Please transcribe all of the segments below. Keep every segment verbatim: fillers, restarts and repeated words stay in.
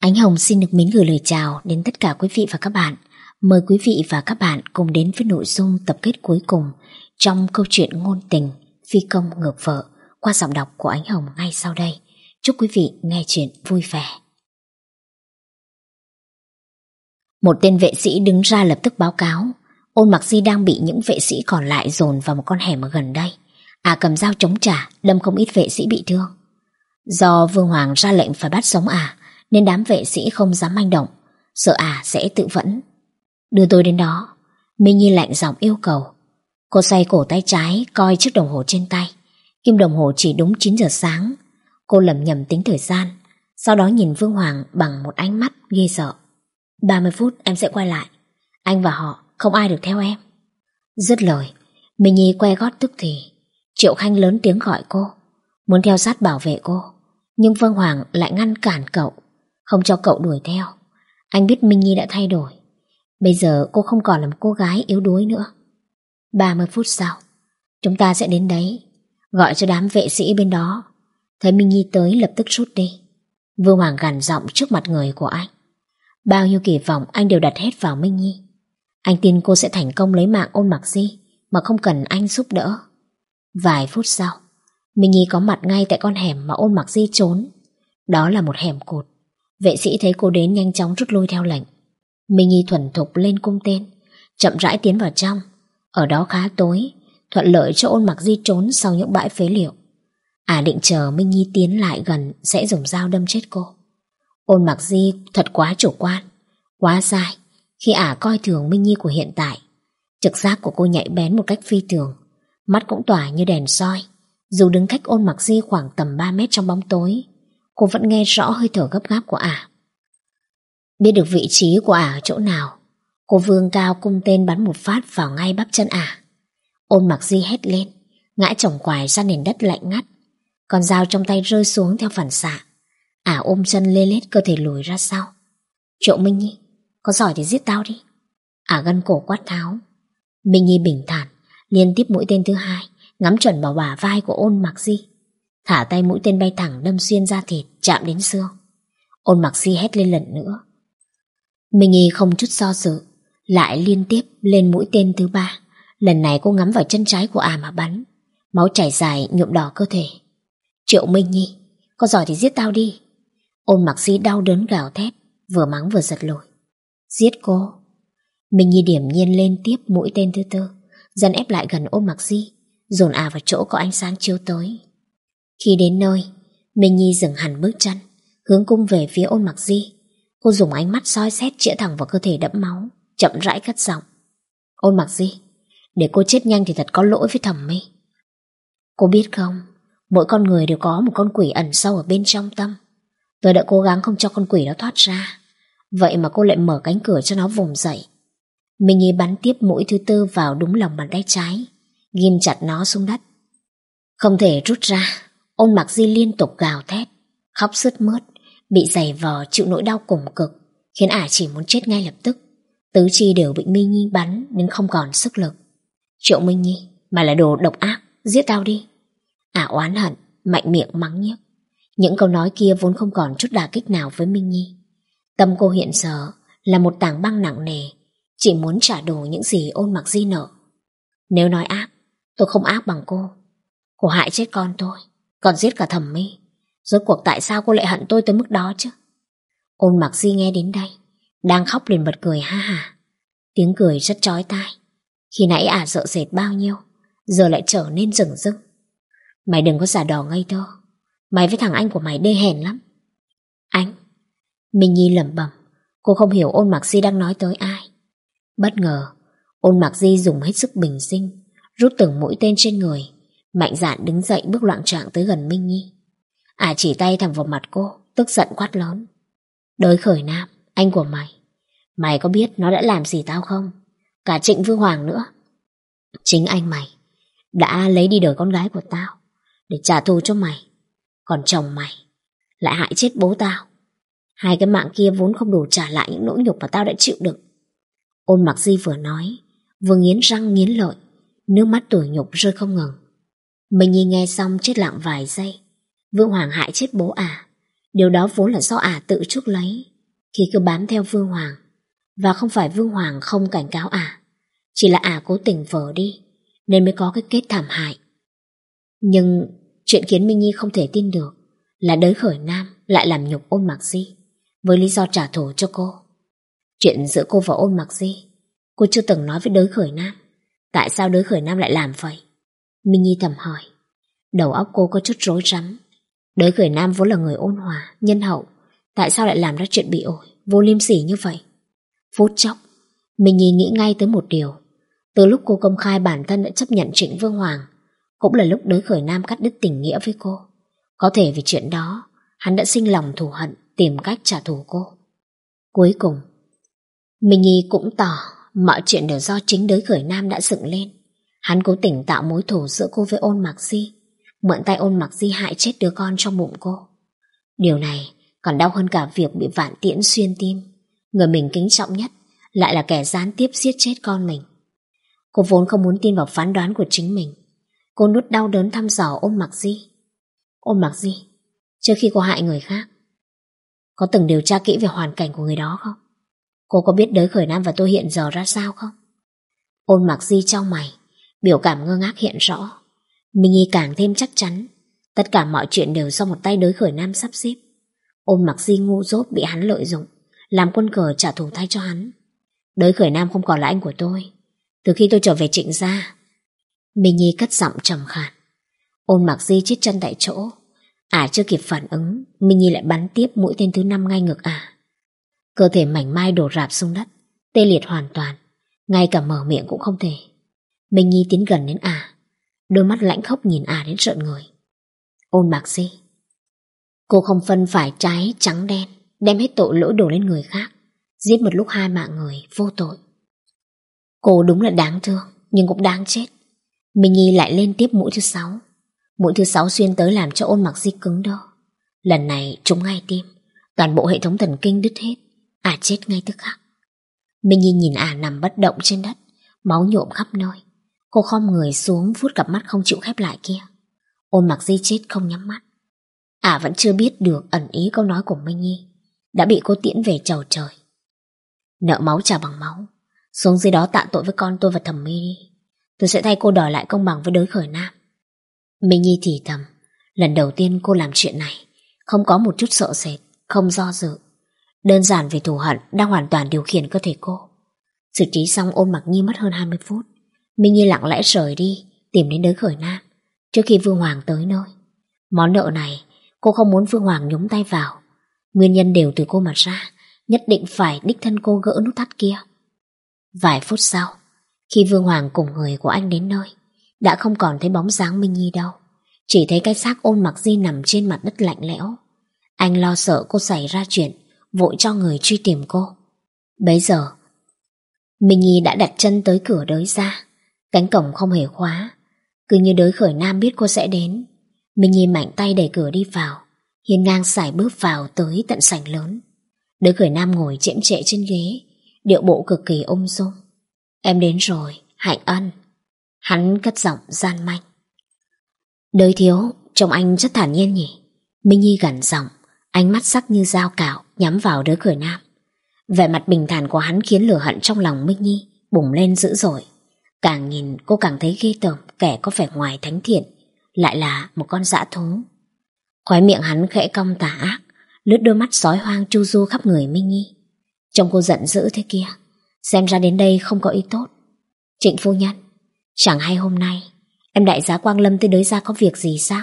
Ánh Hồng xin được mến gửi lời chào đến tất cả quý vị và các bạn. Mời quý vị và các bạn cùng đến với nội dung tập kết cuối cùng trong câu chuyện ngôn tình Phi công ngược vợ qua giọng đọc của Ánh Hồng ngay sau đây. Chúc quý vị nghe chuyện vui vẻ. Một tên vệ sĩ đứng ra lập tức báo cáo Ôn Mặc Di đang bị những vệ sĩ còn lại dồn vào một con hẻm ở gần đây. Ả cầm dao chống trả, đâm không ít vệ sĩ bị thương. Do Vương Hoàng ra lệnh phải bắt sống Ả, nên đám vệ sĩ không dám manh động, sợ Ả sẽ tự vẫn. Đưa tôi đến đó. Minh Nhi lạnh giọng yêu cầu. Cô xoay cổ tay trái coi chiếc đồng hồ trên tay. Kim đồng hồ chỉ đúng chín giờ sáng. Cô lẩm nhẩm tính thời gian, sau đó nhìn Vương Hoàng bằng một ánh mắt ghê sợ. Ba mươi phút em sẽ quay lại. Anh và họ không ai được theo em. Dứt lời, Minh Nhi quay gót tức thì. Triệu Khanh lớn tiếng gọi cô, muốn theo sát bảo vệ cô, nhưng Vương Hoàng lại ngăn cản cậu, không cho cậu đuổi theo. Anh biết Minh Nhi đã thay đổi. Bây giờ cô không còn là một cô gái yếu đuối nữa. Ba mươi phút sau, chúng ta sẽ đến đấy. Gọi cho đám vệ sĩ bên đó. Thấy Minh Nhi tới lập tức rút đi. Vương Hoàng gằn giọng trước mặt người của anh. Bao nhiêu kỳ vọng anh đều đặt hết vào Minh Nhi. Anh tin cô sẽ thành công lấy mạng Ôn Mặc Di mà không cần anh giúp đỡ. Vài phút sau, Minh Nhi có mặt ngay tại con hẻm mà Ôn Mặc Di trốn. Đó là một hẻm cụt. Vệ sĩ thấy cô đến nhanh chóng rút lui theo lệnh. Minh Nhi thuần thục lên cung tên, chậm rãi tiến vào trong. Ở đó khá tối, thuận lợi cho Ôn Mặc Di trốn sau những bãi phế liệu. Ả định chờ Minh Nhi tiến lại gần sẽ dùng dao đâm chết cô. Ôn Mặc Di thật quá chủ quan, quá sai khi Ả coi thường Minh Nhi của hiện tại. Trực giác của cô nhạy bén một cách phi thường, mắt cũng tỏa như đèn soi. Dù đứng cách Ôn Mặc Di khoảng tầm ba mét trong bóng tối, cô vẫn nghe rõ hơi thở gấp gáp của Ả. Biết được vị trí của Ả ở chỗ nào, cô vươn cao cung tên bắn một phát vào ngay bắp chân Ả. Ôn Mặc Di hét lên, ngã chồng quài ra nền đất lạnh ngắt. Con dao trong tay rơi xuống theo phản xạ. Ả ôm chân lê lết cơ thể lùi ra sau. Triệu Minh Nhi, có giỏi thì giết tao đi. Ả gân cổ quát tháo. Minh Nhi bình thản liên tiếp mũi tên thứ hai ngắm chuẩn vào bả vai của Ôn Mặc Di. Thả tay, mũi tên bay thẳng đâm xuyên da thịt, chạm đến xương. Ôn Mặc Di hét lên lần nữa. Minh Nhi không chút do dự, lại liên tiếp lên mũi tên thứ ba. Lần này cô ngắm vào chân trái của Ả mà bắn. Máu chảy dài nhuộm đỏ cơ thể. Triệu Minh Nhi, có giỏi thì giết tao đi. Ôn Mặc Di đau đớn gào thét, vừa mắng vừa giật lùi. Giết cô. Minh Nhi điểm nhiên lên tiếp mũi tên thứ tư, dần ép lại gần Ôn Mặc Di, dồn Ả vào chỗ có ánh sáng chiếu tới. Khi đến nơi, Minh Nhi dừng hẳn bước chân, hướng cung về phía Ôn Mặc Di. Cô dùng ánh mắt soi xét chĩa thẳng vào cơ thể đẫm máu, chậm rãi cất giọng. Ôn Mặc Di, để cô chết nhanh thì thật có lỗi với Thẩm Mi. Cô biết không, mỗi con người đều có một con quỷ ẩn sâu ở bên trong tâm. Tôi đã cố gắng không cho con quỷ đó thoát ra, vậy mà cô lại mở cánh cửa cho nó vùng dậy. Minh Nhi bắn tiếp mũi thứ tư vào đúng lòng bàn tay trái, ghim chặt nó xuống đất. Không thể rút ra. Ôn Mặc Di liên tục gào thét, khóc sướt mướt, bị giày vò chịu nỗi đau cùng cực, khiến Ả chỉ muốn chết ngay lập tức. Tứ chi đều bị Minh Nhi bắn nên không còn sức lực. Triệu Minh Nhi, mày là đồ độc ác, giết tao đi. Ả oán hận, mạnh miệng mắng nhiếc. Những câu nói kia vốn không còn chút đả kích nào với Minh Nhi. Tâm cô hiện giờ là một tảng băng nặng nề, chỉ muốn trả đổ những gì Ôn Mặc Di nợ. Nếu nói ác, tôi không ác bằng cô. Cô hại chết con tôi, còn giết cả Thẩm Mi. Rốt cuộc tại sao cô lại hận tôi tới mức đó chứ? Ôn Mặc Di nghe đến đây, đang khóc liền bật cười ha hả. Tiếng cười rất chói tai. Khi nãy Ả sợ sệt bao nhiêu, giờ lại trở nên rừng rưng. Mày đừng có giả đò ngây thơ. Mày với thằng anh của mày đê hèn lắm. Anh? Minh Nhi lẩm bẩm. Cô không hiểu Ôn Mặc Di đang nói tới ai. Bất ngờ, Ôn Mặc Di dùng hết sức bình sinh, rút từng mũi tên trên người, mạnh dạn đứng dậy bước loạng choạng tới gần Minh Nhi. Ả chỉ tay thẳng vào mặt cô, tức giận quát lớn. Đới Khởi Nam, anh của mày, mày có biết nó đã làm gì tao không? Cả Trịnh Vương Hoàng nữa. Chính anh mày đã lấy đi đời con gái của tao để trả thù cho mày. Còn chồng mày lại hại chết bố tao. Hai cái mạng kia vốn không đủ trả lại những nỗi nhục mà tao đã chịu đựng. Ôn Mặc Di vừa nói, vừa nghiến răng nghiến lợi, nước mắt tủi nhục rơi không ngừng. Minh Nhi nghe xong chết lặng vài giây. Vương Hoàng hại chết bố Ả, điều đó vốn là do Ả tự chuốc lấy. khi cứ bám theo Vương Hoàng. Và không phải Vương Hoàng không cảnh cáo ả, chỉ là ả cố tình vờ đi, nên mới có cái kết thảm hại. Nhưng chuyện khiến Minh Nhi không thể tin được là Đới Khởi Nam lại làm nhục Ôn Mạc Di với lý do trả thù cho cô. Chuyện giữa cô và Ôn Mạc Di cô chưa từng nói với Đới Khởi Nam. Tại sao Đới Khởi Nam lại làm vậy? Minh Nhi thầm hỏi. Đầu óc cô có chút rối rắm. Đới Khởi Nam vốn là người ôn hòa, nhân hậu, tại sao lại làm ra chuyện bị ổi, vô liêm sỉ như vậy? Phút chốc Minh Nhi nghĩ ngay tới một điều. Từ lúc cô công khai bản thân đã chấp nhận Trịnh Vương Hoàng, cũng là lúc Đới Khởi Nam cắt đứt tình nghĩa với cô. Có thể vì chuyện đó hắn đã sinh lòng thù hận, tìm cách trả thù cô. Cuối cùng Minh Nhi cũng tỏ mọi chuyện đều do chính Đới Khởi Nam đã dựng lên. Hắn cố tình tạo mối thù giữa cô với Ôn Mạc Di, mượn tay Ôn Mạc Di hại chết đứa con trong bụng cô. Điều này còn đau hơn cả việc bị Vạn Tiễn xuyên tim. Người mình kính trọng nhất lại là kẻ gián tiếp giết chết con mình. Cô vốn không muốn tin vào phán đoán của chính mình. Cô nuốt đau đớn thăm dò Ôn Mạc Di. Ôn Mạc Di, trước khi cô hại người khác, có từng điều tra kỹ về hoàn cảnh của người đó không? Cô có biết Đới Khởi Nam và tôi hiện giờ ra sao không? Ôn Mạc Di chau mày, biểu cảm ngơ ngác hiện rõ. Minh Nhi càng thêm chắc chắn tất cả mọi chuyện đều do một tay Đới Khởi Nam sắp xếp. Ôn Mạc Di ngu dốt bị hắn lợi dụng, làm quân cờ trả thù thay cho hắn. Đới Khởi Nam không còn là anh của tôi. Từ khi tôi trở về Trịnh gia. Minh Nhi cất giọng trầm khàn. Ôn Mạc Di chết chân tại chỗ. Ả à, chưa kịp phản ứng, Minh Nhi lại bắn tiếp mũi tên thứ năm ngay ngực ả. À. Cơ thể mảnh mai đổ rạp xuống đất, tê liệt hoàn toàn, ngay cả mở miệng cũng không thể. Minh Nhi tiến gần đến ả, à, đôi mắt lãnh khốc nhìn ả à đến rợn người. Ôn Mạc Di, cô không phân phải trái trắng đen, đem hết tội lỗi đổ lên người khác, giết một lúc hai mạng người vô tội. Cô đúng là đáng thương, nhưng cũng đáng chết. Minh Nhi lại lên tiếp mũi thứ sáu. Mũi thứ sáu xuyên tới làm cho Ôn Mạc Di cứng đơ. Lần này trúng ngay tim, toàn bộ hệ thống thần kinh đứt hết. Ả à chết ngay tức khắc. Minh Nhi nhìn ả à nằm bất động trên đất, máu nhuộm khắp nơi. Cô khom người xuống vuốt cặp mắt không chịu khép lại kia. Ôn Mạc Di chết không nhắm mắt. Ả à vẫn chưa biết được ẩn ý câu nói của Minh Nhi, đã bị cô tiễn về chầu trời. Nợ máu trả bằng máu, xuống dưới đó tạ tội với con tôi và Thẩm My đi. Tôi sẽ thay cô đòi lại công bằng với Đới Khởi Nam. Minh Nhi thì thầm. Lần đầu tiên cô làm chuyện này, không có một chút sợ sệt, không do dự. Đơn giản vì thù hận đang hoàn toàn điều khiển cơ thể cô. Xử trí xong Ôn Mạc Nhi mất hơn hai mươi phút. Minh Nhi lặng lẽ rời đi, tìm đến Đới Khởi Nam trước khi Vương Hoàng tới nơi. Món nợ này cô không muốn Vương Hoàng nhúng tay vào. Nguyên nhân đều từ cô mà ra, nhất định phải đích thân cô gỡ nút thắt kia. Vài phút sau, khi Vương Hoàng cùng người của anh đến nơi, đã không còn thấy bóng dáng Minh Nhi đâu. Chỉ thấy cái xác Ôn Mạc Di nằm trên mặt đất lạnh lẽo. Anh lo sợ cô xảy ra chuyện, vội cho người truy tìm cô. Bấy giờ Minh Nhi đã đặt chân tới cửa Đới gia. Cánh cổng không hề khóa, cứ như Đới Khởi Nam biết cô sẽ đến. Minh Nhi mạnh tay đẩy cửa đi vào, hiên ngang sải bước vào tới tận sảnh lớn. Đới Khởi Nam ngồi chễm chệ trên ghế, điệu bộ cực kỳ ung dung. Em đến rồi, Hạnh Ân. Hắn cất giọng gian manh. Đới thiếu, trông anh rất thản nhiên nhỉ? Minh Nhi gằn giọng, ánh mắt sắc như dao cạo nhắm vào Đới Khởi Nam. Vẻ mặt bình thản của hắn khiến lửa hận trong lòng Minh Nhi bùng lên dữ dội. Càng nhìn cô càng thấy ghê tởm, kẻ có vẻ ngoài thánh thiện lại là một con dã thú. Khóe miệng hắn khẽ cong tà ác, lướt đôi mắt sói hoang chu du khắp người Minh Nhi. Trông cô giận dữ thế kia, xem ra đến đây không có ý tốt. Trịnh phu nhân, chẳng hay hôm nay em đại giá Quang Lâm tới Đới gia có việc gì sao?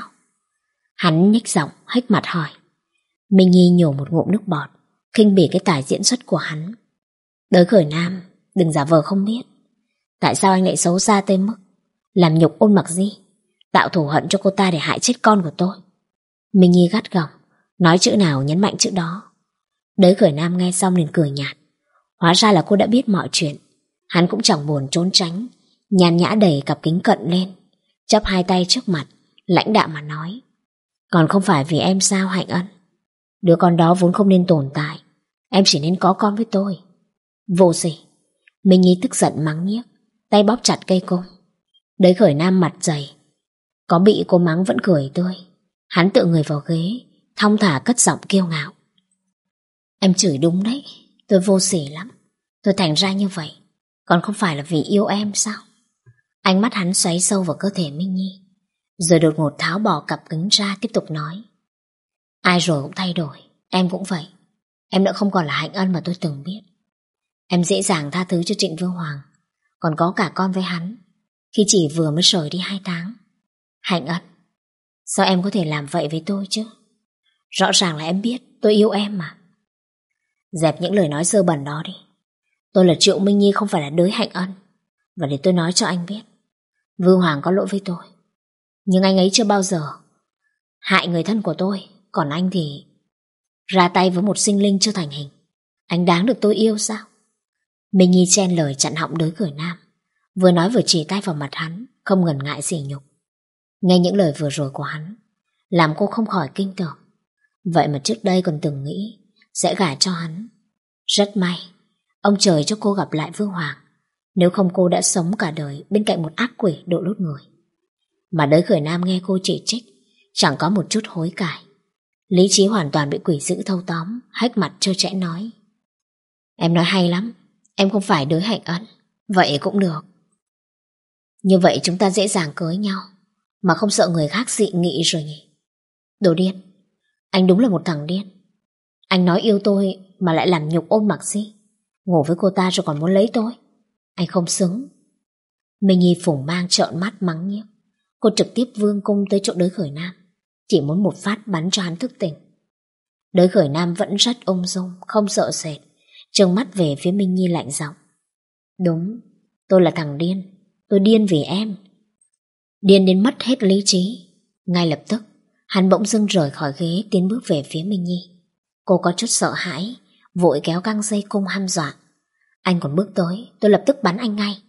Hắn nhếch giọng hếch mặt hỏi. Minh Nhi nhổ một ngụm nước bọt, khinh bỉ cái tài diễn xuất của hắn. Đới Khởi Nam, đừng giả vờ không biết. Tại sao anh lại xấu xa tới mức làm nhục Ôn Mạc Di, tạo thù hận cho cô ta để hại chết con của tôi? Minh Nhi gắt gỏng, nói chữ nào nhấn mạnh chữ đó. Đới Khởi Nam nghe xong liền cười nhạt. Hóa ra là cô đã biết mọi chuyện. Hắn cũng chẳng buồn trốn tránh, nhàn nhã đẩy cặp kính cận lên, chắp hai tay trước mặt, lãnh đạm mà nói. Còn không phải vì em sao Hạnh Ân? Đứa con đó vốn không nên tồn tại, em chỉ nên có con với tôi. Vô sỉ. Minh Nhi tức giận mắng nhiếc, tay bóp chặt cây cung. Đới Khởi Nam mặt dày, có bị cô mắng vẫn cười tươi. Hắn tựa người vào ghế, thong thả cất giọng kiêu ngạo. Em chửi đúng đấy. Tôi vô sỉ lắm. Tôi thành ra như vậy còn không phải là vì yêu em sao? Ánh mắt hắn xoáy sâu vào cơ thể Minh Nhi, rồi đột ngột tháo bỏ cặp kính ra, tiếp tục nói. Ai rồi cũng thay đổi. Em cũng vậy. Em đã không còn là Hạnh Ân mà tôi từng biết. Em dễ dàng tha thứ cho Trịnh Vương Hoàng, còn có cả con với hắn, khi chỉ vừa mới rời đi hai tháng. Hạnh Ân, sao em có thể làm vậy với tôi chứ? Rõ ràng là em biết tôi yêu em mà. Dẹp những lời nói dơ bẩn đó đi. Tôi là Triệu Minh Nhi, không phải là đới Hạnh Ân. Và để tôi nói cho anh biết, Vương Hoàng có lỗi với tôi, nhưng anh ấy chưa bao giờ hại người thân của tôi. Còn anh thì ra tay với một sinh linh chưa thành hình. Anh đáng được tôi yêu sao? Minh Nhi chen lời chặn họng Đới Khởi Nam, vừa nói vừa chỉ tay vào mặt hắn, không ngần ngại sỉ nhục. Nghe những lời vừa rồi của hắn làm cô không khỏi kinh tởm. Vậy mà trước đây còn từng nghĩ sẽ gả cho hắn. Rất may ông trời cho cô gặp lại Vương Hoàng, nếu không cô đã sống cả đời bên cạnh một ác quỷ độ lốt người. Mà Đới Khởi Nam nghe cô chỉ trích chẳng có một chút hối cải. Lý trí hoàn toàn bị quỷ dữ thâu tóm, hách mặt trơ trẽ nói. Em nói hay lắm. Em không phải Đới Hạnh Ân. Vậy cũng được. Như vậy chúng ta dễ dàng cưới nhau, mà không sợ người khác dị nghị rồi nhỉ? Đồ điên. Anh đúng là một thằng điên. Anh nói yêu tôi mà lại làm nhục Ôn Mặc Di, ngủ với cô ta rồi còn muốn lấy tôi. Anh không xứng. Minh Nhi phủng mang trợn mắt mắng nhiếc. Cô trực tiếp vương cung tới chỗ Đới Khởi Nam, chỉ muốn một phát bắn cho hắn thức tỉnh. Đới Khởi Nam vẫn rất ung dung, không sợ sệt, trừng mắt về phía Minh Nhi lạnh giọng. Đúng, tôi là thằng điên. Tôi điên vì em. Điên đến mất hết lý trí. Ngay lập tức hắn bỗng dưng rời khỏi ghế, tiến bước về phía Minh Nhi. Cô có chút sợ hãi, vội kéo căng dây cung hăm dọa. Anh còn bước tới, tôi lập tức bắn anh ngay.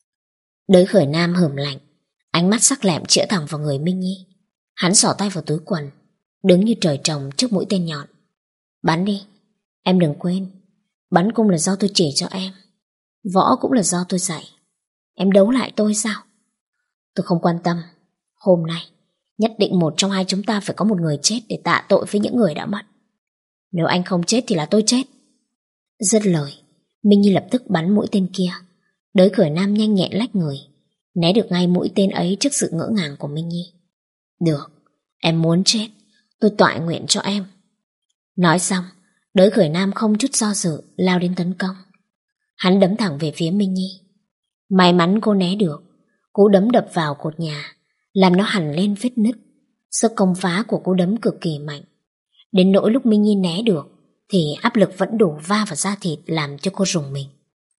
Đới Khởi Nam hửm lạnh, ánh mắt sắc lẹm chĩa thẳng vào người Minh Nhi. Hắn xỏ tay vào túi quần, đứng như trời trồng trước mũi tên nhọn. Bắn đi. Em đừng quên, bắn cung là do tôi chỉ cho em, võ cũng là do tôi dạy. Em đấu lại tôi sao? Tôi không quan tâm. Hôm nay nhất định một trong hai chúng ta phải có một người chết để tạ tội với những người đã mất. Nếu anh không chết thì là tôi chết. Dứt lời, Minh Nhi lập tức bắn mũi tên kia. Đới Khởi Nam nhanh nhẹn lách người, né được ngay mũi tên ấy trước sự ngỡ ngàng của Minh Nhi. Được, em muốn chết, tôi tọa nguyện cho em. Nói xong, Đới Khởi Nam không chút do dự lao đến tấn công. Hắn đấm thẳng về phía Minh Nhi. May mắn cô né được. Cú đấm đập vào cột nhà, làm nó hằn lên vết nứt. Sức công phá của cú đấm cực kỳ mạnh, đến nỗi lúc Minh Nhi né được thì áp lực vẫn đổ va vào da thịt, làm cho cô rùng mình.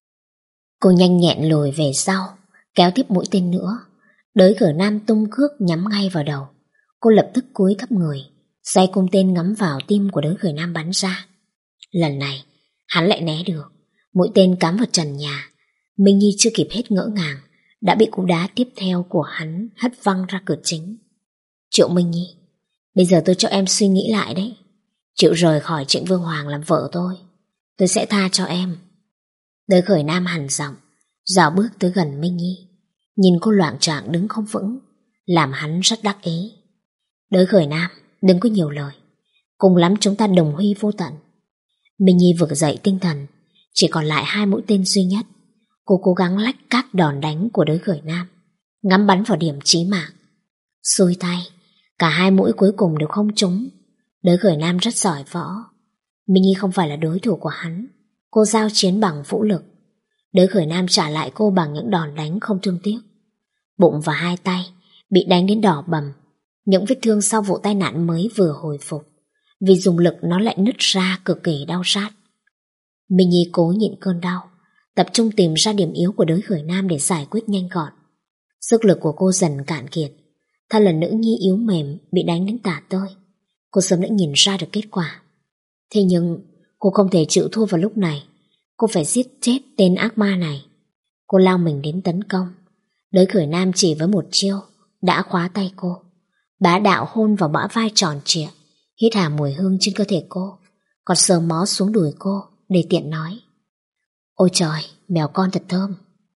Cô nhanh nhẹn lùi về sau, kéo tiếp mũi tên nữa. Đới Khởi Nam tung cước nhắm ngay vào đầu. Cô lập tức cúi thấp người, xoay cung tên ngắm vào tim của Đới Khởi Nam bắn ra. Lần này hắn lại né được. Mũi tên cắm vào trần nhà. Minh Nhi chưa kịp hết ngỡ ngàng đã bị cú đá tiếp theo của hắn hất văng ra cửa chính. Triệu Minh Nhi, bây giờ tôi cho em suy nghĩ lại đấy. Chịu rời khỏi Trịnh Vương Hoàng làm vợ tôi, tôi sẽ tha cho em. Đới Khởi Nam hằn giọng, dạo bước tới gần Minh Nhi, nhìn cô loạng choạng đứng không vững, làm hắn rất đắc ý. Đới Khởi Nam, đừng có nhiều lời, cùng lắm chúng ta đồng huy vô tận. Minh Nhi vực dậy tinh thần, chỉ còn lại hai mũi tên duy nhất. Cô cố gắng lách các đòn đánh của Đới Khởi Nam, ngắm bắn vào điểm chí mạng. Xui tay, cả hai mũi cuối cùng đều không trúng. Đới Khởi Nam rất giỏi võ, Minh Nhi không phải là đối thủ của hắn. Cô giao chiến bằng vũ lực. Đới Khởi Nam trả lại cô bằng những đòn đánh không thương tiếc. Bụng và hai tay bị đánh đến đỏ bầm, những vết thương sau vụ tai nạn mới vừa hồi phục. Vì dùng lực nó lại nứt ra, cực kỳ đau rát. Minh Nhi cố nhịn cơn đau, tập trung tìm ra điểm yếu của Đới Khởi Nam để giải quyết nhanh gọn. Sức lực của cô dần cạn kiệt. Thân là nữ nhi yếu mềm, bị đánh đến tả tơi. Cô sớm đã nhìn ra được kết quả. Thế nhưng cô không thể chịu thua vào lúc này. Cô phải giết chết tên ác ma này. Cô lao mình đến tấn công. Đới Khởi Nam chỉ với một chiêu đã khóa tay cô, bá đạo hôn vào bả vai tròn trịa, hít hà mùi hương trên cơ thể cô, còn sờ mó xuống đùi cô để tiện nói. Ôi trời, mèo con thật thơm.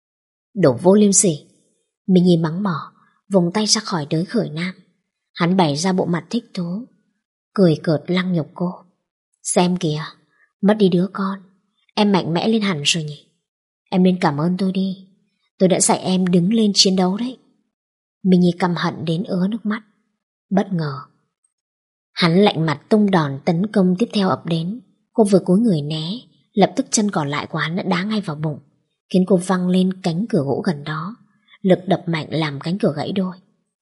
Đồ vô liêm sỉ. Minh Nhi mắng mỏ, vùng tay ra khỏi Đới Khởi Nam. Hắn bày ra bộ mặt thích thú, cười cợt lăng nhục cô. Xem kìa, Mất đi đứa con, em mạnh mẽ lên hẳn rồi nhỉ? Em nên cảm ơn tôi đi. Tôi đã dạy em đứng lên chiến đấu đấy. Minh Nhi căm hận đến ứa nước mắt. Bất ngờ hắn lạnh mặt tung đòn tấn công tiếp theo ập đến. Cô vừa cúi người né, lập tức chân còn lại của hắn đã đá ngay vào bụng, khiến cô văng lên cánh cửa gỗ gần đó. Lực đập mạnh làm cánh cửa gãy đôi.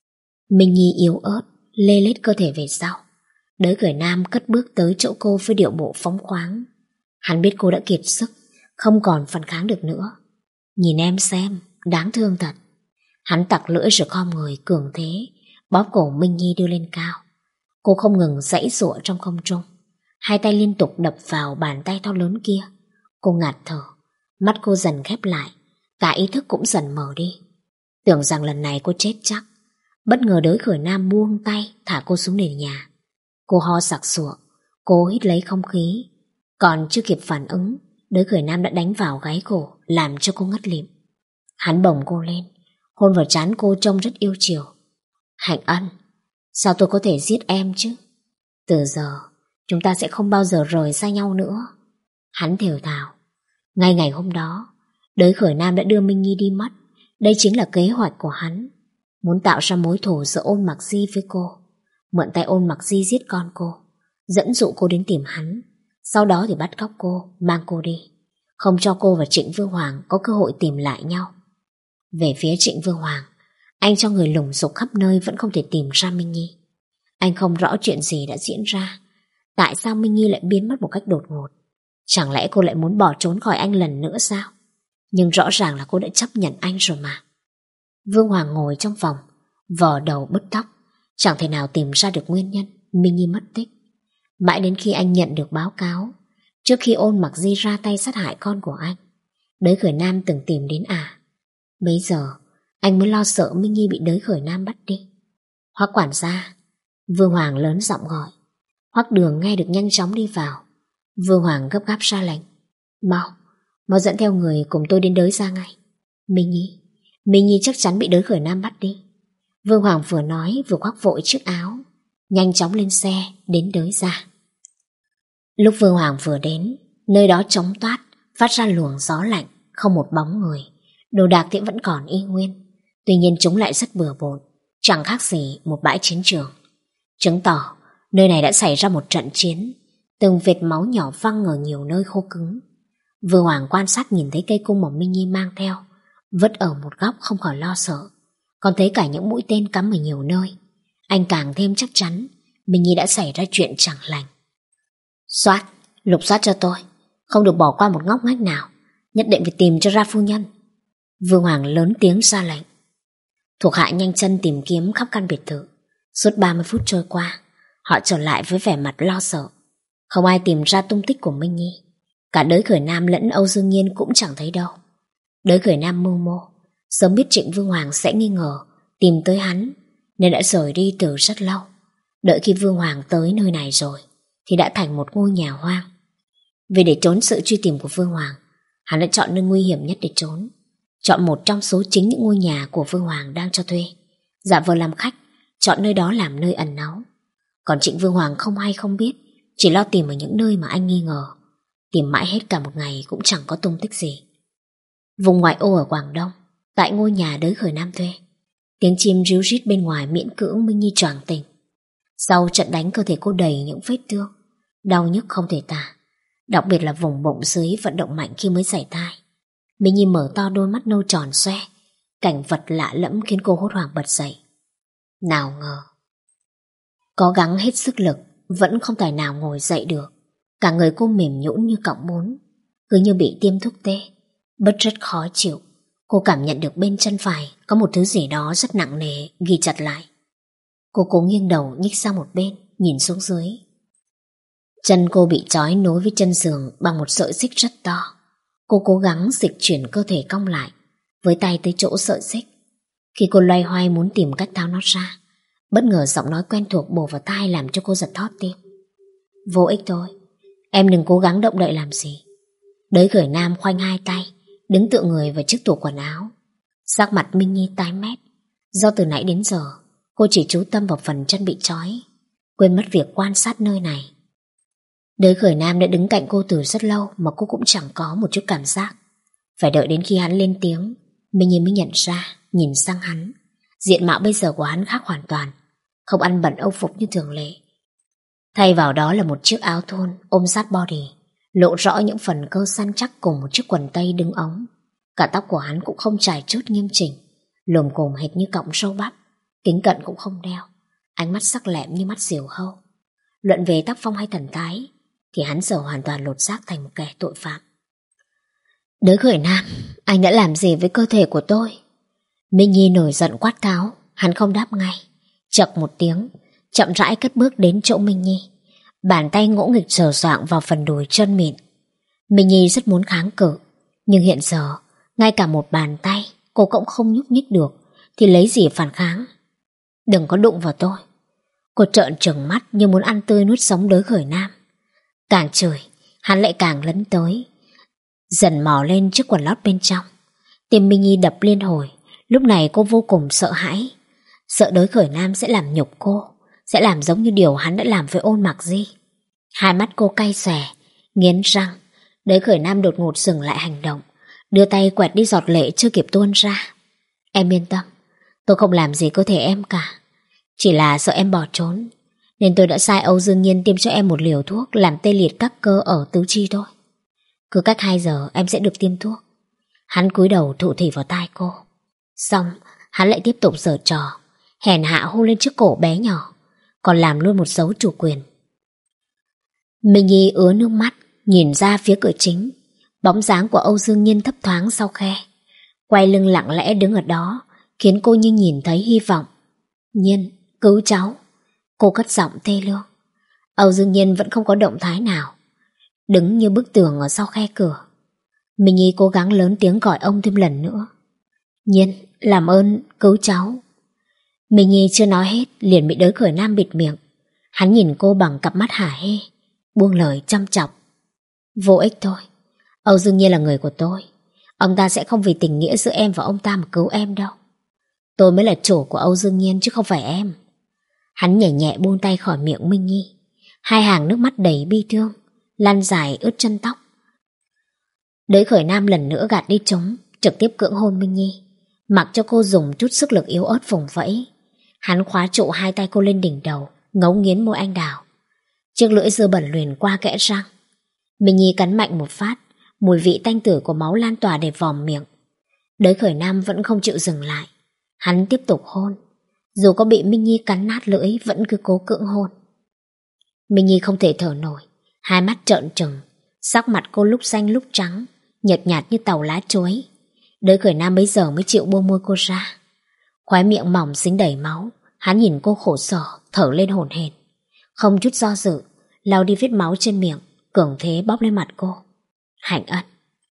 Minh Nhi yếu ớt lê lết cơ thể về sau. Đới Khởi Nam cất bước tới chỗ cô với điệu bộ phóng khoáng. Hắn biết cô đã kiệt sức, không còn phản kháng được nữa. Nhìn em xem, đáng thương thật. Hắn tặc lưỡi rồi khom người cường thế, bóp cổ Minh Nhi đưa lên cao. Cô không ngừng giãy giụa trong không trung, hai tay liên tục đập vào bàn tay to lớn kia. Cô ngạt thở, mắt cô dần khép lại, cả ý thức cũng dần mở đi. Tưởng rằng lần này cô chết chắc. Bất ngờ Đới Khởi Nam buông tay thả cô xuống nền nhà. Cô ho sặc sụa, cô hít lấy không khí. Còn chưa kịp phản ứng, Đới Khởi Nam đã đánh vào gáy cô, làm cho cô ngất lịm. Hắn bồng cô lên, hôn vào trán cô trông rất yêu chiều. Hạnh Ân, sao tôi có thể giết em chứ? Từ giờ chúng ta sẽ không bao giờ rời xa nhau nữa. Hắn thều thào. Ngay ngày hôm đó, Đới Khởi Nam đã đưa Minh Nhi đi mất. Đây chính là kế hoạch của hắn, muốn tạo ra mối thù giữa Ôn Mặc Di với cô, mượn tay Ôn Mặc Di giết con cô, dẫn dụ cô đến tìm hắn, sau đó thì bắt cóc cô, mang cô đi, không cho cô và Trịnh Vương Hoàng có cơ hội tìm lại nhau. Về phía Trịnh Vương Hoàng, anh cho người lùng sục khắp nơi vẫn không thể tìm ra Minh Nhi. Anh không rõ chuyện gì đã diễn ra. Tại sao Minh Nhi lại biến mất một cách đột ngột? Chẳng lẽ cô lại muốn bỏ trốn khỏi anh lần nữa sao? Nhưng rõ ràng là cô đã chấp nhận anh rồi mà. Vương Hoàng ngồi trong phòng, vò đầu bứt tóc, chẳng thể nào tìm ra được nguyên nhân Minh Nhi mất tích. Mãi đến khi anh nhận được báo cáo, trước khi Ôn Mặc Di ra tay sát hại con của anh, Đới Khởi Nam từng tìm đến à. Bấy giờ anh mới lo sợ Minh Nhi bị Đới Khởi Nam bắt đi. Hoắc quản gia. Vương Hoàng lớn giọng gọi. Hoắc Đường nghe được nhanh chóng đi vào. Vương Hoàng gấp gáp ra lệnh. Mau, mau dẫn theo người cùng tôi đến Đới gia ngay. Minh Nhi, Minh Nhi chắc chắn bị Đới Khởi Nam bắt đi. Vương Hoàng vừa nói vừa khoác vội chiếc áo, nhanh chóng lên xe đến Đới gia. Lúc Vương Hoàng vừa đến, nơi đó trống toát, phát ra luồng gió lạnh, không một bóng người. Đồ đạc thì vẫn còn y nguyên, tuy nhiên chúng lại rất bừa bộn, chẳng khác gì một bãi chiến trường, chứng tỏ nơi này đã xảy ra một trận chiến. Từng vệt máu nhỏ văng ở nhiều nơi khô cứng. Vương Hoàng quan sát nhìn thấy cây cung mà Minh Nhi mang theo vứt ở một góc không khỏi lo sợ, còn thấy cả những mũi tên cắm ở nhiều nơi. Anh càng thêm chắc chắn Minh Nhi đã xảy ra chuyện chẳng lành. Soát, lục soát cho tôi, không được bỏ qua một ngóc ngách nào, nhất định phải tìm cho ra phu nhân. Vương Hoàng lớn tiếng ra lệnh. Thuộc hạ nhanh chân tìm kiếm khắp căn biệt thự. Suốt ba mươi phút trôi qua, họ trở lại với vẻ mặt lo sợ. Không ai tìm ra tung tích của Minh Nhi. Cả Đới Khởi Nam lẫn Âu Dương Nhiên cũng chẳng thấy đâu. Đới Khởi Nam mưu mô, sớm biết Trịnh Vương Hoàng sẽ nghi ngờ tìm tới hắn, nên đã rời đi từ rất lâu. Đợi khi Vương Hoàng tới nơi này rồi thì đã thành một ngôi nhà hoang. Vì để trốn sự truy tìm của Vương Hoàng, hắn đã chọn nơi nguy hiểm nhất để trốn, chọn một trong số chính những ngôi nhà của Vương Hoàng đang cho thuê, giả vờ làm khách, chọn nơi đó làm nơi ẩn náu. Còn Trịnh Vương Hoàng không hay không biết, chỉ lo tìm ở những nơi mà anh nghi ngờ. Tìm mãi hết cả một ngày cũng chẳng có tung tích gì. Vùng ngoại ô ở Quảng Đông, tại ngôi nhà Đới Khởi Nam thuê, tiếng chim ríu rít bên ngoài miễn cưỡng Minh Nhi choàng tỉnh. Sau trận đánh, cơ thể cô đầy những vết thương, đau nhức không thể tả, đặc biệt là vùng bụng dưới vận động mạnh khi mới xảy thai. Minh Nhi mở to đôi mắt nâu tròn xoe, cảnh vật lạ lẫm khiến cô hốt hoảng bật dậy. Nào ngờ, có gắng hết sức lực vẫn không tài nào ngồi dậy được. Cả người cô mềm nhũn như cọng bún, cứ như bị tiêm thuốc tê, bất rất khó chịu. Cô cảm nhận được bên chân phải có một thứ gì đó rất nặng nề ghi chặt lại. Cô cố nghiêng đầu nhích sang một bên, nhìn xuống dưới. Chân cô bị trói nối với chân giường bằng một sợi xích rất to. Cô cố gắng dịch chuyển cơ thể cong lại, với tay tới chỗ sợi xích. Khi cô loay hoay muốn tìm cách tháo nó ra, bất ngờ giọng nói quen thuộc bổ vào tai làm cho cô giật thót tim. Vô ích thôi, em đừng cố gắng động đậy làm gì. Đới Khởi Nam khoanh hai tay, đứng tựa người vào chiếc tủ quần áo. Sắc mặt Minh Nhi tái mét, do từ nãy đến giờ cô chỉ chú tâm vào phần chân bị trói, quên mất việc quan sát nơi này. Đới Khởi Nam đã đứng cạnh cô từ rất lâu mà cô cũng chẳng có một chút cảm giác. Phải đợi đến khi hắn lên tiếng, Minh Nhi mới nhận ra, nhìn sang hắn. Diện mạo bây giờ của hắn khác hoàn toàn, không ăn bận âu phục như thường lệ. Thay vào đó là một chiếc áo thun ôm sát body, lộ rõ những phần cơ săn chắc cùng một chiếc quần tây đứng ống. Cả tóc của hắn cũng không chải chuốt nghiêm chỉnh, lồm cồm hệt như cọng râu bắp, kính cận cũng không đeo, ánh mắt sắc lẹm như mắt diều hâu. Luận về tác phong hay thần thái thì hắn giờ hoàn toàn lột xác thành một kẻ tội phạm. Đới Khởi Nam, anh đã làm gì với cơ thể của tôi? Minh Nhi nổi giận quát tháo. Hắn không đáp ngay, chậc một tiếng, chậm rãi cất bước đến chỗ Minh Nhi, bàn tay ngỗ nghịch sờ soạng vào phần đùi chân mịn. Minh Nhi rất muốn kháng cự, nhưng hiện giờ ngay cả một bàn tay cô cũng không nhúc nhích được, thì lấy gì phản kháng. Đừng có đụng vào tôi. Cô trợn trừng mắt như muốn ăn tươi nuốt sống Đới Khởi Nam. Càng chửi, hắn lại càng lấn tới, dần mò lên chiếc quần lót bên trong. Tim Minh Nhi đập liên hồi. Lúc này cô vô cùng sợ hãi, sợ Đới Khởi Nam sẽ làm nhục cô, sẽ làm giống như điều hắn đã làm với Ôn Mặc Di. Hai mắt cô cay xè, nghiến răng. Đới Khởi Nam đột ngột dừng lại hành động, đưa tay quẹt đi giọt lệ chưa kịp tuôn ra. Em yên tâm, tôi không làm gì cơ thể em cả. Chỉ là sợ em bỏ trốn, nên tôi đã sai Âu Dương Nhiên tiêm cho em một liều thuốc làm tê liệt các cơ ở tứ chi thôi. Cứ cách hai giờ em sẽ được tiêm thuốc. Hắn cúi đầu thụ thỉ vào tai cô. Xong, hắn lại tiếp tục giở trò, hèn hạ hôn lên chiếc cổ bé nhỏ, còn làm luôn một dấu chủ quyền. Minh Nhi ứa nước mắt, nhìn ra phía cửa chính. Bóng dáng của Âu Dương Nhiên thấp thoáng sau khe, quay lưng lặng lẽ đứng ở đó, khiến cô như nhìn thấy hy vọng. Nhiên, cứu cháu. Cô cất giọng thê lương. Âu Dương Nhiên vẫn không có động thái nào, đứng như bức tường ở sau khe cửa. Minh Nhi cố gắng lớn tiếng gọi ông thêm lần nữa. Nhiên, làm ơn, cứu cháu. Minh Nhi chưa nói hết liền bị Đới Khởi Nam bịt miệng. Hắn nhìn cô bằng cặp mắt hả hê, buông lời chăm chọc. Vô ích thôi. Âu Dương Nhiên là người của tôi. Ông ta sẽ không vì tình nghĩa giữa em và ông ta mà cứu em đâu. Tôi mới là chủ của Âu Dương Nhiên chứ không phải em. Hắn nhẹ nhẹ buông tay khỏi miệng Minh Nhi. Hai hàng nước mắt đầy bi thương lăn dài ướt chân tóc. Đới Khởi Nam lần nữa gạt đi chúng, trực tiếp cưỡng hôn Minh Nhi, mặc cho cô dùng chút sức lực yếu ớt vùng vẫy. Hắn khóa trụ hai tay cô lên đỉnh đầu, ngấu nghiến môi anh đào. Chiếc lưỡi dơ bẩn luyền qua kẽ răng. Minh Nhi cắn mạnh một phát, mùi vị tanh tử của máu lan tỏa để vòm miệng. Đới Khởi Nam vẫn không chịu dừng lại. Hắn tiếp tục hôn, dù có bị Minh Nhi cắn nát lưỡi vẫn cứ cố cưỡng hôn. Minh Nhi không thể thở nổi, hai mắt trợn trừng, sắc mặt cô lúc xanh lúc trắng, nhợt nhạt như tàu lá chuối. Đới Khởi Nam bấy giờ mới chịu buông môi cô ra. Khóe miệng mỏng dính đầy máu, hắn nhìn cô khổ sở, thở lên hổn hển. Không chút do dự, lau đi vết máu trên miệng, cường thế bóp lên mặt cô. Hạnh Ân,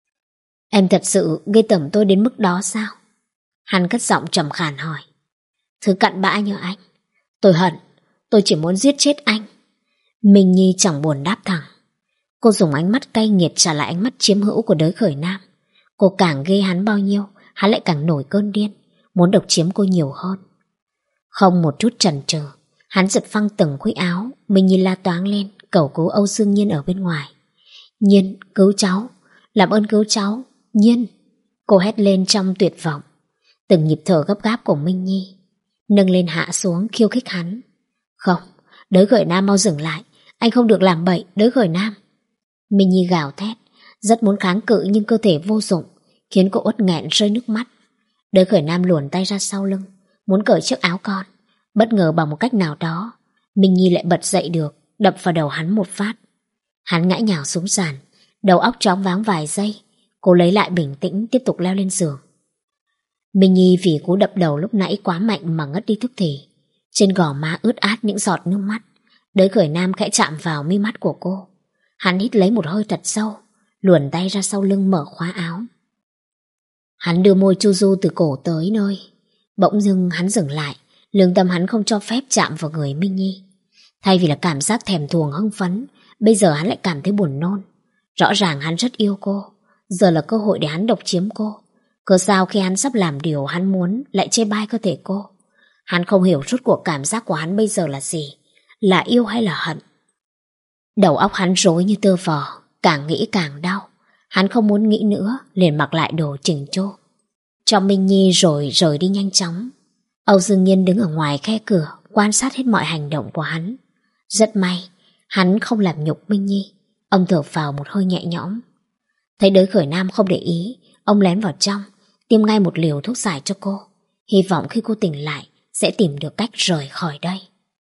em thật sự ghê tởm tôi đến mức đó sao? Hắn cất giọng trầm khàn hỏi. Thứ cặn bã như anh, tôi hận, tôi chỉ muốn giết chết anh. Minh Nhi chẳng buồn đáp thẳng. Cô dùng ánh mắt cay nghiệt trả lại ánh mắt chiếm hữu của Đới Khởi Nam. Cô càng ghê hắn bao nhiêu, hắn lại càng nổi cơn điên, muốn độc chiếm cô nhiều hơn. Không một chút chần chừ, hắn giật phăng từng khuy áo. Minh Nhi la toáng lên, cầu cứu Âu Dương Nhiên ở bên ngoài. Nhiên, cứu cháu, làm ơn cứu cháu, Nhiên. Cô hét lên trong tuyệt vọng. Từng nhịp thở gấp gáp của Minh Nhi nâng lên hạ xuống khiêu khích hắn. Không, Đới Khởi Nam mau dừng lại, anh không được làm bậy, Đới Khởi Nam. Minh Nhi gào thét, rất muốn kháng cự nhưng cơ thể vô dụng, khiến cô uất nghẹn rơi nước mắt. Đới Khởi Nam luồn tay ra sau lưng, muốn cởi chiếc áo con. Bất ngờ bằng một cách nào đó, Minh Nhi lại bật dậy được, đập vào đầu hắn một phát. Hắn ngã nhào xuống sàn, đầu óc choáng váng vài giây. Cô lấy lại bình tĩnh, tiếp tục leo lên giường. Minh Nhi vì cú đập đầu lúc nãy quá mạnh mà ngất đi tức thì. Trên gò má ướt át những giọt nước mắt. Đới Khởi Nam khẽ chạm vào mi mắt của cô. Hắn hít lấy một hơi thật sâu, luồn tay ra sau lưng mở khóa áo. Hắn đưa môi chu du từ cổ tới nơi. Bỗng dưng hắn dừng lại, lương tâm hắn không cho phép chạm vào người Minh Nhi. Thay vì là cảm giác thèm thuồng hưng phấn, bây giờ hắn lại cảm thấy buồn nôn. Rõ ràng hắn rất yêu cô, giờ là cơ hội để hắn độc chiếm cô. Cớ sao khi hắn sắp làm điều hắn muốn lại chê bai cơ thể cô? Hắn không hiểu rốt cuộc cảm giác của hắn bây giờ là gì, là yêu hay là hận. Đầu óc hắn rối như tơ vò, càng nghĩ càng đau. Hắn không muốn nghĩ nữa, liền mặc lại đồ chỉnh chu, cho Minh Nhi rồi rời đi nhanh chóng. Âu Dương Nhiên đứng ở ngoài khe cửa, quan sát hết mọi hành động của hắn. Rất may, hắn không làm nhục Minh Nhi. Ông thở phào một hơi nhẹ nhõm. Thấy Đới Khởi Nam không để ý, ông lén vào trong, tiêm ngay một liều thuốc giải cho cô. Hy vọng khi cô tỉnh lại, sẽ tìm được cách rời khỏi đây.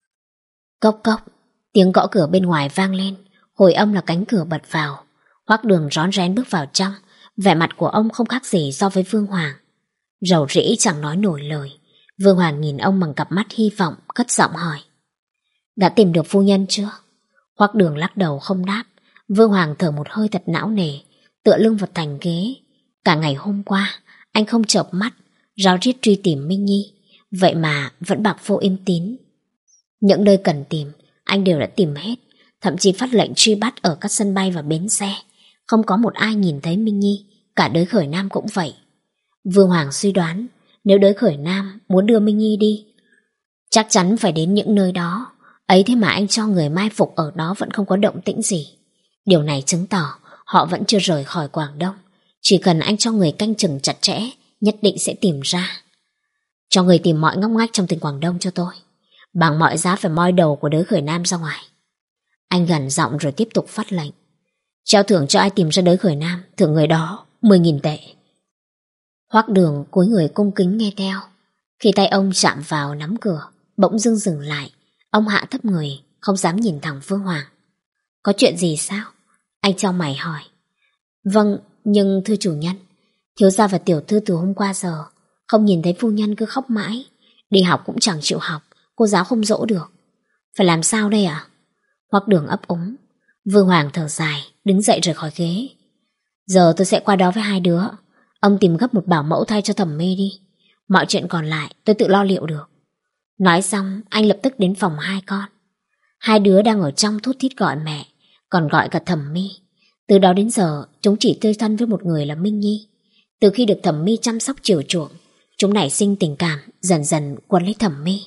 Cốc cốc, tiếng gõ cửa bên ngoài vang lên, hồi âm là cánh cửa bật vào. Hoắc Đường rón rén bước vào trong, vẻ mặt của ông không khác gì so với Vương Hoàng. Rầu rĩ chẳng nói nổi lời. Vương Hoàng nhìn ông bằng cặp mắt hy vọng, cất giọng hỏi: đã tìm được phu nhân chưa? Hoắc Đường lắc đầu không đáp. Vương Hoàng thở một hơi thật não nề, tựa lưng vào thành ghế. Cả ngày hôm qua, anh không chợp mắt, ráo riết truy tìm Minh Nhi, vậy mà vẫn bạc vô im tín. Những nơi cần tìm, anh đều đã tìm hết, thậm chí phát lệnh truy bắt ở các sân bay và bến xe. Không có một ai nhìn thấy Minh Nhi, cả Đới Khởi Nam cũng vậy. Vương Hoàng suy đoán, nếu Đới Khởi Nam muốn đưa Minh Nhi đi, chắc chắn phải đến những nơi đó. Ấy thế mà anh cho người mai phục ở đó vẫn không có động tĩnh gì. Điều này chứng tỏ họ vẫn chưa rời khỏi Quảng Đông. Chỉ cần anh cho người canh chừng chặt chẽ, nhất định sẽ tìm ra. Cho người tìm mọi ngóc ngách trong tỉnh Quảng Đông cho tôi, bằng mọi giá phải moi đầu của Đới Khởi Nam ra ngoài. Anh gằn giọng rồi tiếp tục phát lệnh: treo thưởng cho ai tìm ra Đới Khởi Nam, thưởng người đó mười nghìn tệ. Hoắc Đường cúi người cung kính nghe theo. Khi tay ông chạm vào nắm cửa, bỗng dưng dừng lại. Ông hạ thấp người, không dám nhìn thẳng Vương Hoàng. Có chuyện gì sao? Anh chau mày hỏi. Vâng, nhưng thưa chủ nhân, thiếu gia và tiểu thư từ hôm qua giờ không nhìn thấy phu nhân, cứ khóc mãi. Đi học cũng chẳng chịu học, cô giáo không dỗ được. Phải làm sao đây ạ? À? Hoắc Đường ấp úng. Vương Hoàng thở dài, đứng dậy rời khỏi ghế. Giờ tôi sẽ qua đó với hai đứa. Ông tìm gấp một bảo mẫu thay cho Thẩm My đi. Mọi chuyện còn lại tôi tự lo liệu được. Nói xong, anh lập tức đến phòng hai con. Hai đứa đang ở trong thút thít gọi mẹ, còn gọi cả Thẩm My. Từ đó đến giờ, chúng chỉ tươi thân với một người là Minh Nhi. Từ khi được Thẩm My chăm sóc chiều chuộng, chúng nảy sinh tình cảm, dần dần quấn lấy Thẩm My.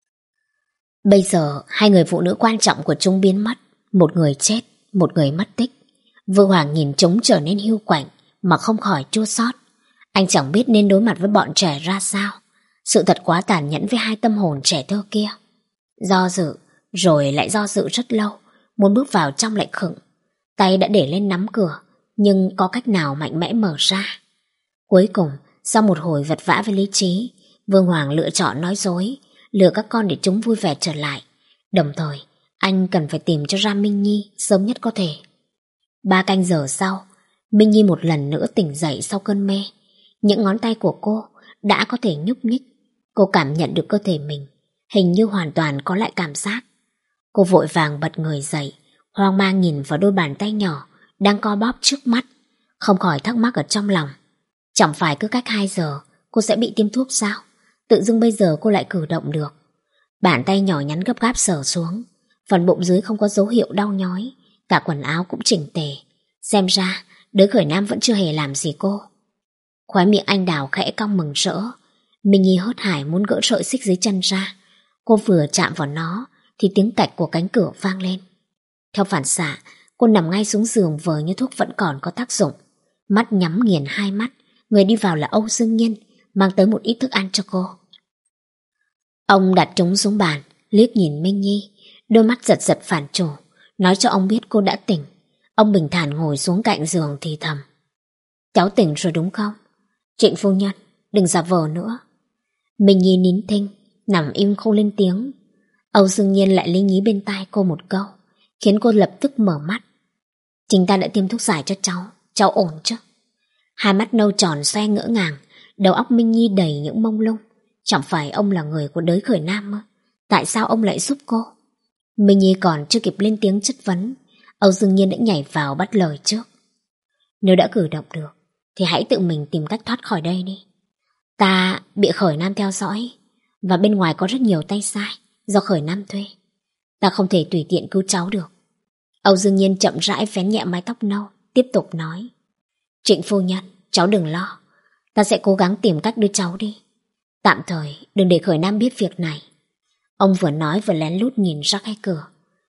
Bây giờ, hai người phụ nữ quan trọng của chúng biến mất. Một người chết, một người mất tích. Vương Hoàng nhìn chúng trở nên hiu quạnh mà không khỏi chua xót. Anh chẳng biết nên đối mặt với bọn trẻ ra sao. Sự thật quá tàn nhẫn với hai tâm hồn trẻ thơ kia. Do dự, rồi lại do dự rất lâu, muốn bước vào trong lại khựng. Tay đã để lên nắm cửa, nhưng có cách nào mạnh mẽ mở ra. Cuối cùng, sau một hồi vật vã với lý trí, Vương Hoàng lựa chọn nói dối, lừa các con để chúng vui vẻ trở lại. Đồng thời, anh cần phải tìm cho ra Minh Nhi sớm nhất có thể. Ba canh giờ sau, Minh Nhi một lần nữa tỉnh dậy sau cơn mê. Những ngón tay của cô đã có thể nhúc nhích. Cô cảm nhận được cơ thể mình, hình như hoàn toàn có lại cảm giác. Cô vội vàng bật người dậy, hoang mang nhìn vào đôi bàn tay nhỏ đang co bóp trước mắt, không khỏi thắc mắc ở trong lòng. Chẳng phải cứ cách hai giờ cô sẽ bị tiêm thuốc sao? Tự dưng bây giờ cô lại cử động được. Bàn tay nhỏ nhắn gấp gáp sờ xuống, phần bụng dưới không có dấu hiệu đau nhói, cả quần áo cũng chỉnh tề. Xem ra Đới Khởi Nam vẫn chưa hề làm gì cô. Khóe miệng anh Đào khẽ cong mừng rỡ. Minh Nhi hớt hải muốn gỡ sợi xích dưới chân ra. Cô vừa chạm vào nó thì tiếng cạch của cánh cửa vang lên. Theo phản xạ, cô nằm ngay xuống giường vờ như thuốc vẫn còn có tác dụng. Mắt nhắm nghiền hai mắt. Người đi vào là Âu Dương Nhiên, mang tới một ít thức ăn cho cô. Ông đặt chúng xuống bàn, liếc nhìn Minh Nhi, đôi mắt giật giật phản chủ, nói cho ông biết cô đã tỉnh. Ông bình thản ngồi xuống cạnh giường thì thầm: cháu tỉnh rồi đúng không? Trịnh phu nhân, đừng giả vờ nữa. Minh Nhi nín thinh, nằm im không lên tiếng. Âu Dương Nhiên lại lý nhí bên tai cô một câu, khiến cô lập tức mở mắt. Chính ta đã tiêm thuốc giải cho cháu, cháu ổn chứ? Hai mắt nâu tròn xoe ngỡ ngàng, đầu óc Minh Nhi đầy những mông lung. Chẳng phải ông là người của Đới Khởi Nam ư? Tại sao ông lại giúp cô? Minh Nhi còn chưa kịp lên tiếng chất vấn, Âu Dương Nhiên đã nhảy vào bắt lời trước. Nếu đã cử động được thì hãy tự mình tìm cách thoát khỏi đây đi. Ta bị Khởi Nam theo dõi, và bên ngoài có rất nhiều tay sai do Khởi Nam thuê. Ta không thể tùy tiện cứu cháu được. Âu Dương Nhiên chậm rãi vén nhẹ mái tóc nâu, tiếp tục nói: Trịnh phu nhân, cháu đừng lo, ta sẽ cố gắng tìm cách đưa cháu đi. Tạm thời đừng để Khởi Nam biết việc này. Ông vừa nói vừa lén lút nhìn ra khe cửa.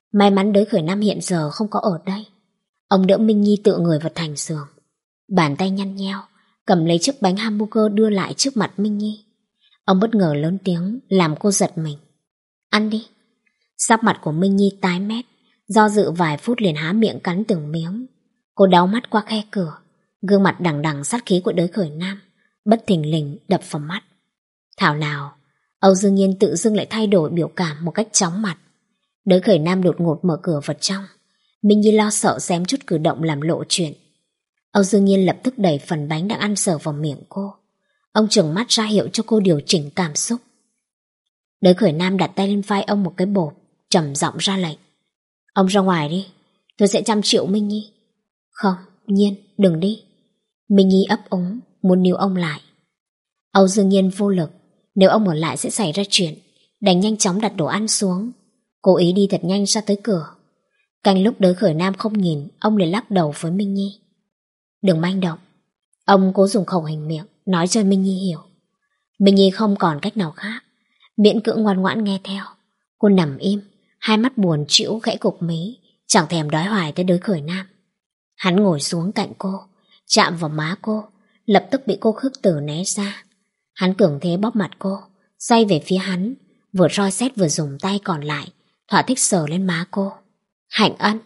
May mắn Đới Khởi Nam hiện giờ không có ở đây. Ông đỡ Minh Nhi tựa người vào thành giường, bàn tay nhăn nheo cầm lấy chiếc bánh hamburger đưa lại trước mặt Minh Nhi. Ông bất ngờ lớn tiếng làm cô giật mình. Ăn đi. Sắc mặt của Minh Nhi tái mét, do dự vài phút liền há miệng cắn từng miếng. Cô đảo mắt qua khe cửa, gương mặt đằng đằng sát khí của Đới Khởi Nam bất thình lình đập vào mắt. Thảo nào Âu Dương Nhiên tự dưng lại thay đổi biểu cảm một cách chóng mặt. Đới Khởi Nam đột ngột mở cửa vào trong. Minh Nhi lo sợ xém chút cử động làm lộ chuyện. Âu Dương Nhiên lập tức đẩy phần bánh đang ăn sờ vào miệng cô. Ông trừng mắt ra hiệu cho cô điều chỉnh cảm xúc. Đới Khởi Nam đặt tay lên vai ông một cái bộp, trầm giọng ra lệnh. Ông ra ngoài đi, tôi sẽ chăm triệu Minh Nhi. Không, Nhiên, đừng đi. Minh Nhi ấp úng, muốn níu ông lại. Âu Dương Nhiên vô lực, nếu ông ở lại sẽ xảy ra chuyện, đành nhanh chóng đặt đồ ăn xuống, cố ý đi thật nhanh ra tới cửa. Canh lúc Đới Khởi Nam không nhìn, ông liền lắc đầu với Minh Nhi. Đừng manh động. Ông cố dùng khẩu hình miệng nói cho Minh Nhi hiểu. Minh Nhi không còn cách nào khác, miễn cưỡng ngoan ngoãn nghe theo. Cô nằm im, hai mắt buồn trĩu khẽ cục mí, chẳng thèm đói hoài tới Đới Khởi Nam. Hắn ngồi xuống cạnh cô, chạm vào má cô, lập tức bị cô khước từ né ra. Hắn cường thế bóp mặt cô, xoay về phía hắn, vừa roi sét vừa dùng tay còn lại thỏa thích sờ lên má cô. Hạnh Ân.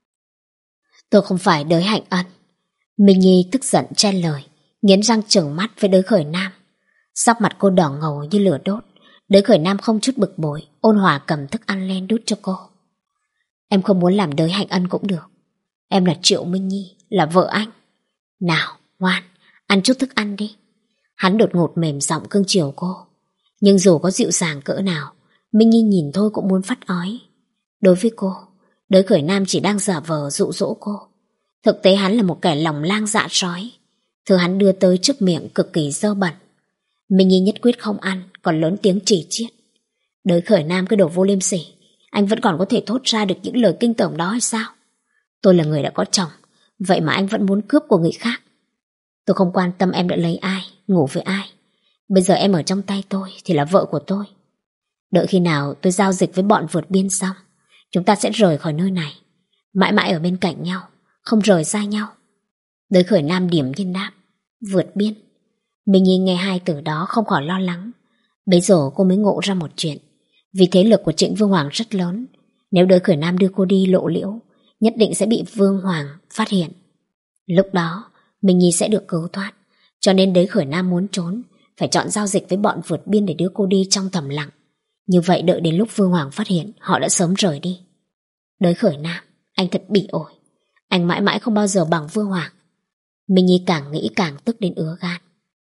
Tôi không phải Đới Hạnh Ân. Minh Nhi tức giận chen lời, nghiến răng trừng mắt với Đới Khởi Nam. Sắc mặt cô đỏ ngầu như lửa đốt. Đới Khởi Nam không chút bực bội, ôn hòa cầm thức ăn lên đút cho cô. Em không muốn làm Đới Hạnh Ân cũng được. Em là Triệu Minh Nhi, là vợ anh. Nào, ngoan, ăn chút thức ăn đi. Hắn đột ngột mềm giọng cưng chiều cô. Nhưng dù có dịu dàng cỡ nào, Minh Nhi nhìn thôi cũng muốn phát ói. Đối với cô, Đới Khởi Nam chỉ đang giả vờ dụ dỗ cô. Thực tế hắn là một kẻ lòng lang dạ sói. Thứ hắn đưa tới trước miệng cực kỳ dơ bẩn. Minh Nhi nhất quyết không ăn, còn lớn tiếng chỉ chiết. Đới Khởi Nam cái đồ vô liêm sỉ, anh vẫn còn có thể thốt ra được những lời kinh tởm đó hay sao? Tôi là người đã có chồng, vậy mà anh vẫn muốn cướp của người khác. Tôi không quan tâm em đã lấy ai, ngủ với ai. Bây giờ em ở trong tay tôi thì là vợ của tôi. Đợi khi nào tôi giao dịch với bọn vượt biên xong, chúng ta sẽ rời khỏi nơi này, mãi mãi ở bên cạnh nhau, không rời xa nhau. Đới Khởi Nam điểm nhiên đáp. Vượt biên. Minh Nhi nghe hai từ đó không khỏi lo lắng. Bấy giờ cô mới ngộ ra một chuyện. Vì thế lực của Trịnh Vương Hoàng rất lớn, nếu Đới Khởi Nam đưa cô đi lộ liễu, nhất định sẽ bị Vương Hoàng phát hiện. Lúc đó Minh Nhi sẽ được cứu thoát. Cho nên Đới Khởi Nam muốn trốn, phải chọn giao dịch với bọn vượt biên để đưa cô đi trong thầm lặng. Như vậy đợi đến lúc Vương Hoàng phát hiện, họ đã sớm rời đi. Đới Khởi Nam, anh thật bỉ ổi. Anh mãi mãi không bao giờ bằng Vương Hoàng. Minh Nhi càng nghĩ càng tức đến ứa gan.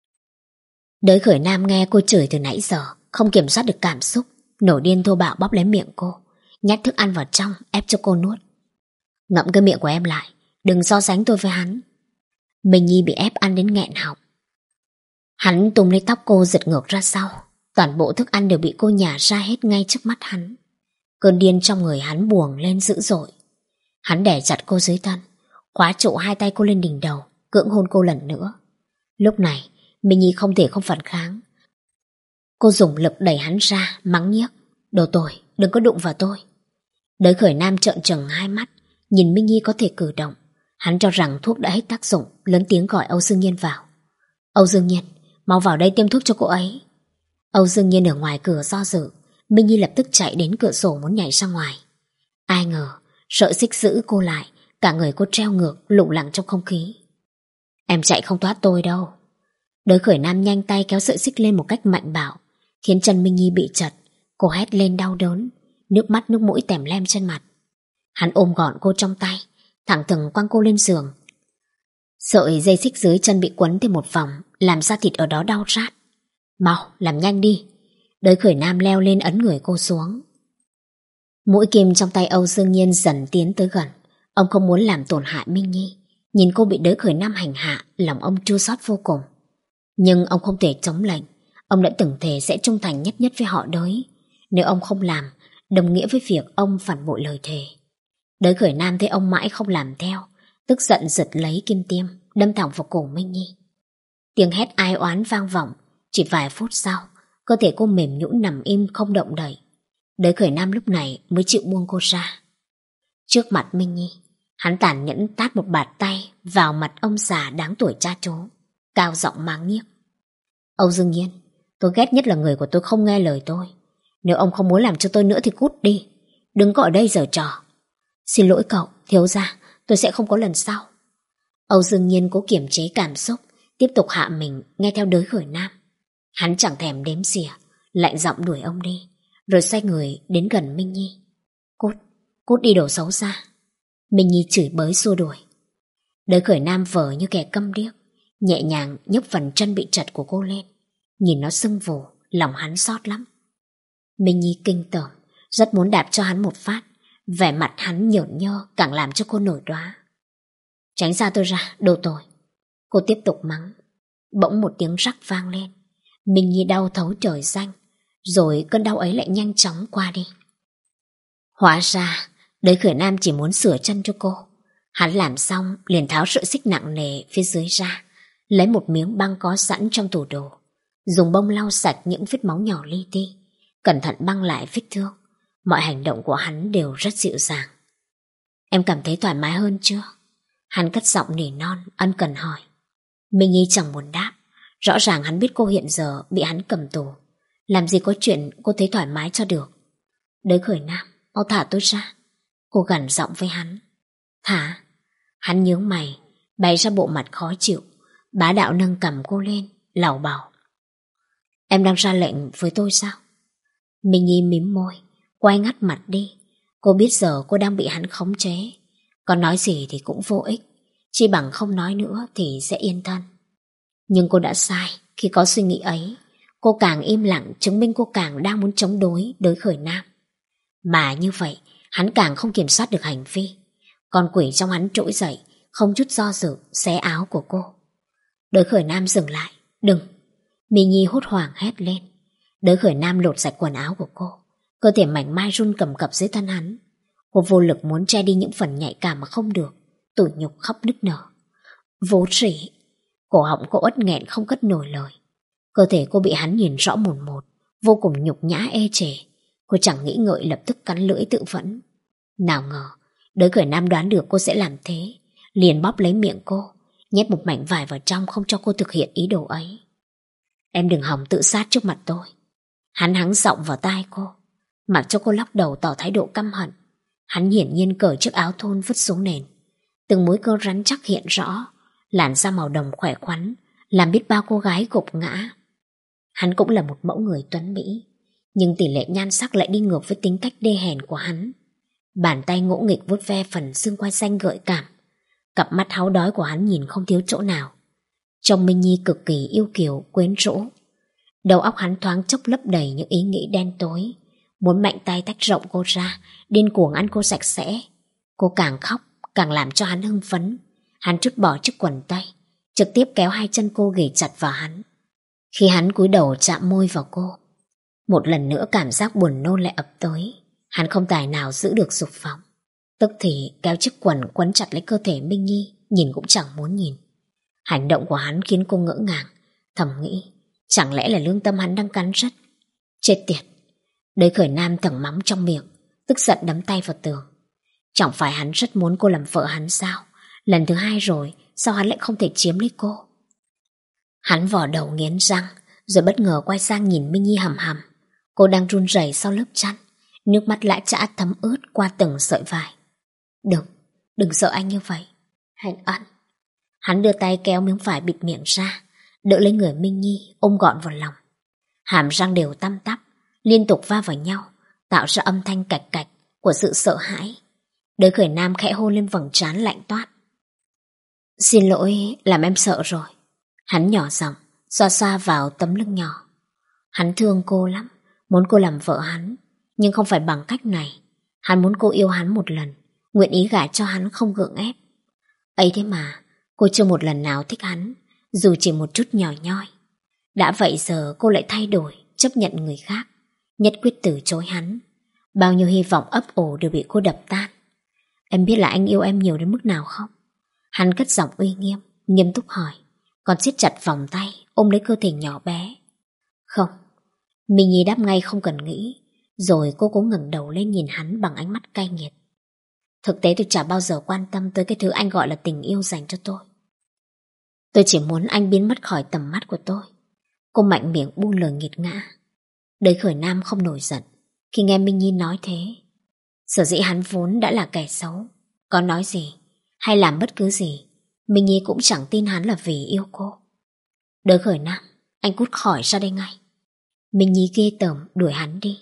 Đới Khởi Nam nghe cô chửi từ nãy giờ, không kiểm soát được cảm xúc, nổi điên thô bạo bóp lấy miệng cô, nhét thức ăn vào trong, ép cho cô nuốt. Ngậm cái miệng của em lại, đừng so sánh tôi với hắn. Minh Nhi bị ép ăn đến nghẹn họng. Hắn túm lấy tóc cô giật ngược ra sau, toàn bộ thức ăn đều bị cô nhả ra hết ngay trước mắt hắn. Cơn điên trong người hắn buồng lên dữ dội. Hắn đè chặt cô dưới thân, khóa trụ hai tay cô lên đỉnh đầu, cưỡng hôn cô lần nữa. Lúc này Minh Nhi không thể không phản kháng. Cô dùng lực đẩy hắn ra, mắng nhiếc. Đồ tồi, đừng có đụng vào tôi. Đới Khởi Nam trợn trừng hai mắt, nhìn Minh Nhi có thể cử động. Hắn cho rằng thuốc đã hết tác dụng, lớn tiếng gọi Âu Dương Nhiên vào. Âu Dương Nhiên, mau vào đây tiêm thuốc cho cô ấy. Âu Dương Nhiên ở ngoài cửa do dự. Minh Nhi lập tức chạy đến cửa sổ muốn nhảy ra ngoài. Ai ngờ sợi xích giữ cô lại, cả người cô treo ngược lủng lẳng trong không khí. Em chạy không thoát tôi đâu. Đới Khởi Nam nhanh tay kéo sợi xích lên một cách mạnh bạo, khiến chân Minh Nhi bị chật. Cô hét lên đau đớn, nước mắt nước mũi tèm lem trên mặt. Hắn ôm gọn cô trong tay, thẳng thừng quăng cô lên giường. Sợi dây xích dưới chân bị quấn thêm một vòng, làm da thịt ở đó đau rát. Mau, làm nhanh đi. Đới Khởi Nam leo lên ấn người cô xuống. Mũi kim trong tay Âu Dương Nhiên dần tiến tới gần. Ông không muốn làm tổn hại Minh Nhi. Nhìn cô bị Đới Khởi Nam hành hạ, lòng ông chua xót vô cùng. Nhưng ông không thể chống lệnh. Ông đã từng thề sẽ trung thành nhất nhất với họ Đới. Nếu ông không làm, đồng nghĩa với việc ông phản bội lời thề. Đới Khởi Nam thấy ông mãi không làm theo, tức giận giật lấy kim tiêm, đâm thẳng vào cổ Minh Nhi. Tiếng hét ai oán vang vọng. Chỉ vài phút sau, cơ thể cô mềm nhũn nằm im không động đậy. Đới Khởi Nam lúc này mới chịu buông cô ra. Trước mặt Minh Nhi, hắn tàn nhẫn tát một bạt tay vào mặt ông già đáng tuổi cha chố, cao giọng mắng nhiếc. Âu Dương Nhiên, tôi ghét nhất là người của tôi không nghe lời tôi. Nếu ông không muốn làm cho tôi nữa thì cút đi, đừng có ở đây giở trò. Xin lỗi cậu, thiếu gia, tôi sẽ không có lần sau. Âu Dương Nhiên cố kiềm chế cảm xúc, tiếp tục hạ mình nghe theo Đới Khởi Nam. Hắn chẳng thèm đếm xỉa, lạnh giọng đuổi ông đi, rồi xoay người đến gần Minh Nhi. Cút, cút đi đồ xấu xa. Minh Nhi chửi bới xua đuổi. Đới Khởi Nam vờ như kẻ câm điếc, nhẹ nhàng nhấc phần chân bị trật của cô lên. Nhìn nó sưng vù, lòng hắn xót lắm. Minh Nhi kinh tởm, rất muốn đạp cho hắn một phát. Vẻ mặt hắn nhởn nhơ càng làm cho cô nổi đoá. Tránh xa tôi ra, đồ tồi. Cô tiếp tục mắng. Bỗng một tiếng rắc vang lên. Minh Nhi đau thấu trời xanh, rồi cơn đau ấy lại nhanh chóng qua đi. Hóa ra Đới Khởi Nam chỉ muốn sửa chân cho cô. Hắn làm xong liền tháo sợi xích nặng nề phía dưới ra, lấy một miếng băng có sẵn trong tủ đồ, dùng bông lau sạch những vết máu nhỏ li ti, cẩn thận băng lại vết thương. Mọi hành động của hắn đều rất dịu dàng. Em cảm thấy thoải mái hơn chưa? Hắn cất giọng nỉ non, ân cần hỏi. Minh Nhi chẳng muốn đáp. Rõ ràng hắn biết cô hiện giờ bị hắn cầm tù. Làm gì có chuyện cô thấy thoải mái cho được. Đới Khởi Nam, mau thả tôi ra. Cô gằn giọng với hắn. Thả? Hắn nhướng mày, bày ra bộ mặt khó chịu, bá đạo nâng cầm cô lên, lảo bảo. Em đang ra lệnh với tôi sao? Minh Nhi mím môi, quay ngắt mặt đi. Cô biết giờ cô đang bị hắn khống chế, còn nói gì thì cũng vô ích, chỉ bằng không nói nữa thì sẽ yên thân. Nhưng cô đã sai khi có suy nghĩ ấy. Cô càng im lặng chứng minh cô càng đang muốn chống đối Đới Khởi Nam. Mà như vậy hắn càng không kiểm soát được hành vi. Con quỷ trong hắn trỗi dậy, không chút do dự xé áo của cô. Đới Khởi Nam dừng lại. Đừng! Minh Nhi hốt hoảng hét lên. Đới Khởi Nam lột sạch quần áo của cô. Cơ thể mảnh mai run cầm cập dưới thân hắn. Cô vô lực muốn che đi những phần nhạy cảm mà không được, tủi nhục khóc nức nở. Vô sỉ! Cổ họng cô uất nghẹn không cất nổi lời. Cơ thể cô bị hắn nhìn rõ mồn một, vô cùng nhục nhã ê chề. Cô chẳng nghĩ ngợi lập tức cắn lưỡi tự vẫn. Nào ngờ Đới Khởi Nam đoán được cô sẽ làm thế, liền bóp lấy miệng cô, nhét một mảnh vải vào trong không cho cô thực hiện ý đồ ấy. Em đừng hòng tự sát trước mặt tôi. Hắn hắng giọng vào tai cô, mặc cho cô lắc đầu tỏ thái độ căm hận. Hắn hiển nhiên cởi chiếc áo thun vứt xuống nền. Từng múi cơ rắn chắc hiện rõ, làn da màu đồng khỏe khoắn, làm biết bao cô gái gục ngã. Hắn cũng là một mẫu người tuấn mỹ, nhưng tỷ lệ nhan sắc lại đi ngược với tính cách đê hèn của hắn. Bàn tay ngỗ nghịch vuốt ve phần xương quai xanh gợi cảm. Cặp mắt háu đói của hắn nhìn không thiếu chỗ nào. Trông Minh Nhi cực kỳ yêu kiều, quyến rũ. Đầu óc hắn thoáng chốc lấp đầy những ý nghĩ đen tối, muốn mạnh tay tách rộng cô ra, điên cuồng ăn cô sạch sẽ. Cô càng khóc càng làm cho hắn hưng phấn. Hắn trút bỏ chiếc quần tây, trực tiếp kéo hai chân cô ghì chặt vào hắn. Khi hắn cúi đầu chạm môi vào cô, một lần nữa cảm giác buồn nôn lại ập tới. Hắn không tài nào giữ được dục vọng, tức thì kéo chiếc quần quấn chặt lấy cơ thể Minh Nhi, nhìn cũng chẳng muốn nhìn. Hành động của hắn khiến cô ngỡ ngàng, thầm nghĩ chẳng lẽ là lương tâm hắn đang cắn rứt. Chết tiệt! Đới Khởi Nam thầm mắng trong miệng, tức giận đấm tay vào tường. Chẳng phải hắn rất muốn cô làm vợ hắn sao? Lần thứ hai rồi, sao hắn lại không thể chiếm lấy cô? Hắn vò đầu nghiến răng, rồi bất ngờ quay sang nhìn Minh Nhi hầm hầm. Cô đang run rẩy sau lớp chăn, nước mắt lã chã thấm ướt qua từng sợi vải. Đừng, đừng sợ anh như vậy. Hạnh Ân. Hắn đưa tay kéo miếng vải bịt miệng ra, đỡ lấy người Minh Nhi, ôm gọn vào lòng. Hàm răng đều tăm tắp, liên tục va vào nhau, tạo ra âm thanh cạch cạch của sự sợ hãi. Đới Khởi Nam khẽ hôn lên vầng trán lạnh toát. Xin lỗi, làm em sợ rồi. Hắn nhỏ giọng, xoa xoa vào tấm lưng nhỏ. Hắn thương cô lắm, muốn cô làm vợ hắn, nhưng không phải bằng cách này. Hắn muốn cô yêu hắn một lần, nguyện ý gả cho hắn không gượng ép. Ấy thế mà, cô chưa một lần nào thích hắn, dù chỉ một chút nhỏ nhoi. Đã vậy giờ cô lại thay đổi, chấp nhận người khác, nhất quyết từ chối hắn. Bao nhiêu hy vọng ấp ủ đều bị cô đập tan. Em biết là anh yêu em nhiều đến mức nào không? Hắn cất giọng uy nghiêm, nghiêm túc hỏi, còn siết chặt vòng tay, ôm lấy cơ thể nhỏ bé. Không. Minh Nhi đáp ngay không cần nghĩ, rồi cô cố ngẩng đầu lên nhìn hắn bằng ánh mắt cay nghiệt. Thực tế tôi chả bao giờ quan tâm tới cái thứ anh gọi là tình yêu dành cho tôi. Tôi chỉ muốn anh biến mất khỏi tầm mắt của tôi. Cô mạnh miệng buông lời nghiệt ngã. Đới Khởi Nam không nổi giận khi nghe Minh Nhi nói thế. Sở dĩ hắn vốn đã là kẻ xấu, có nói gì hay làm bất cứ gì, Minh Nhi cũng chẳng tin hắn là vì yêu cô. Đới Khởi Nam, anh cút khỏi ra đây ngay. Minh Nhi ghê tởm đuổi hắn đi.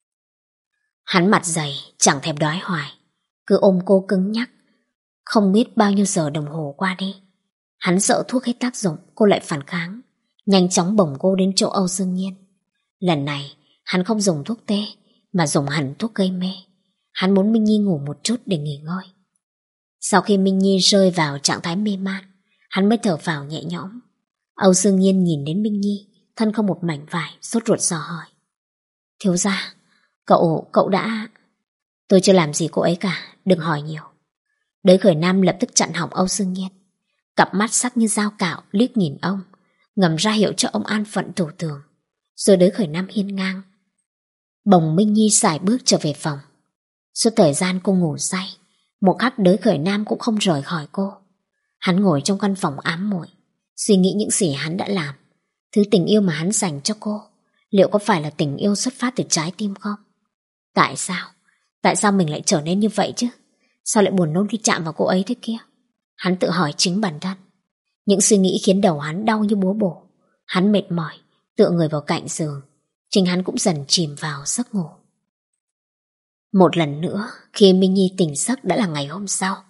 Hắn mặt dày, chẳng thèm đói hoài, cứ ôm cô cứng nhắc. Không biết bao nhiêu giờ đồng hồ qua đi. Hắn sợ thuốc hết tác dụng, cô lại phản kháng, nhanh chóng bồng cô đến chỗ Âu Dương Nhiên. Lần này hắn không dùng thuốc tê, mà dùng hẳn thuốc gây mê. Hắn muốn Minh Nhi ngủ một chút để nghỉ ngơi. Sau khi Minh Nhi rơi vào trạng thái mê man, hắn mới thở phào nhẹ nhõm. Âu Dương Nhiên nhìn đến Minh Nhi, thân không một mảnh vải, sốt ruột dò hỏi. Thiếu gia, cậu, cậu đã... Tôi chưa làm gì cô ấy cả, đừng hỏi nhiều. Đới Khởi Nam lập tức chặn họng Âu Dương Nhiên. Cặp mắt sắc như dao cạo liếc nhìn ông, ngầm ra hiệu cho ông an phận thủ thường. Rồi Đới Khởi Nam hiên ngang bồng Minh Nhi sải bước trở về phòng. Suốt thời gian cô ngủ say, một khắc Đới Khởi Nam cũng không rời khỏi cô. Hắn ngồi trong căn phòng ám muội, suy nghĩ những gì hắn đã làm. Thứ tình yêu mà hắn dành cho cô, liệu có phải là tình yêu xuất phát từ trái tim không? Tại sao? Tại sao mình lại trở nên như vậy chứ? Sao lại buồn nôn khi chạm vào cô ấy thế kia? Hắn tự hỏi chính bản thân. Những suy nghĩ khiến đầu hắn đau như búa bổ. Hắn mệt mỏi, tựa người vào cạnh giường. Chính hắn cũng dần chìm vào giấc ngủ. Một lần nữa, khi Minh Nhi tỉnh giấc đã là ngày hôm sau.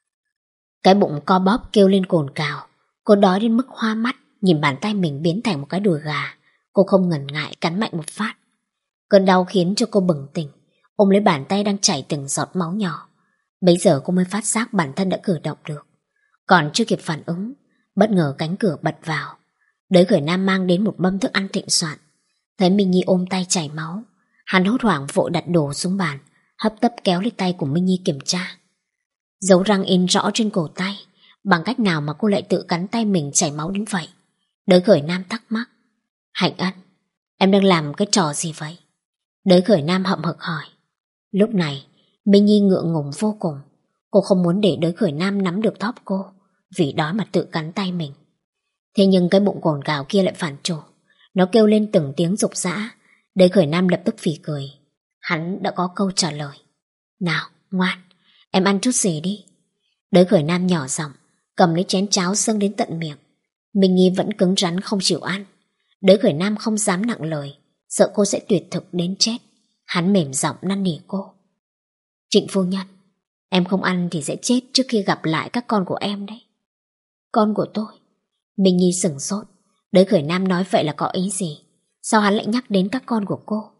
Cái bụng co bóp kêu lên cồn cào. Cô đói đến mức hoa mắt, nhìn bàn tay mình biến thành một cái đùi gà. Cô không ngần ngại cắn mạnh một phát. Cơn đau khiến cho cô bừng tỉnh, ôm lấy bàn tay đang chảy từng giọt máu nhỏ. Bấy giờ cô mới phát giác bản thân đã cử động được. Còn chưa kịp phản ứng, bất ngờ cánh cửa bật vào. Đới Khởi Nam mang đến một mâm thức ăn thịnh soạn. Thấy Minh Nhi ôm tay chảy máu, hắn hốt hoảng vội đặt đồ xuống bàn, hấp tấp kéo lấy tay của Minh Nhi kiểm tra. Dấu răng in rõ trên cổ tay. Bằng cách nào mà cô lại tự cắn tay mình chảy máu đến vậy? Đới Khởi Nam thắc mắc. Hạnh Ân, em đang làm cái trò gì vậy? Đới Khởi Nam hậm hực hỏi. Lúc này Minh Nhi ngượng ngùng vô cùng. Cô không muốn để Đới Khởi Nam nắm được thóp cô, vì đói mà tự cắn tay mình. Thế nhưng cái bụng cồn cào kia lại phản chủ. Nó kêu lên từng tiếng rục rã. Đới Khởi Nam lập tức phì cười. Hắn đã có câu trả lời. Nào, ngoan, em ăn chút gì đi. Đới Khởi Nam nhỏ giọng cầm lấy chén cháo dâng đến tận miệng. Minh Nhi vẫn cứng rắn không chịu ăn. Đới Khởi Nam không dám nặng lời, sợ cô sẽ tuyệt thực đến chết. Hắn mềm giọng năn nỉ cô. Trịnh phu nhân, em không ăn thì sẽ chết trước khi gặp lại các con của em đấy. Con của tôi? Minh Nhi sửng sốt. Đới Khởi Nam nói vậy là có ý gì? Sao hắn lại nhắc đến các con của cô?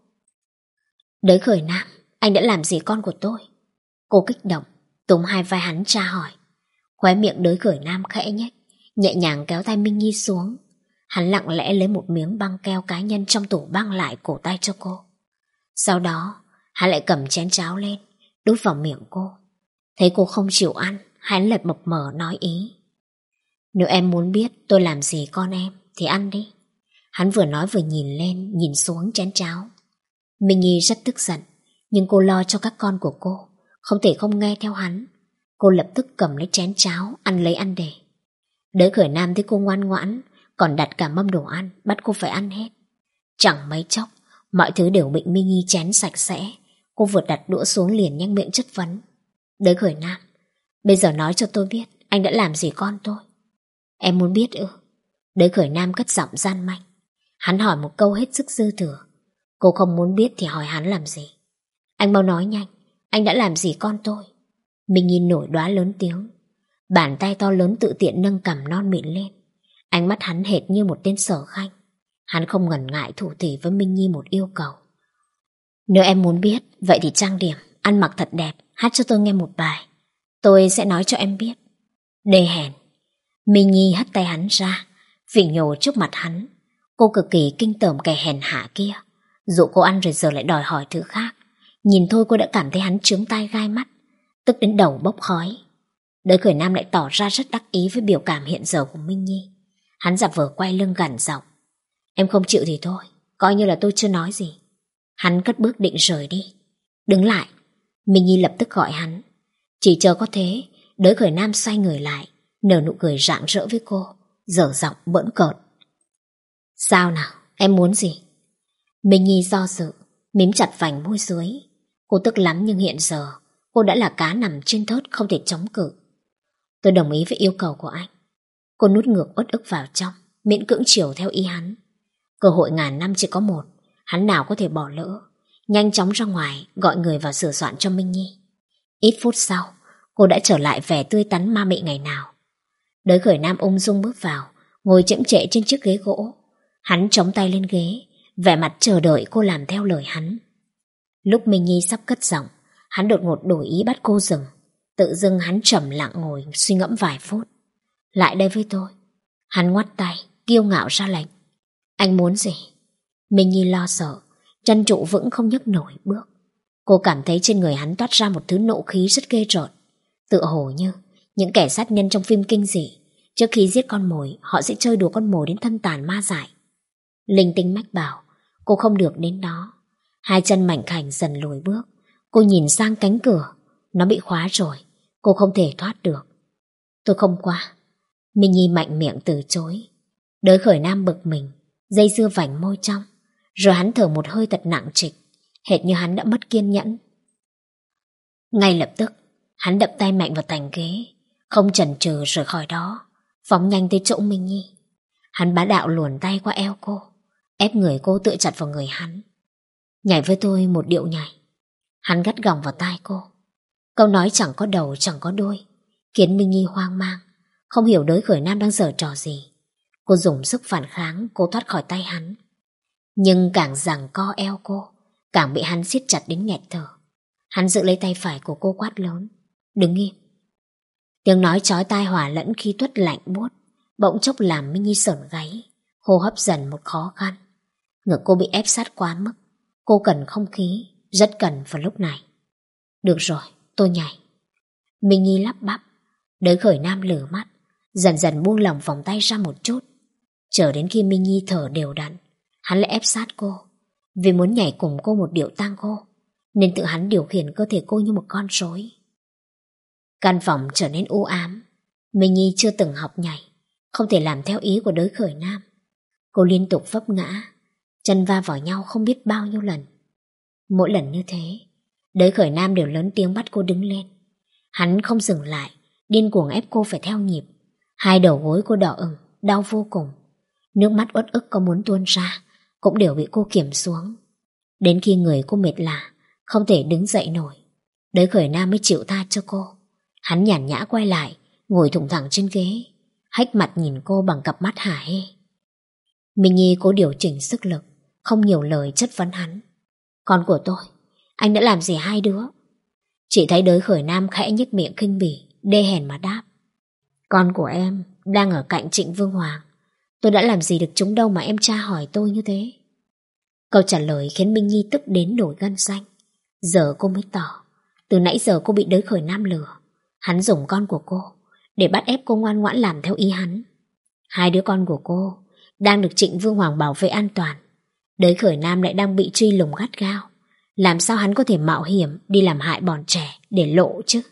Đới Khởi Nam, anh đã làm gì con của tôi? Cô kích động túm hai vai hắn tra hỏi. Khóe miệng Đới Khởi Nam khẽ nhếch, nhẹ nhàng kéo tay Minh Nhi xuống. Hắn lặng lẽ lấy một miếng băng keo cá nhân trong tủ băng lại cổ tay cho cô. Sau đó hắn lại cầm chén cháo lên, đút vào miệng cô. Thấy cô không chịu ăn, hắn lật mập mờ nói ý. Nếu em muốn biết tôi làm gì con em thì ăn đi. Hắn vừa nói vừa nhìn lên, nhìn xuống chén cháo. Minh Nhi rất tức giận, nhưng cô lo cho các con của cô, không thể không nghe theo hắn. Cô lập tức cầm lấy chén cháo, ăn lấy ăn để. Đới Khởi Nam thấy cô ngoan ngoãn, còn đặt cả mâm đồ ăn, bắt cô phải ăn hết. Chẳng mấy chốc, mọi thứ đều bị Minh Nhi chén sạch sẽ. Cô vừa đặt đũa xuống liền nhanh miệng chất vấn. Đới Khởi Nam, bây giờ nói cho tôi biết anh đã làm gì con tôi. Em muốn biết ư? Đới Khởi Nam cất giọng gian manh. Hắn hỏi một câu hết sức dư thừa. Cô không muốn biết thì hỏi hắn làm gì? Anh mau nói nhanh, anh đã làm gì con tôi? Minh Nhi nổi đoá lớn tiếng. Bàn tay to lớn tự tiện nâng cằm non mịn lên. Ánh mắt hắn hệt như một tên Sở Khanh. Hắn không ngần ngại thủ thỉ với Minh Nhi một yêu cầu. Nếu em muốn biết, vậy thì trang điểm, ăn mặc thật đẹp, hát cho tôi nghe một bài. Tôi sẽ nói cho em biết. Đê hèn. Minh Nhi hất tay hắn ra, phỉ nhổ trước mặt hắn. Cô cực kỳ kinh tởm kẻ hèn hạ kia. Dụ cô ăn rồi giờ lại đòi hỏi thứ khác. Nhìn thôi cô đã cảm thấy hắn chướng tai gai mắt, tức đến đầu bốc khói. Đới Khởi Nam lại tỏ ra rất đắc ý với biểu cảm hiện giờ của Minh Nhi. Hắn giả vờ quay lưng gằn giọng. Em không chịu thì thôi, coi như là tôi chưa nói gì. Hắn cất bước định rời đi. Đứng lại. Minh Nhi lập tức gọi hắn. Chỉ chờ có thế, Đới Khởi Nam xoay người lại, nở nụ cười rạng rỡ với cô, dở giọng bỡn cợt. Sao nào, em muốn gì? Minh Nhi do dự, mím chặt vành môi dưới. Cô tức lắm nhưng hiện giờ cô đã là cá nằm trên thớt không thể chống cự. Tôi đồng ý với yêu cầu của anh. Cô nút ngược uất ức vào trong, miễn cưỡng chiều theo ý hắn. Cơ hội ngàn năm chỉ có một, hắn nào có thể bỏ lỡ. Nhanh chóng ra ngoài gọi người vào sửa soạn cho Minh Nhi. Ít phút sau, cô đã trở lại vẻ tươi tắn ma mị ngày nào. Đới Khởi Nam ung dung bước vào, ngồi chễm chệ trên chiếc ghế gỗ. Hắn chống tay lên ghế, vẻ mặt chờ đợi cô làm theo lời hắn. Lúc Minh Nhi sắp cất giọng, hắn đột ngột đổi ý bắt cô dừng. Tự dưng hắn trầm lặng ngồi suy ngẫm vài phút. Lại đây với tôi. Hắn ngoắt tay, kiêu ngạo ra lệnh. Anh muốn gì? Minh Nhi lo sợ, chân trụ vững không nhấc nổi bước. Cô cảm thấy trên người hắn toát ra một thứ nộ khí rất ghê rợn. Tựa hồ như những kẻ sát nhân trong phim kinh dị, trước khi giết con mồi, họ sẽ chơi đùa con mồi đến thân tàn ma dại. Linh tinh mách bảo cô không được đến đó. Hai chân mảnh khảnh dần lùi bước. Cô nhìn sang cánh cửa, nó bị khóa rồi, cô không thể thoát được. Tôi không qua. Minh Nhi mạnh miệng từ chối. Đới Khởi Nam bực mình, dây dưa vành môi trong, rồi hắn thở một hơi thật nặng trịch, hệt như hắn đã mất kiên nhẫn. Ngay lập tức, hắn đập tay mạnh vào thành ghế, không chần chừ rời khỏi đó, phóng nhanh tới chỗ Minh Nhi. Hắn bá đạo luồn tay qua eo cô, ép người cô tựa chặt vào người hắn. Nhảy với tôi một điệu nhảy. Hắn gắt gỏng vào tai cô. Câu nói chẳng có đầu chẳng có đuôi, khiến Minh Nhi hoang mang, không hiểu Đới Khởi Nam đang giở trò gì. Cô dùng sức phản kháng, cô thoát khỏi tay hắn. Nhưng càng giằng co eo cô, càng bị hắn siết chặt đến nghẹt thở. Hắn giữ lấy tay phải của cô quát lớn. Đứng im. Tiếng nói chói tai hòa lẫn khí tuất lạnh buốt, bỗng chốc làm Minh Nhi sởn gáy, hô hấp dần một khó khăn. Ngực cô bị ép sát quá mức. Cô cần không khí, rất cần vào lúc này. Được rồi, tôi nhảy. Minh Nhi lắp bắp. Đới Khởi Nam lử mắt, dần dần buông lỏng vòng tay ra một chút. Chờ đến khi Minh Nhi thở đều đặn, hắn lại ép sát cô. Vì muốn nhảy cùng cô một điệu tango, nên tự hắn điều khiển cơ thể cô như một con rối. Căn phòng trở nên u ám. Minh Nhi chưa từng học nhảy, không thể làm theo ý của Đới Khởi Nam. Cô liên tục vấp ngã, chân va vào nhau không biết bao nhiêu lần. Mỗi lần như thế, Đới Khởi Nam đều lớn tiếng bắt cô đứng lên. Hắn không dừng lại, điên cuồng ép cô phải theo nhịp. Hai đầu gối cô đỏ ửng, đau vô cùng. Nước mắt uất ức có muốn tuôn ra, cũng đều bị cô kiềm xuống. Đến khi người cô mệt lả, không thể đứng dậy nổi, Đới Khởi Nam mới chịu tha cho cô. Hắn nhàn nhã quay lại, ngồi thủng thẳng trên ghế, hách mặt nhìn cô bằng cặp mắt hả hê. Minh Nhi cố điều chỉnh sức lực, không nhiều lời chất vấn hắn. Con của tôi, anh đã làm gì hai đứa? Chỉ thấy Đới Khởi Nam khẽ nhếch miệng khinh bỉ, đê hèn mà đáp. Con của em đang ở cạnh Trịnh Vương Hoàng. Tôi đã làm gì được chúng đâu mà em tra hỏi tôi như thế? Câu trả lời khiến Minh Nhi tức đến nổi gân xanh. Giờ cô mới tỏ, từ nãy giờ cô bị Đới Khởi Nam lừa. Hắn dùng con của cô để bắt ép cô ngoan ngoãn làm theo ý hắn. Hai đứa con của cô đang được Trịnh Vương Hoàng bảo vệ an toàn. Đới Khởi Nam lại đang bị truy lùng gắt gao. Làm sao hắn có thể mạo hiểm đi làm hại bọn trẻ để lộ chứ?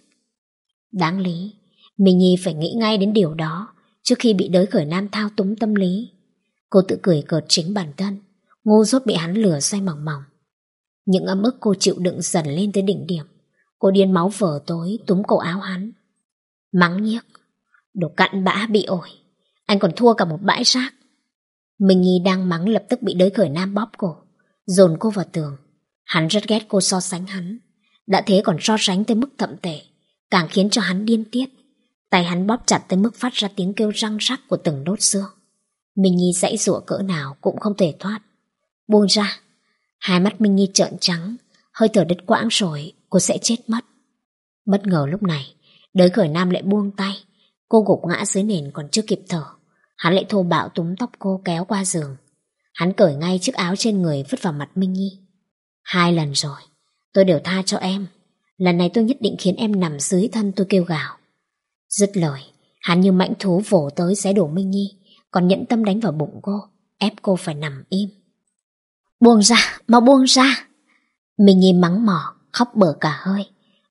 Đáng lý Minh Nhi phải nghĩ ngay đến điều đó trước khi bị Đới Khởi Nam thao túng tâm lý. Cô tự cười cợt chính bản thân, ngu dốt bị hắn lừa xoay mỏng mỏng. Những ấm ức cô chịu đựng dần lên tới đỉnh điểm. Cô điên máu vờ tối túm cổ áo hắn, mắng nhiếc. Đồ cặn bã bị ổi, anh còn thua cả một bãi rác. Minh Nhi đang mắng lập tức bị Đới Khởi Nam bóp cổ, dồn cô vào tường. Hắn rất ghét cô so sánh hắn, đã thế còn so sánh tới mức thậm tệ, càng khiến cho hắn điên tiết. Tay hắn bóp chặt tới mức phát ra tiếng kêu răng rắc của từng đốt xương. Minh Nhi giãy giụa cỡ nào cũng không thể thoát. Buông ra. Hai mắt Minh Nhi trợn trắng, hơi thở đứt quãng rồi, cô sẽ chết mất. Bất ngờ lúc này, Đới Khởi Nam lại buông tay. Cô gục ngã dưới nền còn chưa kịp thở, hắn lại thô bạo túm tóc cô kéo qua giường. Hắn cởi ngay chiếc áo trên người vứt vào mặt Minh Nhi. Hai lần rồi, tôi đều tha cho em. Lần này tôi nhất định khiến em nằm dưới thân tôi kêu gào. Dứt lời, hắn như mãnh thú vồ tới xé đổ Minh Nhi, còn nhẫn tâm đánh vào bụng cô, ép cô phải nằm im. Buông ra, mau buông ra. Minh Nhi mắng mỏ, khóc bở cả hơi.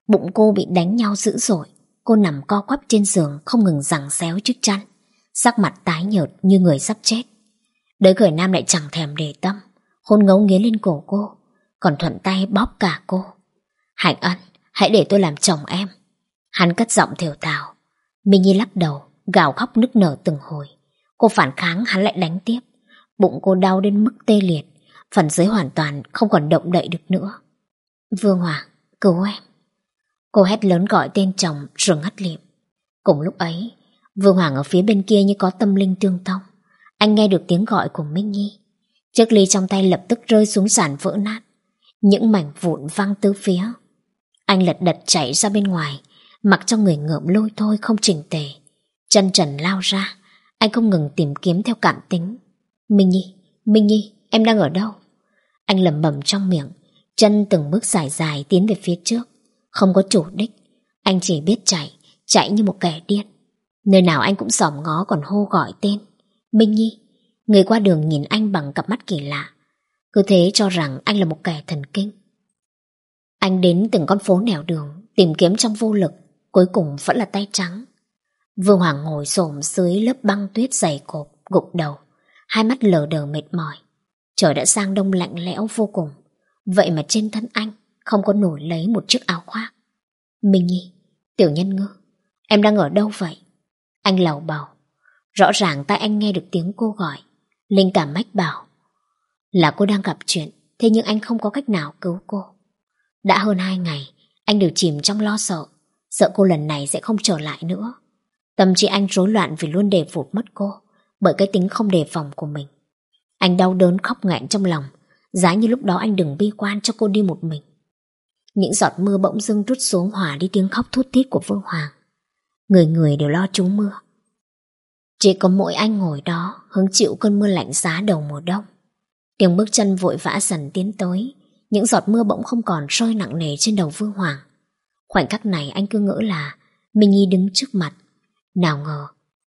Bụng cô bị đánh nhau dữ dội. Cô nằm co quắp trên giường không ngừng giằng xéo chiếc chăn, sắc mặt tái nhợt như người sắp chết. Đới Khởi Nam lại chẳng thèm để tâm, hôn ngấu nghiến lên cổ cô, còn thuận tay bóp cả cô. Hạnh Ân, hãy để tôi làm chồng em. Hắn cất giọng thều thào. Minh Nhi lắc đầu, gào khóc nức nở từng hồi. Cô phản kháng, hắn lại đánh tiếp. Bụng cô đau đến mức tê liệt, phần dưới hoàn toàn không còn động đậy được nữa. Vương Hoàng, cứu em. Cô hét lớn gọi tên chồng rồi ngắt lịm. Cùng lúc ấy, Vương Hoàng ở phía bên kia như có tâm linh tương thông. Anh nghe được tiếng gọi của Minh Nhi. Chiếc ly trong tay lập tức rơi xuống sàn vỡ nát, những mảnh vụn văng tứ phía. Anh lật đật chạy ra bên ngoài, mặc cho người ngợm lôi thôi không chỉnh tề. Chân trần lao ra, anh không ngừng tìm kiếm theo cảm tính. Minh Nhi, Minh Nhi, em đang ở đâu? Anh lẩm bẩm trong miệng, chân từng bước dài dài tiến về phía trước. Không có chủ đích, anh chỉ biết chạy, chạy như một kẻ điên. Nơi nào anh cũng xòm ngó còn hô gọi tên. Minh Nhi. Người qua đường nhìn anh bằng cặp mắt kỳ lạ, cứ thế cho rằng anh là một kẻ thần kinh. Anh đến từng con phố nẻo đường, tìm kiếm trong vô lực, cuối cùng vẫn là tay trắng. Vương Hoàng ngồi xổm dưới lớp băng tuyết dày cộp, gục đầu, hai mắt lờ đờ mệt mỏi. Trời đã sang đông lạnh lẽo vô cùng, vậy mà trên thân anh không có nổi lấy một chiếc áo khoác. Minh Nhi, Tiểu Nhân Ngư, em đang ở đâu vậy? Anh lầu bầu. Rõ ràng tai anh nghe được tiếng cô gọi. Linh cảm mách bảo là cô đang gặp chuyện, thế nhưng anh không có cách nào cứu cô. Đã hơn hai ngày, anh đều chìm trong lo sợ, sợ cô lần này sẽ không trở lại nữa. Tâm trí anh rối loạn vì luôn đề phụt mất cô, bởi cái tính không đề phòng của mình. Anh đau đớn khóc nghẹn trong lòng, giá như lúc đó anh đừng bi quan cho cô đi một mình. Những giọt mưa bỗng dưng trút xuống hòa đi tiếng khóc thút thít của Vương Hoàng. Người người đều lo trú mưa. Chỉ có mỗi anh ngồi đó hứng chịu cơn mưa lạnh giá đầu mùa đông. Tiếng bước chân vội vã dần tiến tới, những giọt mưa bỗng không còn rơi nặng nề trên đầu Vương Hoàng. Khoảnh khắc này anh cứ ngỡ là Minh Nhi đứng trước mặt. Nào ngờ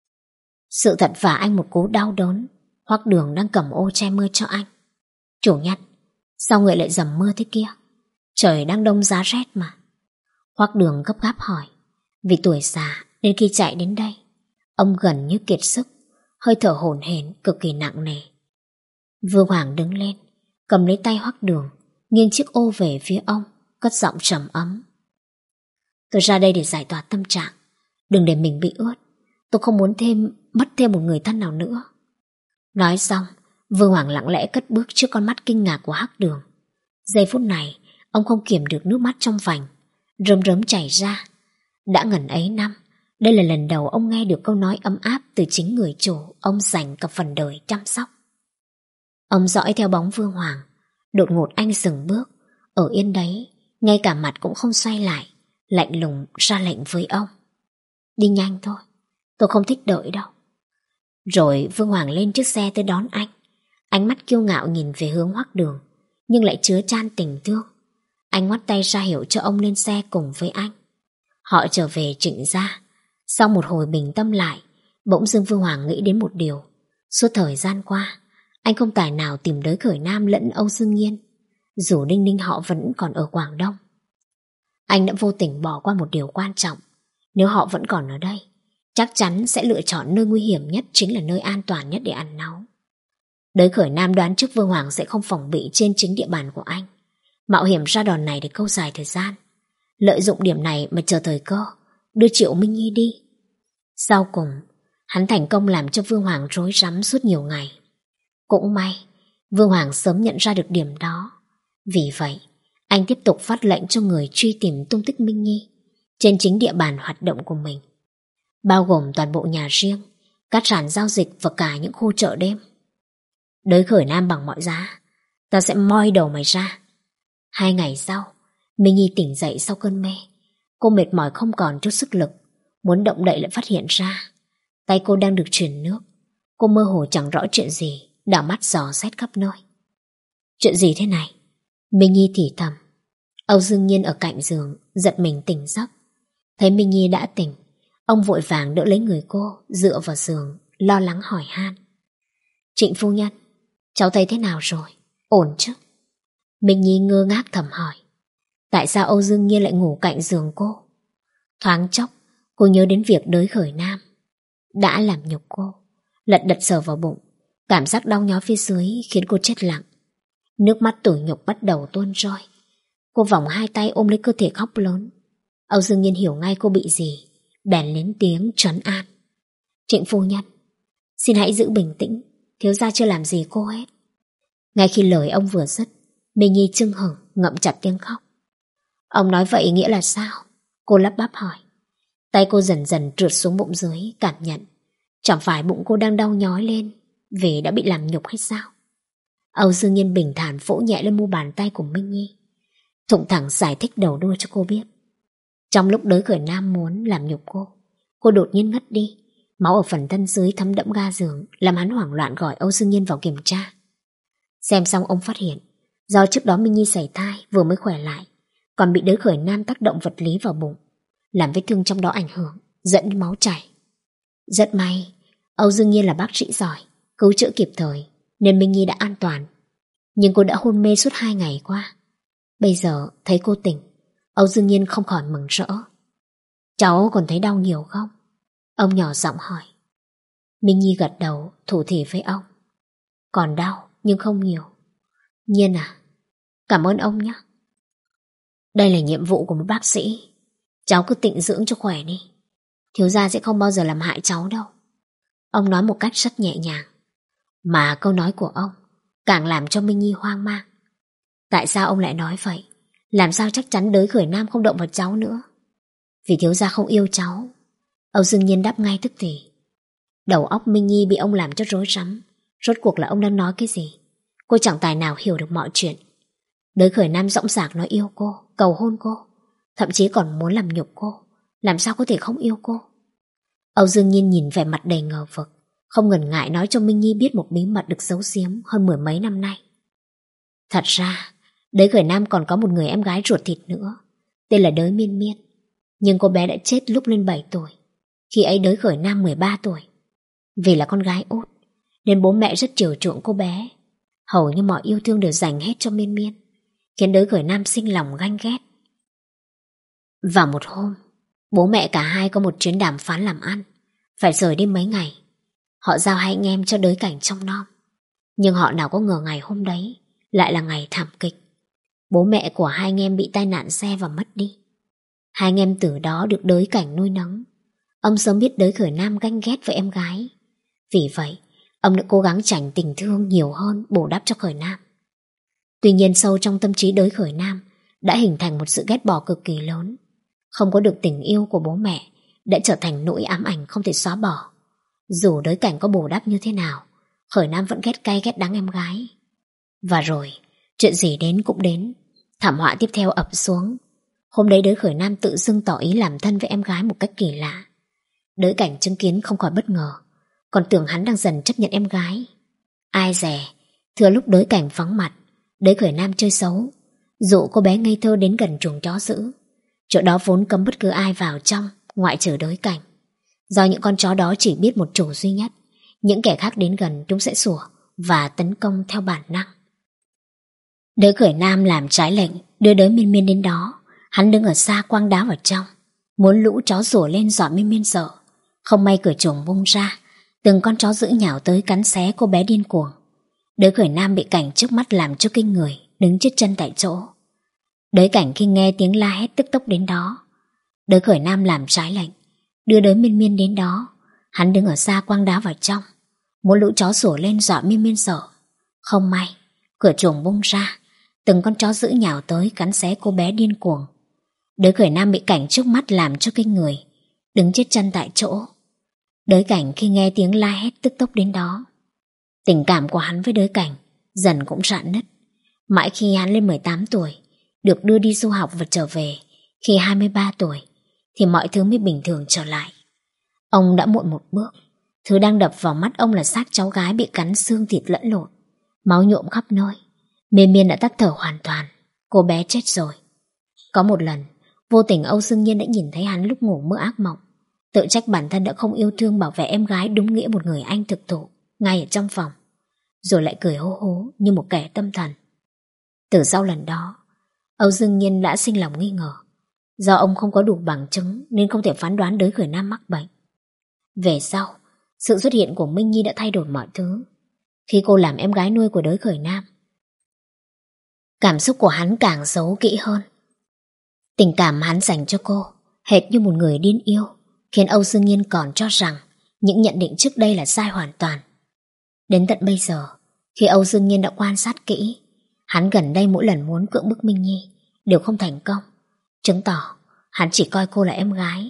sự thật vả anh một cú đau đớn. Hoắc Đường đang cầm ô che mưa cho anh. Chủ nhân, sao người lại dầm mưa thế kia? Trời đang đông giá rét mà. Hoắc Đường gấp gáp hỏi. Vì tuổi già nên khi chạy đến đây, ông gần như kiệt sức, hơi thở hổn hển cực kỳ nặng nề. Vương Hoàng đứng lên, cầm lấy tay Hoắc Đường, nghiêng chiếc ô về phía ông, cất giọng trầm ấm. Tôi ra đây để giải tỏa tâm trạng, đừng để mình bị ướt. Tôi không muốn thêm mất thêm một người thân nào nữa. Nói xong, Vương Hoàng lặng lẽ cất bước trước con mắt kinh ngạc của Hoắc Đường. Giây phút này, ông không kiềm được nước mắt trong vành, rơm rớm chảy ra. Đã ngần ấy năm, đây là lần đầu ông nghe được câu nói ấm áp từ chính người chủ ông dành cả phần đời chăm sóc. Ông dõi theo bóng Vương Hoàng, đột ngột anh dừng bước, ở yên đấy, ngay cả mặt cũng không xoay lại, lạnh lùng ra lệnh với ông. Đi nhanh thôi, tôi không thích đợi đâu. Rồi Vương Hoàng lên chiếc xe tới đón anh. Ánh mắt kiêu ngạo nhìn về hướng Hoắc Đường, nhưng lại chứa chan tình thương. Anh ngoắt tay ra hiệu cho ông lên xe cùng với anh. Họ trở về Trịnh gia. Sau một hồi bình tâm lại, bỗng dưng Vương Hoàng nghĩ đến một điều. Suốt thời gian qua, anh không tài nào tìm Đới Khởi Nam lẫn Âu Dương Nhiên, dù Đinh Ninh họ vẫn còn ở Quảng Đông. Anh đã vô tình bỏ qua một điều quan trọng. Nếu họ vẫn còn ở đây, chắc chắn sẽ lựa chọn nơi nguy hiểm nhất chính là nơi an toàn nhất để ăn náu. Đới Khởi Nam đoán trước Vương Hoàng sẽ không phòng bị trên chính địa bàn của anh, mạo hiểm ra đòn này để câu dài thời gian, lợi dụng điểm này mà chờ thời cơ đưa Triệu Minh Nhi đi. Sau cùng, hắn thành công làm cho Vương Hoàng rối rắm suốt nhiều ngày. Cũng may, Vương Hoàng sớm nhận ra được điểm đó. Vì vậy, anh tiếp tục phát lệnh cho người truy tìm tung tích Minh Nhi trên chính địa bàn hoạt động của mình, bao gồm toàn bộ nhà riêng, các sàn giao dịch và cả những khu chợ đêm. Đới Khởi Nam bằng mọi giá, ta sẽ moi đầu mày ra. Hai ngày sau, Minh Nhi tỉnh dậy sau cơn mê. Cô mệt mỏi không còn chút sức lực, muốn động đậy lại phát hiện ra tay cô đang được truyền nước. Cô mơ hồ chẳng rõ chuyện gì, đảo mắt dò xét khắp nơi. Chuyện gì thế này? Minh Nhi thì thầm. Âu Dương Nhiên ở cạnh giường giật mình tỉnh giấc. Thấy Minh Nhi đã tỉnh, ông vội vàng đỡ lấy người cô, dựa vào giường, lo lắng hỏi han. Trịnh phu nhân, cháu thấy thế nào rồi? Ổn chứ? Minh Nhi ngơ ngác thầm hỏi. Tại sao Âu Dương Nhiên lại ngủ cạnh giường cô? Thoáng chốc cô nhớ đến việc Đới Khởi Nam đã làm nhục cô. Lật đật sờ vào bụng, cảm giác đau nhói phía dưới khiến cô chết lặng. Nước mắt tủi nhục bắt đầu tuôn trôi. Cô vòng hai tay ôm lấy cơ thể khóc lớn. Âu Dương Nhiên hiểu ngay cô bị gì, bèn lên tiếng trấn an. Trịnh phu nhân, xin hãy giữ bình tĩnh, thiếu gia chưa làm gì cô hết. Ngay khi lời ông vừa dứt, Minh Nhi chưng hửng ngậm chặt tiếng khóc. Ông nói vậy nghĩa là sao? Cô lắp bắp hỏi. Tay cô dần dần trượt xuống bụng dưới, cảm nhận. Chẳng phải bụng cô đang đau nhói lên vì đã bị làm nhục hay sao? Âu Dương Nhiên bình thản vỗ nhẹ lên mu bàn tay của Minh Nhi, thủng thẳng giải thích đầu đuôi cho cô biết. Trong lúc Đới Khởi Nam muốn làm nhục cô, cô đột nhiên ngất đi. Máu ở phần thân dưới thấm đẫm ga giường, làm hắn hoảng loạn gọi Âu Dương Nhiên vào kiểm tra. Xem xong ông phát hiện, do trước đó Minh Nhi sảy thai vừa mới khỏe lại, còn bị Đới Khởi Nam tác động vật lý vào bụng, làm vết thương trong đó ảnh hưởng, dẫn đến máu chảy. Rất may, Âu Dương Nhiên là bác sĩ giỏi, cứu chữa kịp thời, nên Minh Nhi đã an toàn. Nhưng cô đã hôn mê suốt hai ngày qua. Bây giờ thấy cô tỉnh, Âu Dương Nhiên không khỏi mừng rỡ. Cháu còn thấy đau nhiều không? Ông nhỏ giọng hỏi. Minh Nhi gật đầu, thủ thỉ với ông. Còn đau, nhưng không nhiều. Nhiên à, cảm ơn ông nhé. Đây là nhiệm vụ của một bác sĩ. Cháu cứ tịnh dưỡng cho khỏe đi. Thiếu gia sẽ không bao giờ làm hại cháu đâu. Ông nói một cách rất nhẹ nhàng. Mà câu nói của ông càng làm cho Minh Nhi hoang mang. Tại sao ông lại nói vậy? Làm sao chắc chắn Đới Khởi Nam không động vào cháu nữa? Vì thiếu gia không yêu cháu. Âu Dương Nhiên đáp ngay tức thì. Đầu óc Minh Nhi bị ông làm cho rối rắm. Rốt cuộc là ông đang nói cái gì? Cô chẳng tài nào hiểu được mọi chuyện. Đới Khởi Nam dõng dạc nói yêu cô, cầu hôn cô, thậm chí còn muốn làm nhục cô. Làm sao có thể không yêu cô? Âu Dương Nhiên nhìn vẻ mặt đầy ngờ vực, không ngần ngại nói cho Minh Nhi biết một bí mật được giấu giếm hơn mười mấy năm nay. Thật ra, Đới Khởi Nam còn có một người em gái ruột thịt nữa, tên là Đới Miên Miên. Nhưng cô bé đã chết lúc lên bảy tuổi. Khi ấy Đới Khởi Nam mười ba tuổi. Vì là con gái út nên bố mẹ rất chiều chuộng cô bé. Hầu như mọi yêu thương đều dành hết cho Miên Miên, khiến Đới Khởi Nam sinh lòng ganh ghét. Vào một hôm, bố mẹ cả hai có một chuyến đàm phán làm ăn, phải rời đi mấy ngày. Họ giao hai anh em cho Đới Cảnh trông nom. Nhưng họ nào có ngờ ngày hôm đấy lại là ngày thảm kịch. Bố mẹ của hai anh em bị tai nạn xe và mất đi. Hai anh em từ đó được Đới Cảnh nuôi nấng. Ông sớm biết Đới Khởi Nam ganh ghét với em gái. Vì vậy, ông đã cố gắng dành tình thương nhiều hơn bù đắp cho Khởi Nam. Tuy nhiên sâu trong tâm trí Đới Khởi Nam đã hình thành một sự ghét bỏ cực kỳ lớn. Không có được tình yêu của bố mẹ đã trở thành nỗi ám ảnh không thể xóa bỏ. Dù Đới Cảnh có bù đắp như thế nào, Khởi Nam vẫn ghét cay ghét đắng em gái. Và rồi, chuyện gì đến cũng đến. Thảm họa tiếp theo ập xuống. Hôm đấy Đới Khởi Nam tự dưng tỏ ý làm thân với em gái một cách kỳ lạ. Đới Cảnh chứng kiến không khỏi bất ngờ, còn tưởng hắn đang dần chấp nhận em gái. Ai dè, thừa lúc Đới Cảnh vắng mặt, Đới Khởi Nam chơi xấu, dụ cô bé ngây thơ đến gần chuồng chó dữ. Chỗ đó vốn cấm bất cứ ai vào trong, ngoại trừ Đới Cảnh. Do những con chó đó chỉ biết một chủ duy nhất, những kẻ khác đến gần chúng sẽ sủa và tấn công theo bản năng. Đới Khởi Nam làm trái lệnh, đưa Đới Miên Miên đến đó. Hắn đứng ở xa quăng đá vào trong, muốn lũ chó rủa lên dọa Miên Miên sợ. Không may cửa chuồng bung ra, từng con chó dữ nhào tới cắn xé cô bé điên cuồng. Đới Khởi Nam bị cảnh trước mắt làm cho kinh người, đứng chết chân tại chỗ. Đới Cảnh khi nghe tiếng la hét tức tốc đến đó. Đới Khởi Nam làm trái lệnh, đưa Đới Miên Miên đến đó. Hắn đứng ở xa quăng đá vào trong, muốn lũ chó sủa lên dọa Miên Miên sợ. Không may, cửa chuồng bung ra, từng con chó dữ nhào tới cắn xé cô bé điên cuồng. Đới Khởi Nam bị cảnh trước mắt làm cho kinh người, đứng chết chân tại chỗ. Đới Cảnh khi nghe tiếng la hét tức tốc đến đó. Tình cảm của hắn với Đới Cảnh dần cũng rạn nứt. Mãi khi hắn lên mười tám tuổi, được đưa đi du học và trở về khi hai mươi ba tuổi, thì mọi thứ mới bình thường trở lại. Ông đã muộn một bước. Thứ đang đập vào mắt ông là xác cháu gái bị cắn xương thịt lẫn lộn, máu nhuộm khắp nơi. Miên Miên đã tắt thở hoàn toàn. Cô bé chết rồi. Có một lần, vô tình Âu Dương Nhiên đã nhìn thấy hắn lúc ngủ mơ ác mộng, tự trách bản thân đã không yêu thương bảo vệ em gái đúng nghĩa một người anh thực thụ ngay ở trong phòng, rồi lại cười hô hố như một kẻ tâm thần. Từ sau lần đó, Âu Dương Nhiên đã sinh lòng nghi ngờ. Do ông không có đủ bằng chứng nên không thể phán đoán Đới Khởi Nam mắc bệnh. Về sau, sự xuất hiện của Minh Nhi đã thay đổi mọi thứ. Khi cô làm em gái nuôi của Đới Khởi Nam, cảm xúc của hắn càng giấu kỹ hơn. Tình cảm hắn dành cho cô hệt như một người điên yêu, khiến Âu Dương Nhiên còn cho rằng những nhận định trước đây là sai hoàn toàn. Đến tận bây giờ, khi Âu Dương Nhiên đã quan sát kỹ, hắn gần đây mỗi lần muốn cưỡng bức Minh Nhi đều không thành công, chứng tỏ hắn chỉ coi cô là em gái.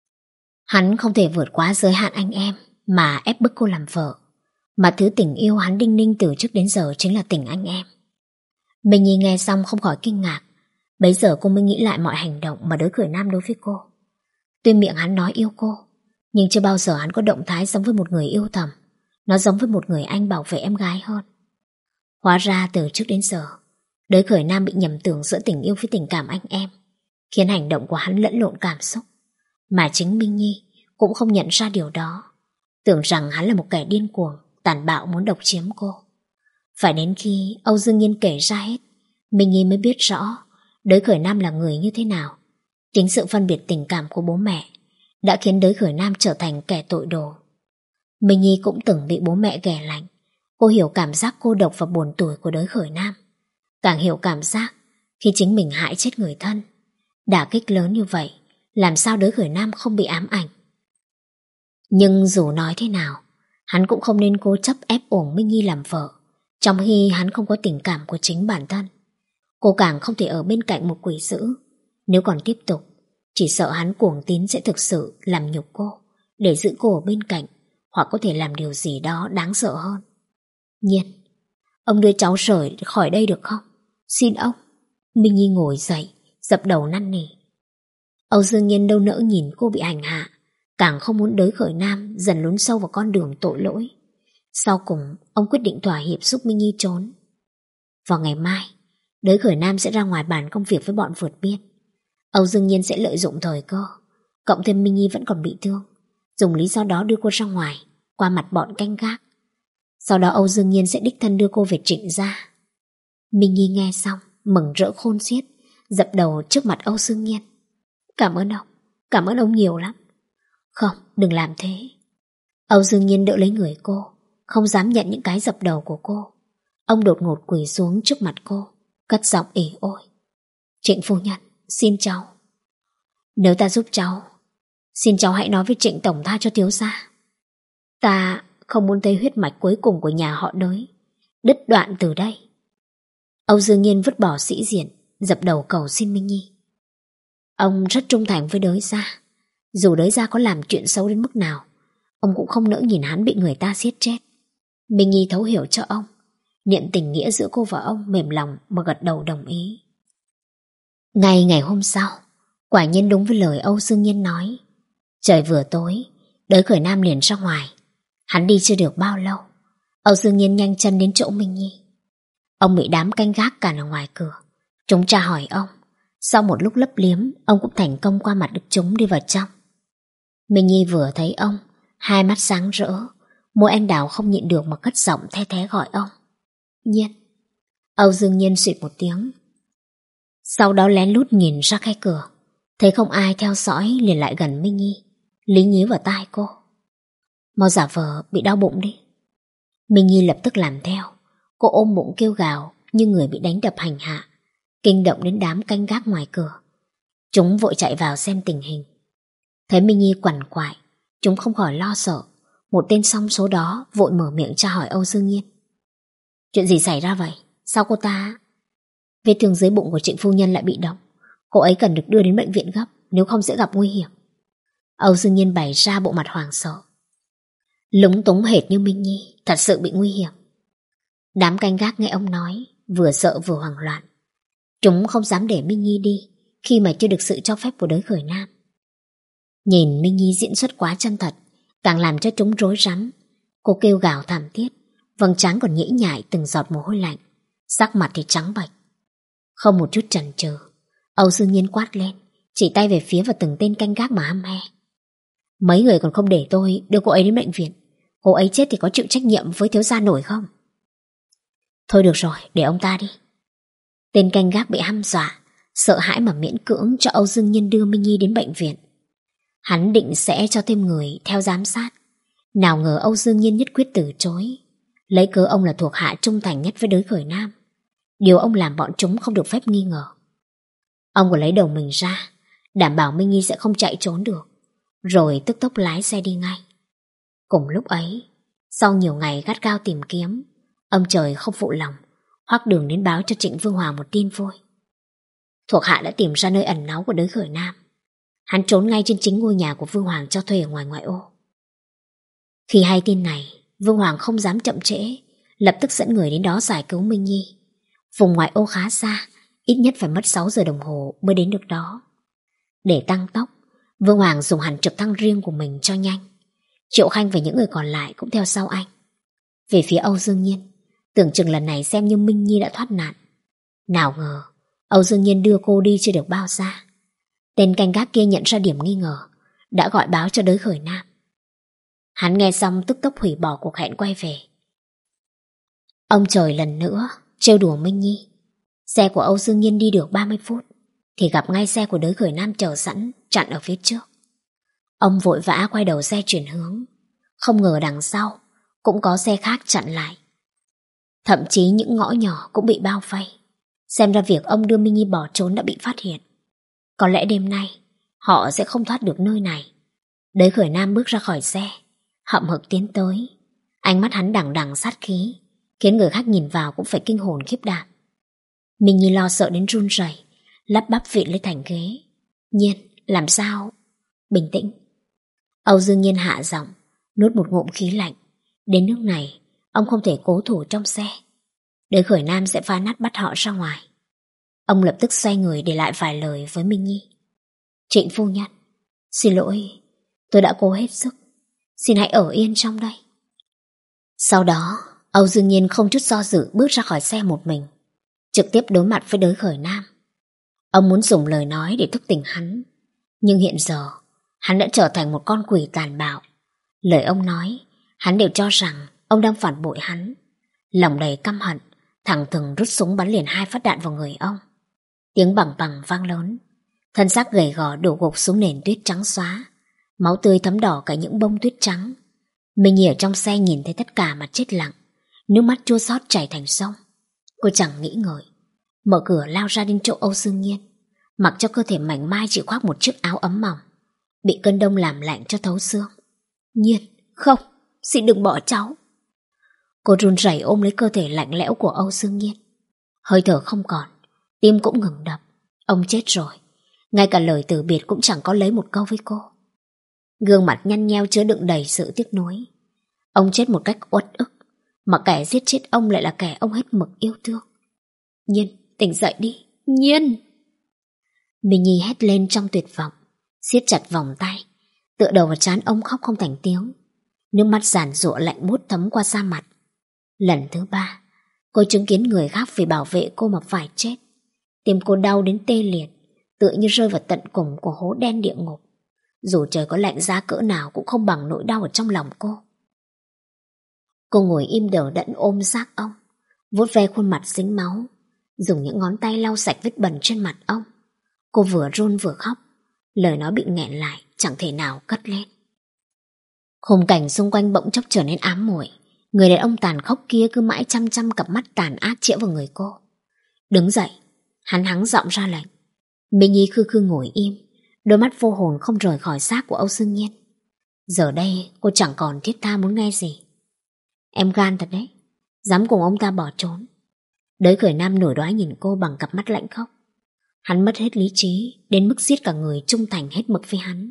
Hắn không thể vượt quá giới hạn anh em mà ép bức cô làm vợ, mà thứ tình yêu hắn đinh ninh từ trước đến giờ chính là tình anh em. Minh Nhi nghe xong không khỏi kinh ngạc. Bấy giờ cô mới nghĩ lại mọi hành động mà Đới Khởi Nam đối với cô. Tuy miệng hắn nói yêu cô, nhưng chưa bao giờ hắn có động thái giống với một người yêu thầm. Nó giống với một người anh bảo vệ em gái hơn. Hóa ra từ trước đến giờ, Đới Khởi Nam bị nhầm tưởng giữa tình yêu với tình cảm anh em, khiến hành động của hắn lẫn lộn cảm xúc. Mà chính Minh Nhi cũng không nhận ra điều đó, tưởng rằng hắn là một kẻ điên cuồng, tàn bạo muốn độc chiếm cô. Phải đến khi Âu Dương Nhiên kể ra hết, Minh Nhi mới biết rõ Đới Khởi Nam là người như thế nào. Chính sự phân biệt tình cảm của bố mẹ đã khiến Đới Khởi Nam trở thành kẻ tội đồ. Minh Nhi cũng từng bị bố mẹ ghẻ lạnh. Cô hiểu cảm giác cô độc và buồn tủi của Đới Khởi Nam, càng hiểu cảm giác khi chính mình hại chết người thân. Đả kích lớn như vậy, làm sao Đới Khởi Nam không bị ám ảnh. Nhưng dù nói thế nào, hắn cũng không nên cố chấp ép uổng Minh Nhi làm vợ, trong khi hắn không có tình cảm của chính bản thân. Cô càng không thể ở bên cạnh một quỷ dữ. Nếu còn tiếp tục, chỉ sợ hắn cuồng tín sẽ thực sự làm nhục cô, để giữ cô ở bên cạnh, hoặc có thể làm điều gì đó đáng sợ hơn. Nhiên, ông đưa cháu rời khỏi đây được không? Xin ông. Minh Nhi ngồi dậy, dập đầu năn nỉ. Âu Dương Nhiên đâu nỡ nhìn cô bị hành hạ, càng không muốn Đới Khởi Nam dần lún sâu vào con đường tội lỗi. Sau cùng, ông quyết định thỏa hiệp giúp Minh Nhi trốn. Vào ngày mai, Đới Khởi Nam sẽ ra ngoài bàn công việc với bọn vượt biên. Âu Dương Nhiên sẽ lợi dụng thời cơ, cộng thêm Minh Nhi vẫn còn bị thương, dùng lý do đó đưa cô ra ngoài, qua mặt bọn canh gác. Sau đó Âu Dương Nhiên sẽ đích thân đưa cô về Trịnh gia. Minh Nhi nghe xong, mừng rỡ khôn xiết, dập đầu trước mặt Âu Dương Nhiên. Cảm ơn ông, cảm ơn ông nhiều lắm. Không, đừng làm thế. Âu Dương Nhiên đỡ lấy người cô, không dám nhận những cái dập đầu của cô. Ông đột ngột quỳ xuống trước mặt cô, cất giọng ỉ ôi. Trịnh phu nhân, xin cháu. Nếu ta giúp cháu, xin cháu hãy nói với Trịnh tổng tha cho thiếu gia. Ta không muốn thấy huyết mạch cuối cùng của nhà họ Đới đứt đoạn từ đây. Âu Dương Nhiên vứt bỏ sĩ diện, dập đầu cầu xin Minh Nhi. Ông rất trung thành với Đới gia. Dù Đới gia có làm chuyện xấu đến mức nào, ông cũng không nỡ nhìn hắn bị người ta giết chết. Minh Nhi thấu hiểu cho ông, niệm tình nghĩa giữa cô và ông, mềm lòng mà gật đầu đồng ý. Ngay ngày hôm sau, quả nhiên đúng với lời Âu Dương Nhiên nói. Trời vừa tối, Đới Khởi Nam liền ra ngoài. Hắn đi chưa được bao lâu, Âu Dương Nhiên nhanh chân đến chỗ Minh Nhi. Ông bị đám canh gác cản ở ngoài cửa. Chúng tra hỏi ông. Sau một lúc lấp liếm, ông cũng thành công qua mặt được chúng đi vào trong. Minh Nhi vừa thấy ông, hai mắt sáng rỡ, môi anh đào không nhịn được mà cất giọng the thé gọi ông. Nhiên. Âu Dương Nhiên suýt một tiếng. Sau đó lén lút nhìn ra khe cửa, thấy không ai theo dõi liền lại gần Minh Nhi, lý nhí vào tai cô. Mau giả vờ bị đau bụng đi. Minh Nhi lập tức làm theo. Cô ôm bụng kêu gào như người bị đánh đập hành hạ, kinh động đến đám canh gác ngoài cửa. Chúng vội chạy vào xem tình hình. Thấy Minh Nhi quằn quại, chúng không khỏi lo sợ. Một tên trong số đó vội mở miệng tra hỏi Âu Dương Nhiên. Chuyện gì xảy ra vậy? Sao cô ta... Vết thương dưới bụng của Trịnh phu nhân lại bị động. Cô ấy cần được đưa đến bệnh viện gấp, nếu không sẽ gặp nguy hiểm. Âu Dương Nhiên bày ra bộ mặt hoảng sợ. Lúng túng hệt như Minh Nhi, thật sự bị nguy hiểm. Đám canh gác nghe ông nói, vừa sợ vừa hoảng loạn. Chúng không dám để Minh Nhi đi khi mà chưa được sự cho phép của Đới Khởi Nam. Nhìn Minh Nhi diễn xuất quá chân thật, càng làm cho chúng rối rắm. Cô kêu gào thảm thiết, vầng trán còn nhễ nhại từng giọt mồ hôi lạnh, sắc mặt thì trắng bệch. Không một chút chần chừ, Âu Dương Nhiên quát lên, chỉ tay về phía vào từng tên canh gác mà hăm he. Mấy người còn không để tôi đưa cô ấy đến bệnh viện. Cô ấy chết thì có chịu trách nhiệm với thiếu gia nổi không? Thôi được rồi, để ông ta đi. Tên canh gác bị hăm dọa, sợ hãi mà miễn cưỡng cho Âu Dương Nhiên đưa Minh Nhi đến bệnh viện. Hắn định sẽ cho thêm người theo giám sát. Nào ngờ Âu Dương Nhiên nhất quyết từ chối, lấy cớ ông là thuộc hạ trung thành nhất với đới khởi Nam. Điều ông làm bọn chúng không được phép nghi ngờ. Ông còn lấy đầu mình ra, đảm bảo Minh Nhi sẽ không chạy trốn được, rồi tức tốc lái xe đi ngay. Cùng lúc ấy, sau nhiều ngày gắt gao tìm kiếm, ông trời không phụ lòng, hoắc đường đến báo cho Trịnh Vương Hoàng một tin vui. Thuộc hạ đã tìm ra nơi ẩn náu của đới khởi Nam. Hắn trốn ngay trên chính ngôi nhà của Vương Hoàng cho thuê ở ngoài ngoại ô. Khi hay tin này, Vương Hoàng không dám chậm trễ, lập tức dẫn người đến đó giải cứu Minh Nhi. Vùng ngoại ô khá xa, ít nhất phải mất sáu giờ đồng hồ mới đến được đó. Để tăng tốc, Vương Hoàng dùng hẳn trực thăng riêng của mình cho nhanh. Triệu Khanh và những người còn lại cũng theo sau anh. Về phía Âu Dương Nhiên, tưởng chừng lần này xem như Minh Nhi đã thoát nạn. Nào ngờ, Âu Dương Nhiên đưa cô đi chưa được bao xa. Tên canh gác kia nhận ra điểm nghi ngờ, đã gọi báo cho đới khởi Nam. Hắn nghe xong tức tốc hủy bỏ cuộc hẹn quay về. Ông trời lần nữa trêu đùa Minh Nhi. Xe của Âu Dương Nhiên đi được ba mươi phút thì gặp ngay xe của đới khởi Nam chờ sẵn chặn ở phía trước. Ông vội vã quay đầu xe chuyển hướng, không ngờ đằng sau cũng có xe khác chặn lại. Thậm chí những ngõ nhỏ cũng bị bao vây. Xem ra việc ông đưa Minh Nhi bỏ trốn đã bị phát hiện. Có lẽ đêm nay họ sẽ không thoát được nơi này. Đới khởi Nam bước ra khỏi xe, hậm hực tiến tới. Ánh mắt hắn đằng đằng sát khí, khiến người khác nhìn vào cũng phải kinh hồn khiếp đảm. Minh Nhi lo sợ đến run rẩy, lắp bắp vịn lên thành ghế. Nhiên, làm sao? Bình tĩnh. Âu Dương Nhiên hạ giọng, nuốt một ngụm khí lạnh. Đến nước này, ông không thể cố thủ trong xe. Đới khởi Nam sẽ phá nát bắt họ ra ngoài. Ông lập tức xoay người để lại vài lời với Minh Nhi. Trịnh phu nhân, xin lỗi, tôi đã cố hết sức. Xin hãy ở yên trong đây. Sau đó, Âu Dương Nhiên không chút do dự bước ra khỏi xe một mình, trực tiếp đối mặt với đới khởi Nam. Ông muốn dùng lời nói để thức tỉnh hắn, nhưng hiện giờ hắn đã trở thành một con quỷ tàn bạo. Lời ông nói, hắn đều cho rằng ông đang phản bội hắn. Lòng đầy căm hận, thẳng thừng rút súng bắn liền hai phát đạn vào người ông. Tiếng bằng bằng vang lớn, thân xác gầy gò đổ gục xuống nền tuyết trắng xóa, máu tươi thấm đỏ cả những bông tuyết trắng. Minh Nhi ở trong xe nhìn thấy tất cả mà chết lặng, nước mắt chua xót chảy thành sông. Cô chẳng nghĩ ngợi, mở cửa lao ra đến chỗ Âu Dương Nhiên, mặc cho cơ thể mảnh mai chỉ khoác một chiếc áo ấm mỏng, bị cơn đông làm lạnh cho thấu xương. Nhiên, không, xin đừng bỏ cháu. Cô run rẩy ôm lấy cơ thể lạnh lẽo của Âu Dương Nhiên. Hơi thở không còn, tim cũng ngừng đập. Ông chết rồi, ngay cả lời từ biệt cũng chẳng có lấy một câu với cô. Gương mặt nhăn nheo chứa đựng đầy sự tiếc nuối. Ông chết một cách uất ức, mà kẻ giết chết ông lại là kẻ ông hết mực yêu thương. Nhiên, tỉnh dậy đi, Nhiên. Minh Nhi hét lên trong tuyệt vọng, siết chặt vòng tay, tựa đầu vào trán ông khóc không thành tiếng. Nước mắt giàn giụa lạnh buốt thấm qua da mặt. Lần thứ ba, cô chứng kiến người khác vì bảo vệ cô mà phải chết. Tim cô đau đến tê liệt, tựa như rơi vào tận cùng của hố đen địa ngục. Dù trời có lạnh giá cỡ nào cũng không bằng nỗi đau ở trong lòng cô. Cô ngồi im đờ đẫn ôm xác ông, vuốt ve khuôn mặt dính máu, dùng những ngón tay lau sạch vết bẩn trên mặt ông. Cô vừa run vừa khóc, lời nói bị nghẹn lại, chẳng thể nào cất lên. Khung cảnh xung quanh bỗng chốc trở nên ám muội. Người đàn ông tàn khốc kia cứ mãi chăm chăm cặp mắt tàn ác chĩa vào người cô. Đứng dậy, hắn hắng giọng ra lệnh. Minh Nhi khư khư ngồi im, đôi mắt vô hồn không rời khỏi xác của Âu Dương Nhiên. Giờ đây cô chẳng còn thiết tha muốn nghe gì. Em gan thật đấy, dám cùng ông ta bỏ trốn. Đới khởi Nam nổi đoái nhìn cô bằng cặp mắt lạnh khốc. Hắn mất hết lý trí, đến mức giết cả người trung thành hết mực với hắn.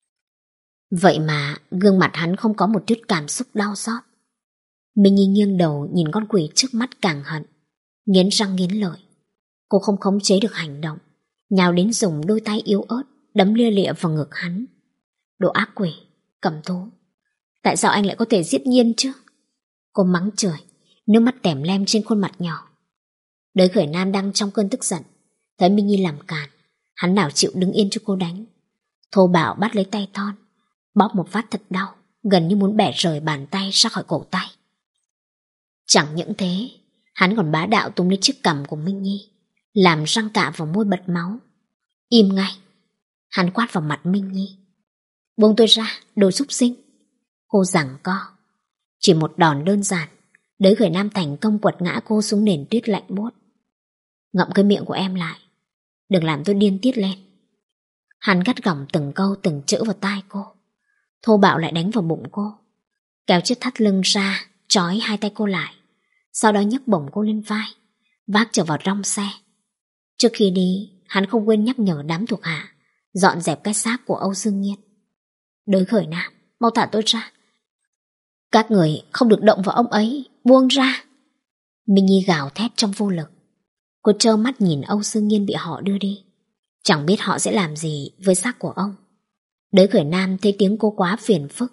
Vậy mà gương mặt hắn không có một chút cảm xúc đau xót. Minh Nhi nghiêng đầu nhìn con quỷ trước mắt càng hận, nghiến răng nghiến lợi. Cô không khống chế được hành động, nhào đến dùng đôi tay yếu ớt đấm lia lịa vào ngực hắn. Đồ ác quỷ, cầm thú, tại sao anh lại có thể giết Nhiên chứ? Cô mắng chửi, nước mắt tèm lem trên khuôn mặt nhỏ. Đới khởi Nam đang trong cơn tức giận, thấy Minh Nhi làm càn, hắn nào chịu đứng yên cho cô đánh. Thô bạo bắt lấy tay thon, bóp một phát thật đau, gần như muốn bẻ rời bàn tay ra khỏi cổ tay. Chẳng những thế, hắn còn bá đạo túm lấy chiếc cằm của Minh Nhi, làm răng cạ vào môi bật máu. Im ngay. Hắn quát vào mặt Minh Nhi. Buông tôi ra, đồ súc sinh. Cô giằng co. Chỉ một đòn đơn giản, Đới Khởi Nam thành công quật ngã cô xuống nền tuyết lạnh buốt. Ngậm cái miệng của em lại, đừng làm tôi điên tiết lên. Hắn gắt gỏng từng câu từng chữ vào tai cô, thô bạo lại đánh vào bụng cô, kéo chiếc thắt lưng ra, trói hai tay cô lại, sau đó nhấc bổng cô lên vai, vác trở vào trong xe. Trước khi đi, hắn không quên nhắc nhở đám thuộc hạ dọn dẹp cái xác của Âu Dương Nhiên. Đới Khởi Nam, mau thả tôi ra. Các người không được động vào ông ấy, buông ra. Minh Nhi gào thét trong vô lực. Cô trơ mắt nhìn Âu Dương Nhiên bị họ đưa đi, chẳng biết họ sẽ làm gì với xác của ông. Đới Khởi Nam thấy tiếng cô quá phiền phức,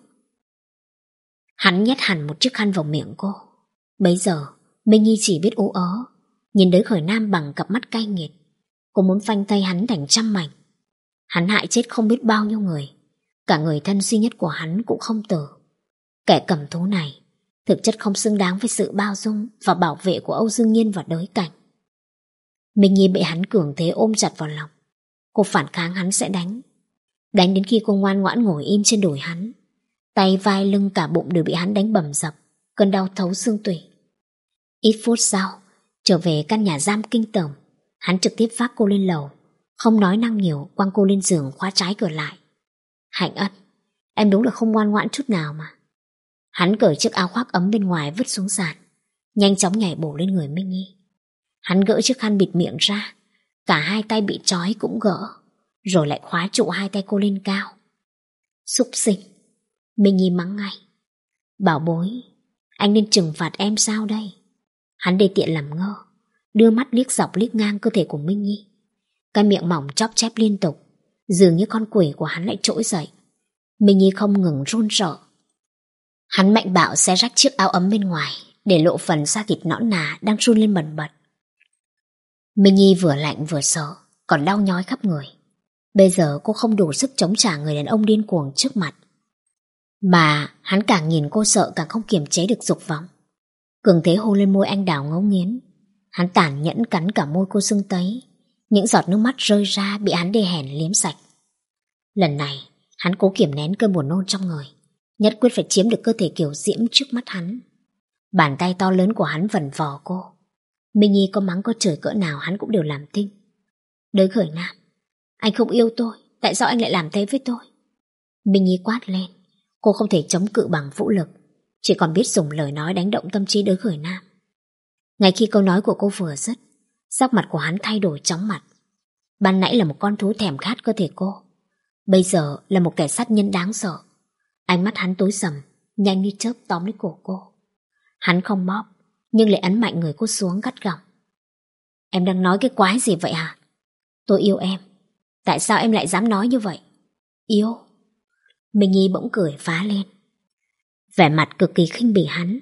hắn nhét hẳn một chiếc khăn vào miệng cô. Bấy giờ Minh Nhi chỉ biết ú ớ nhìn Đới Khởi Nam bằng cặp mắt cay nghiệt. Cô muốn phanh tay hắn thành trăm mảnh. Hắn hại chết không biết bao nhiêu người, cả người thân duy nhất của hắn cũng không tử. Kẻ cầm thú này thực chất không xứng đáng với sự bao dung và bảo vệ của Âu Dương Nhiên và Đới Cảnh. Minh Nhi bị hắn cường thế ôm chặt vào lòng. Cô phản kháng hắn sẽ đánh, đánh đến khi cô ngoan ngoãn ngồi im trên đùi hắn. Tay, vai, lưng, cả bụng đều bị hắn đánh bầm dập, cơn đau thấu xương tủy. Ít phút sau, trở về căn nhà giam kinh tởm, hắn trực tiếp vác cô lên lầu, không nói năng nhiều, quăng cô lên giường, khóa trái cửa lại. Hạnh Ân, em đúng là không ngoan ngoãn chút nào mà. Hắn cởi chiếc áo khoác ấm bên ngoài vứt xuống sàn, nhanh chóng nhảy bổ lên người Minh Nhi. Hắn gỡ chiếc khăn bịt miệng ra, cả hai tay bị trói cũng gỡ, rồi lại khóa trụ hai tay cô lên cao. Súc sinh. Minh Nhi mắng ngay. Bảo bối, anh nên trừng phạt em sao đây? Hắn đề tiện làm ngơ, đưa mắt liếc dọc liếc ngang cơ thể của Minh Nhi. Cái miệng mỏng chóp chép liên tục, dường như con quỷ của hắn lại trỗi dậy. Minh Nhi không ngừng run sợ. Hắn mạnh bạo xé rách chiếc áo ấm bên ngoài, để lộ phần da thịt nõn nà đang run lên bần bật. Minh Nhi vừa lạnh vừa sợ, còn đau nhói khắp người. Bây giờ cô không đủ sức chống trả người đàn ông điên cuồng trước mặt. Mà hắn càng nhìn cô sợ càng không kiềm chế được dục vọng. Cường thế hôn lên môi anh đào ngấu nghiến. Hắn tàn nhẫn cắn cả môi cô sưng tấy. Những giọt nước mắt rơi ra bị hắn đê hèn liếm sạch. Lần này hắn cố kiềm nén cơn buồn nôn trong người, nhất quyết phải chiếm được cơ thể kiểu diễm trước mắt hắn. Bàn tay to lớn của hắn vần vò cô. Minh Nhi có mắng có chửi cỡ nào hắn cũng đều làm thinh. Đới Khởi Nam, anh không yêu tôi, tại sao anh lại làm thế với tôi? Minh Nhi quát lên. Cô không thể chống cự bằng vũ lực, chỉ còn biết dùng lời nói đánh động tâm trí Đới Khởi Nam. Ngay khi câu nói của cô vừa dứt, sắc mặt của hắn thay đổi chóng mặt. Ban nãy là một con thú thèm khát cơ thể cô, bây giờ là một kẻ sát nhân đáng sợ. Ánh mắt hắn tối sầm, nhanh như chớp tóm lấy cổ cô. Hắn không bóp, nhưng lại ấn mạnh người cô xuống gắt gỏng. Em đang nói cái quái gì vậy hả? Tôi yêu em. Tại sao em lại dám nói như vậy? Yêu? Minh Nhi bỗng cười phá lên, vẻ mặt cực kỳ khinh bỉ hắn,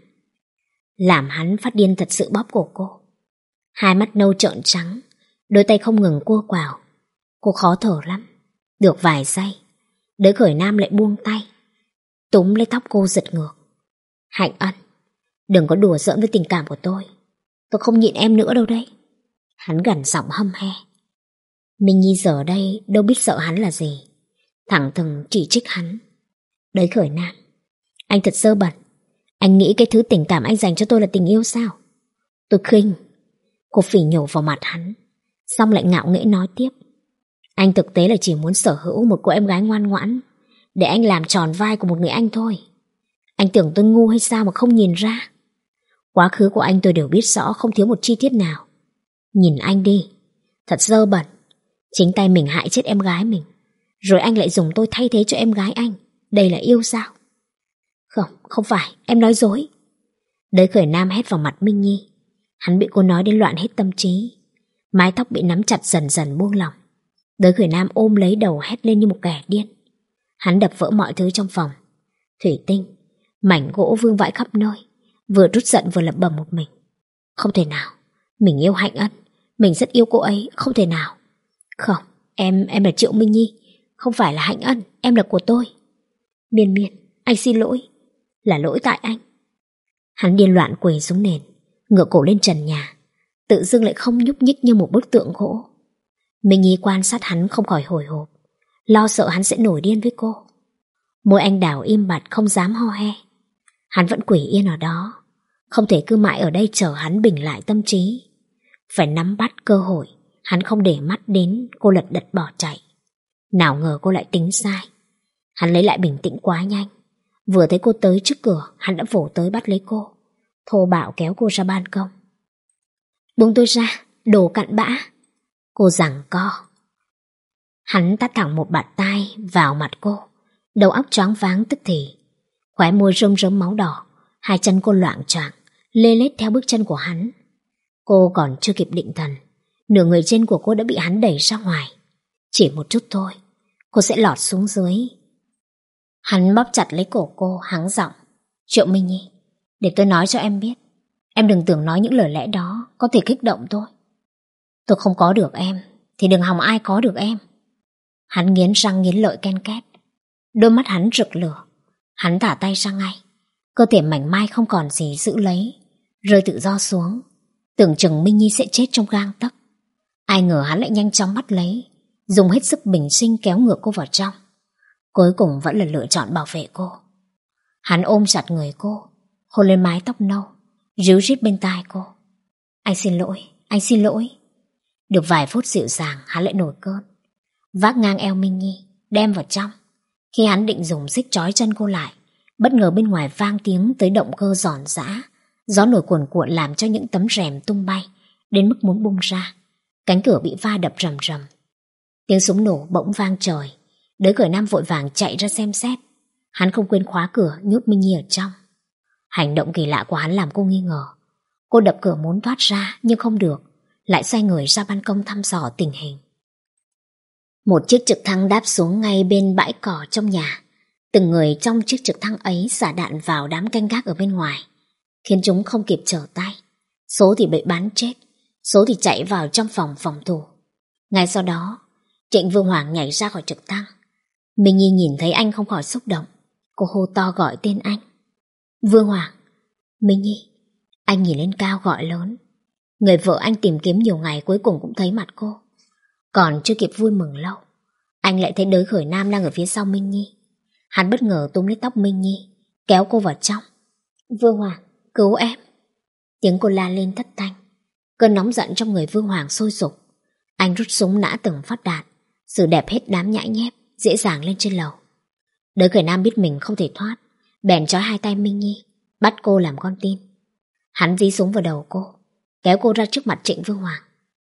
làm hắn phát điên thật sự bóp cổ cô. Hai mắt nâu trợn trắng, đôi tay không ngừng cua quào. Cô khó thở lắm. Được vài giây, Đới Khởi Nam lại buông tay, túm lấy tóc cô giật ngược. Hạnh Ân, đừng có đùa giỡn với tình cảm của tôi. Tôi không nhịn em nữa đâu đấy. Hắn gằn giọng hăm he. Minh Nhi giờ đây đâu biết sợ hắn là gì, thẳng thừng chỉ trích hắn. Đới Khởi Nam, anh thật dơ bẩn. Anh nghĩ cái thứ tình cảm anh dành cho tôi là tình yêu sao? Tôi khinh. Cô phỉ nhổ vào mặt hắn, xong lại ngạo nghễ nói tiếp. Anh thực tế là chỉ muốn sở hữu một cô em gái ngoan ngoãn, để anh làm tròn vai của một người anh thôi. Anh tưởng tôi ngu hay sao mà không nhìn ra? Quá khứ của anh tôi đều biết rõ, không thiếu một chi tiết nào. Nhìn anh đi, thật dơ bẩn. Chính tay mình hại chết em gái mình, rồi anh lại dùng tôi thay thế cho em gái anh. Đây là yêu sao? Không, không phải, em nói dối. Đới Khởi Nam hét vào mặt Minh Nhi. Hắn bị cô nói đến loạn hết tâm trí. Mái tóc bị nắm chặt dần dần buông lỏng. Đới Khởi Nam ôm lấy đầu hét lên như một kẻ điên. Hắn đập vỡ mọi thứ trong phòng. Thủy tinh, mảnh gỗ vương vãi khắp nơi, vừa trút giận vừa lẩm bẩm một mình. Không thể nào, mình yêu Hạnh Ân, mình rất yêu cô ấy, không thể nào. Không, em, em là Triệu Minh Nhi, không phải là Hạnh Ân, em là của tôi. Miên Miên, anh xin lỗi, là lỗi tại anh. Hắn điên loạn quỳ xuống nền, ngửa cổ lên trần nhà, tự dưng lại không nhúc nhích như một bức tượng gỗ. Minh Nhi quan sát hắn không khỏi hồi hộp, lo sợ hắn sẽ nổi điên với cô. Môi anh đào im bặt không dám ho he. Hắn vẫn quỷ yên ở đó, không thể cứ mãi ở đây chờ hắn bình lại tâm trí. Phải nắm bắt cơ hội, hắn không để mắt đến cô lật đật bỏ chạy. Nào ngờ cô lại tính sai. Hắn lấy lại bình tĩnh quá nhanh. Vừa thấy cô tới trước cửa, hắn đã vồ tới bắt lấy cô, thô bạo kéo cô ra ban công. Buông tôi ra, đồ cặn bã. Cô giằng co. Hắn tát thẳng một bạt tai vào mặt cô, đầu óc choáng váng tức thì. Khóe môi rơm rớm máu đỏ, hai chân cô loạng choạng lê lết theo bước chân của hắn. Cô còn chưa kịp định thần, nửa người trên của cô đã bị hắn đẩy ra ngoài. Chỉ một chút thôi, cô sẽ lọt xuống dưới. Hắn bóp chặt lấy cổ cô, hắng giọng. Triệu Minh Nhi, để tôi nói cho em biết, em đừng tưởng nói những lời lẽ đó có thể kích động tôi. Tôi không có được em, thì đừng hòng ai có được em. Hắn nghiến răng nghiến lợi ken két. Đôi mắt hắn rực lửa. Hắn thả tay ra ngay. Cơ thể mảnh mai không còn gì giữ lấy, rơi tự do xuống. Tưởng chừng Minh Nhi sẽ chết trong gang tấc. Ai ngờ hắn lại nhanh chóng bắt lấy, dùng hết sức bình sinh kéo ngược cô vào trong. Cuối cùng vẫn là lựa chọn bảo vệ cô. Hắn ôm chặt người cô, hôn lên mái tóc nâu, ríu rít bên tai cô. Anh xin lỗi, anh xin lỗi. Được vài phút dịu dàng, hắn lại nổi cơn, vác ngang eo Minh Nhi, đem vào trong. Khi hắn định dùng xích trói chân cô lại, bất ngờ bên ngoài vang tiếng tới động cơ giòn giã. Gió nổi cuồn cuộn làm cho những tấm rèm tung bay, đến mức muốn bung ra. Cánh cửa bị va đập rầm rầm. Tiếng súng nổ bỗng vang trời. Đới Khởi Nam vội vàng chạy ra xem xét. Hắn không quên khóa cửa, nhốt Minh Nhi ở trong. Hành động kỳ lạ của hắn làm cô nghi ngờ. Cô đập cửa muốn thoát ra nhưng không được, lại xoay người ra ban công thăm dò tình hình. Một chiếc trực thăng đáp xuống ngay bên bãi cỏ trong nhà. Từng người trong chiếc trực thăng ấy xả đạn vào đám canh gác ở bên ngoài, khiến chúng không kịp trở tay. Số thì bị bắn chết, số thì chạy vào trong phòng phòng thủ. Ngay sau đó, Trịnh Vương Hoàng nhảy ra khỏi trực thăng. Minh Nhi nhìn thấy anh không khỏi xúc động. Cô hô to gọi tên anh. Vương Hoàng. Minh Nhi. Anh nhìn lên cao gọi lớn. Người vợ anh tìm kiếm nhiều ngày cuối cùng cũng thấy mặt cô. Còn chưa kịp vui mừng lâu, anh lại thấy Đới Khởi Nam đang ở phía sau Minh Nhi. Hắn bất ngờ túm lấy tóc Minh Nhi, kéo cô vào trong. Vương Hoàng, cứu em. Tiếng cô la lên thất thanh. Cơn nóng giận trong người Vương Hoàng sôi sục. Anh rút súng nã từng phát đạn, xử đẹp hết đám nhãi nhép dễ dàng lên trên lầu. Đới Khởi Nam biết mình không thể thoát, bèn trói hai tay Minh Nhi, bắt cô làm con tin. Hắn dí súng vào đầu cô, kéo cô ra trước mặt Trịnh Vương Hoàng.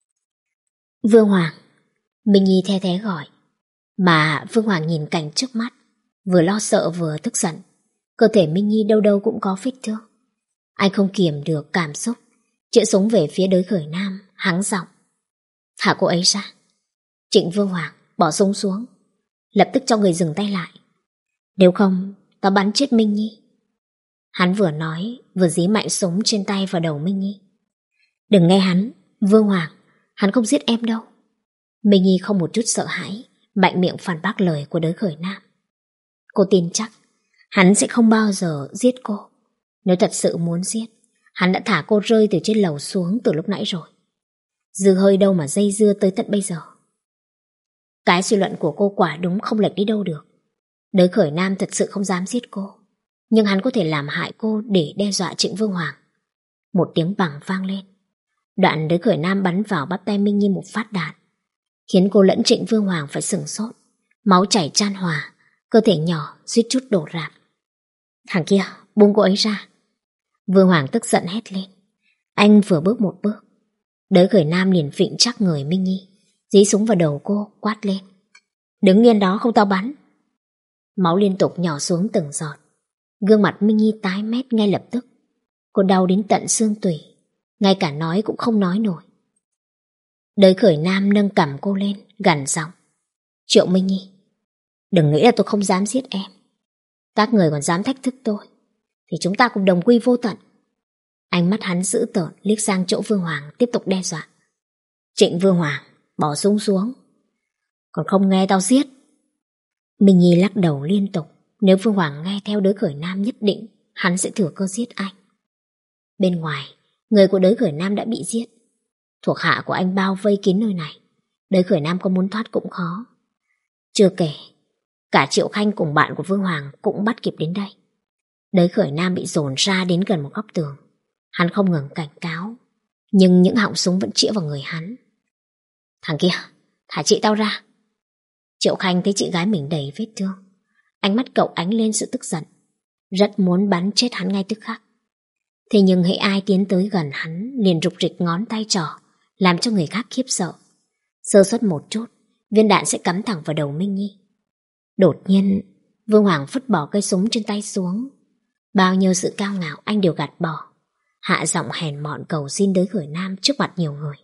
Vương Hoàng. Minh Nhi the thế gọi. Mà Vương Hoàng nhìn cảnh trước mắt, vừa lo sợ vừa tức giận. Cơ thể Minh Nhi đâu đâu cũng có vết thương. Anh không kiềm được cảm xúc, chĩa súng về phía Đới Khởi Nam, hắng giọng. Thả cô ấy ra. Trịnh Vương Hoàng bỏ súng xuống, lập tức cho người dừng tay lại. Nếu không, tao bắn chết Minh Nhi. Hắn vừa nói, vừa dí mạnh súng trên tay vào đầu Minh Nhi. Đừng nghe hắn, Vương Hoàng, hắn không giết em đâu. Minh Nhi không một chút sợ hãi, mạnh miệng phản bác lời của Đới Khởi Nam. Cô tin chắc hắn sẽ không bao giờ giết cô. Nếu thật sự muốn giết, hắn đã thả cô rơi từ trên lầu xuống từ lúc nãy rồi. Dư hơi đâu mà dây dưa tới tận bây giờ. Cái suy luận của cô quả đúng không lệch đi đâu được. Đới Khởi Nam thật sự không dám giết cô, nhưng hắn có thể làm hại cô để đe dọa Trịnh Vương Hoàng. Một tiếng bằng vang lên. Đoạn Đới Khởi Nam bắn vào bắp tay Minh Nhi một phát đạn, khiến cô lẫn Trịnh Vương Hoàng phải sửng sốt. Máu chảy chan hòa, cơ thể nhỏ suýt chút đổ rạp. Thằng kia, buông cô ấy ra. Vương Hoàng tức giận hét lên. Anh vừa bước một bước, Đới Khởi Nam liền vịn chắc người Minh Nhi, dí súng vào đầu cô, quát lên. Đứng yên đó không tao bắn. Máu liên tục nhỏ xuống từng giọt. Gương mặt Minh Nhi tái mét ngay lập tức. Cô đau đến tận xương tủy, ngay cả nói cũng không nói nổi. Đới Khởi Nam nâng cằm cô lên, gằn giọng. Triệu Minh Nhi, đừng nghĩ là tôi không dám giết em. Các người còn dám thách thức tôi, thì chúng ta cùng đồng quy vô tận. Ánh mắt hắn dữ tợn liếc sang chỗ Vương Hoàng, tiếp tục đe dọa. Trịnh Vương Hoàng, bỏ súng xuống. Còn không nghe tao giết. Minh Nhi lắc đầu liên tục. Nếu Vương Hoàng nghe theo Đới Khởi Nam, nhất định hắn sẽ thừa cơ giết anh. Bên ngoài, người của Đới Khởi Nam đã bị giết. Thuộc hạ của anh bao vây kín nơi này, Đới Khởi Nam có muốn thoát cũng khó. Chưa kể, cả Triệu Khanh cùng bạn của Vương Hoàng cũng bắt kịp đến đây. Đới Khởi Nam bị dồn ra đến gần một góc tường. Hắn không ngừng cảnh cáo, nhưng những họng súng vẫn chĩa vào người hắn. Thằng kia, thả chị tao ra. Triệu Khanh thấy chị gái mình đầy vết thương. Ánh mắt cậu ánh lên sự tức giận, rất muốn bắn chết hắn ngay tức khắc. Thế nhưng hễ ai tiến tới gần hắn liền rục rịch ngón tay trỏ, làm cho người khác khiếp sợ. Sơ suất một chút, viên đạn sẽ cắm thẳng vào đầu Minh Nhi. Đột nhiên, Vương Hoàng phất bỏ cây súng trên tay xuống. Bao nhiêu sự cao ngạo anh đều gạt bỏ, hạ giọng hèn mọn cầu xin Đới Khởi Nam trước mặt nhiều người.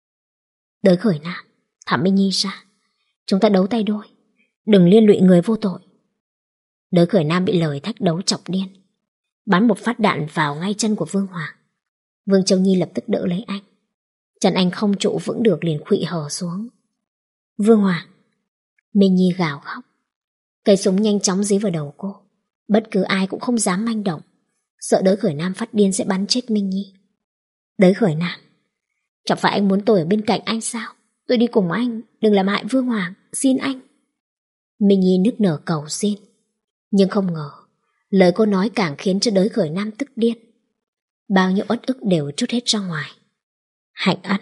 Đới Khởi Nam, thả Minh Nhi ra, chúng ta đấu tay đôi, đừng liên lụy người vô tội. Đới Khởi Nam bị lời thách đấu chọc điên, bắn một phát đạn vào ngay chân của Vương Hoàng. Vương Châu Nhi lập tức đỡ lấy anh. Chân anh không trụ vững được liền khuỵu hở xuống. Vương Hoàng! Minh Nhi gào khóc. Cây súng nhanh chóng dí vào đầu cô. Bất cứ ai cũng không dám manh động, sợ Đới Khởi Nam phát điên sẽ bắn chết Minh Nhi. Đới Khởi Nam, chẳng phải anh muốn tôi ở bên cạnh anh sao? Tôi đi cùng anh, đừng làm hại Vương Hoàng, xin anh. Minh Nhi nức nở cầu xin. Nhưng không ngờ, lời cô nói càng khiến cho Đới Khởi Nam tức điên. Bao nhiêu uất ức đều trút hết ra ngoài. Hạnh Ân,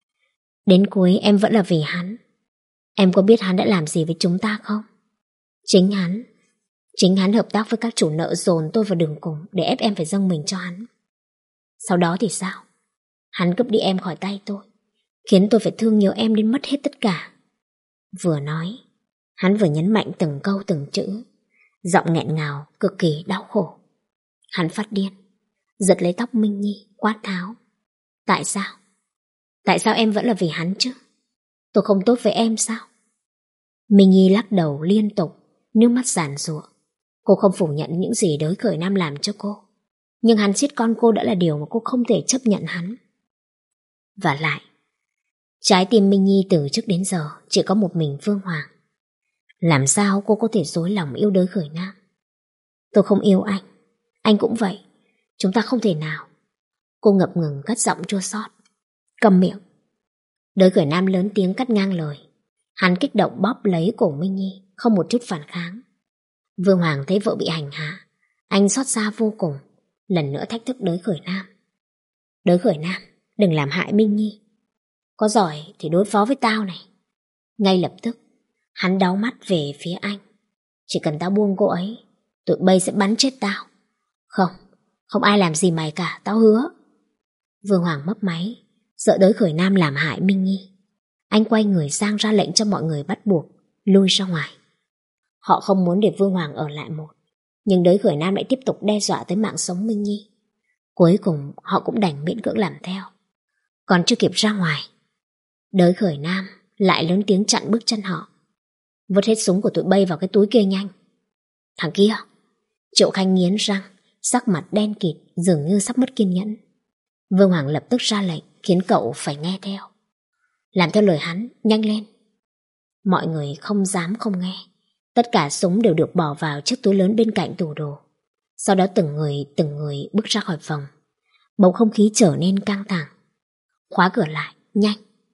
đến cuối em vẫn là vì hắn. Em có biết hắn đã làm gì với chúng ta không? Chính hắn Chính hắn hợp tác với các chủ nợ dồn tôi vào đường cùng để ép em phải dâng mình cho hắn. Sau đó thì sao? Hắn cướp đi em khỏi tay tôi, khiến tôi phải thương nhớ em đến mất hết tất cả. Vừa nói, hắn vừa nhấn mạnh từng câu từng chữ, giọng nghẹn ngào, cực kỳ đau khổ. Hắn phát điên, giật lấy tóc Minh Nhi, quát tháo. Tại sao? Tại sao em vẫn là vì hắn chứ? Tôi không tốt với em sao? Minh Nhi lắc đầu liên tục, nước mắt giàn giụa. Cô không phủ nhận những gì Đới Khởi Nam làm cho cô, nhưng hắn giết con cô đã là điều mà cô không thể chấp nhận hắn. Và lại, trái tim Minh Nhi từ trước đến giờ chỉ có một mình Vương Hoàng. Làm sao cô có thể dối lòng yêu Đới Khởi Nam? Tôi không yêu anh, anh cũng vậy. Chúng ta không thể nào. Cô ngập ngừng cất giọng chua xót. Câm miệng. Đới Khởi Nam lớn tiếng cắt ngang lời. Hắn kích động bóp lấy cổ Minh Nhi, không một chút phản kháng. Vương Hoàng thấy vợ bị hành hạ, anh xót xa vô cùng, lần nữa thách thức Đới Khởi Nam. Đới Khởi Nam, đừng làm hại Minh Nhi. Có giỏi thì đối phó với tao này. Ngay lập tức, hắn đáu mắt về phía anh. Chỉ cần tao buông cô ấy, tụi bay sẽ bắn chết tao. Không, không ai làm gì mày cả, tao hứa. Vương Hoàng mấp máy, sợ Đới Khởi Nam làm hại Minh Nhi. Anh quay người sang ra lệnh cho mọi người bắt buộc lui ra ngoài. Họ không muốn để Vương Hoàng ở lại một, nhưng Đới Khởi Nam lại tiếp tục đe dọa tới mạng sống Minh Nhi. Cuối cùng họ cũng đành miễn cưỡng làm theo. Còn chưa kịp ra ngoài, Đới Khởi Nam lại lớn tiếng chặn bước chân họ. Vứt hết súng của tụi bay vào cái túi kia nhanh. Thằng kia! Triệu Khanh nghiến răng, sắc mặt đen kịt, dường như sắp mất kiên nhẫn. Vương Hoàng lập tức ra lệnh, khiến cậu phải nghe theo. Làm theo lời hắn, nhanh lên. Mọi người không dám không nghe. Tất cả súng đều được bỏ vào chiếc túi lớn bên cạnh tủ đồ. Sau đó từng người từng người bước ra khỏi phòng. Bầu không khí trở nên căng thẳng. Khóa cửa lại, nhanh.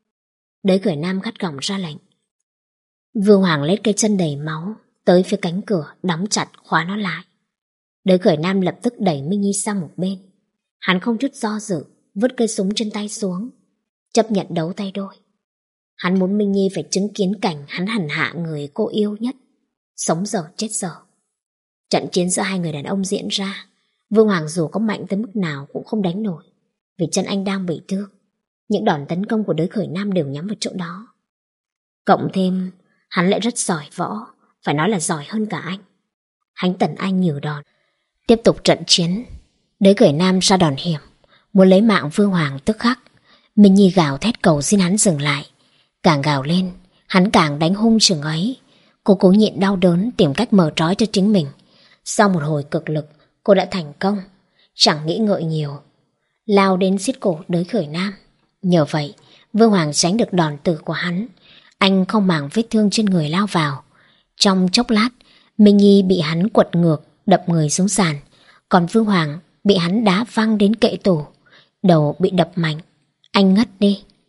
Đới Khởi Nam gắt gỏng ra lệnh. Vương Hoàng lết cây chân đầy máu tới phía cánh cửa, đóng chặt khóa nó lại. Đới Khởi Nam lập tức đẩy Minh Nhi sang một bên. Hắn không chút do dự vứt cây súng trên tay xuống, chấp nhận đấu tay đôi. Hắn muốn Minh Nhi phải chứng kiến cảnh hắn hành hạ người cô yêu nhất, sống dở chết dở. Trận chiến giữa hai người đàn ông diễn ra. Vương Hoàng dù có mạnh tới mức nào cũng không đánh nổi, vì chân anh đang bị thương. Những đòn tấn công của Đới Khởi Nam đều nhắm vào chỗ đó. Cộng thêm hắn lại rất giỏi võ, phải nói là giỏi hơn cả anh. Hắn tẩn anh nhiều đòn. Tiếp tục trận chiến. Đới Khởi Nam ra đòn hiểm, muốn lấy mạng Vương Hoàng tức khắc. Minh Nhi gào thét cầu xin hắn dừng lại. Càng gào lên, hắn càng đánh hung chừng ấy. Cô cố nhịn đau đớn, tìm cách mở trói cho chính mình. Sau một hồi cực lực, cô đã thành công. Chẳng nghĩ ngợi nhiều, lao đến siết cổ Đới Khởi Nam. Nhờ vậy, Vương Hoàng tránh được đòn tử của hắn. Anh không màng vết thương trên người lao vào. Trong chốc lát, Minh Nhi bị hắn quật ngược, đập người xuống sàn. Còn Vương Hoàng bị hắn đá văng đến kệ tủ, đầu bị đập mạnh. Anh ngất đi.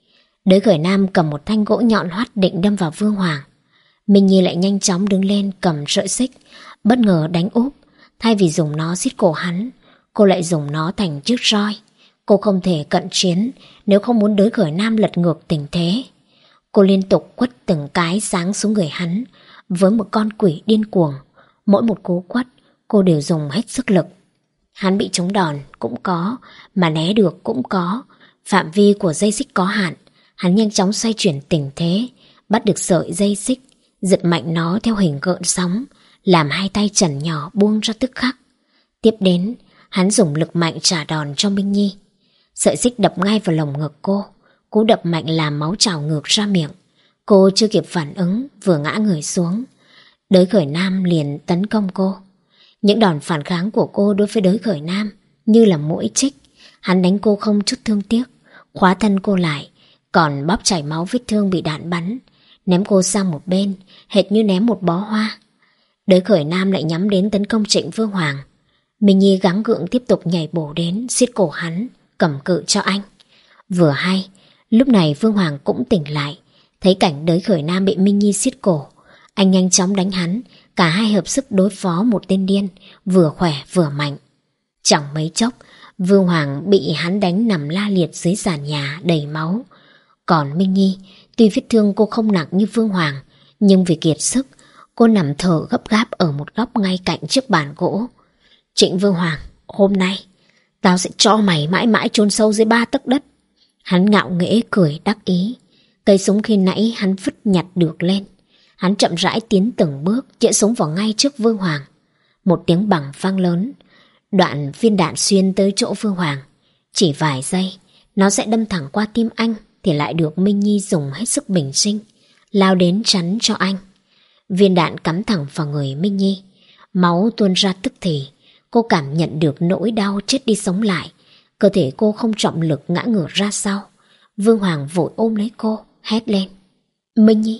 Đới Khởi Nam cầm một thanh gỗ nhọn hoắt định đâm vào Vương Hoàng. Minh Nhi lại nhanh chóng đứng lên cầm sợi xích, bất ngờ đánh úp. Thay vì dùng nó giết cổ hắn, cô lại dùng nó thành chiếc roi. Cô không thể cận chiến nếu không muốn Đới Khởi Nam lật ngược tình thế. Cô liên tục quất từng cái giáng xuống người hắn với một con quỷ điên cuồng. Mỗi một cú quất cô đều dùng hết sức lực. Hắn bị trúng đòn cũng có, mà né được cũng có. Phạm vi của dây xích có hạn. Hắn nhanh chóng xoay chuyển tình thế, bắt được sợi dây xích, giật mạnh nó theo hình gợn sóng, làm hai tay trần nhỏ buông ra tức khắc. Tiếp đến, hắn dùng lực mạnh trả đòn cho Minh Nhi. Sợi xích đập ngay vào lồng ngực cô, cú đập mạnh làm máu trào ngược ra miệng. Cô chưa kịp phản ứng, vừa ngã người xuống. Đới Khởi Nam liền tấn công cô. Những đòn phản kháng của cô đối với Đới Khởi Nam như là mũi chích. Hắn đánh cô không chút thương tiếc, khóa thân cô lại, còn bóp chảy máu vết thương bị đạn bắn, ném cô sang một bên, hệt như ném một bó hoa. Đới Khởi Nam lại nhắm đến tấn công Trịnh Vương Hoàng. Minh Nhi gắng gượng tiếp tục nhảy bổ đến, siết cổ hắn, cầm cự cho anh. Vừa hay, lúc này Vương Hoàng cũng tỉnh lại, thấy cảnh Đới Khởi Nam bị Minh Nhi siết cổ. Anh nhanh chóng đánh hắn, cả hai hợp sức đối phó một tên điên, vừa khỏe vừa mạnh. Chẳng mấy chốc, Vương Hoàng bị hắn đánh nằm la liệt dưới sàn nhà đầy máu. Còn Minh Nhi, tuy vết thương cô không nặng như Vương Hoàng, nhưng vì kiệt sức, cô nằm thở gấp gáp ở một góc ngay cạnh chiếc bàn gỗ. Trịnh Vương Hoàng, hôm nay, tao sẽ cho mày mãi mãi chôn sâu dưới ba tấc đất. Hắn ngạo nghễ cười đắc ý. Cây súng khi nãy hắn vứt nhặt được lên. Hắn chậm rãi tiến từng bước, chĩa súng vào ngay trước Vương Hoàng. Một tiếng bằng vang lớn, đoạn viên đạn xuyên tới chỗ Vương Hoàng. Chỉ vài giây, nó sẽ đâm thẳng qua tim anh, thì lại được Minh Nhi dùng hết sức bình sinh, lao đến chắn cho anh. Viên đạn cắm thẳng vào người Minh Nhi, máu tuôn ra tức thì. Cô cảm nhận được nỗi đau chết đi sống lại. Cơ thể cô không trọng lực ngã ngửa ra sau. Vương Hoàng vội ôm lấy cô, hét lên: Minh Nhi!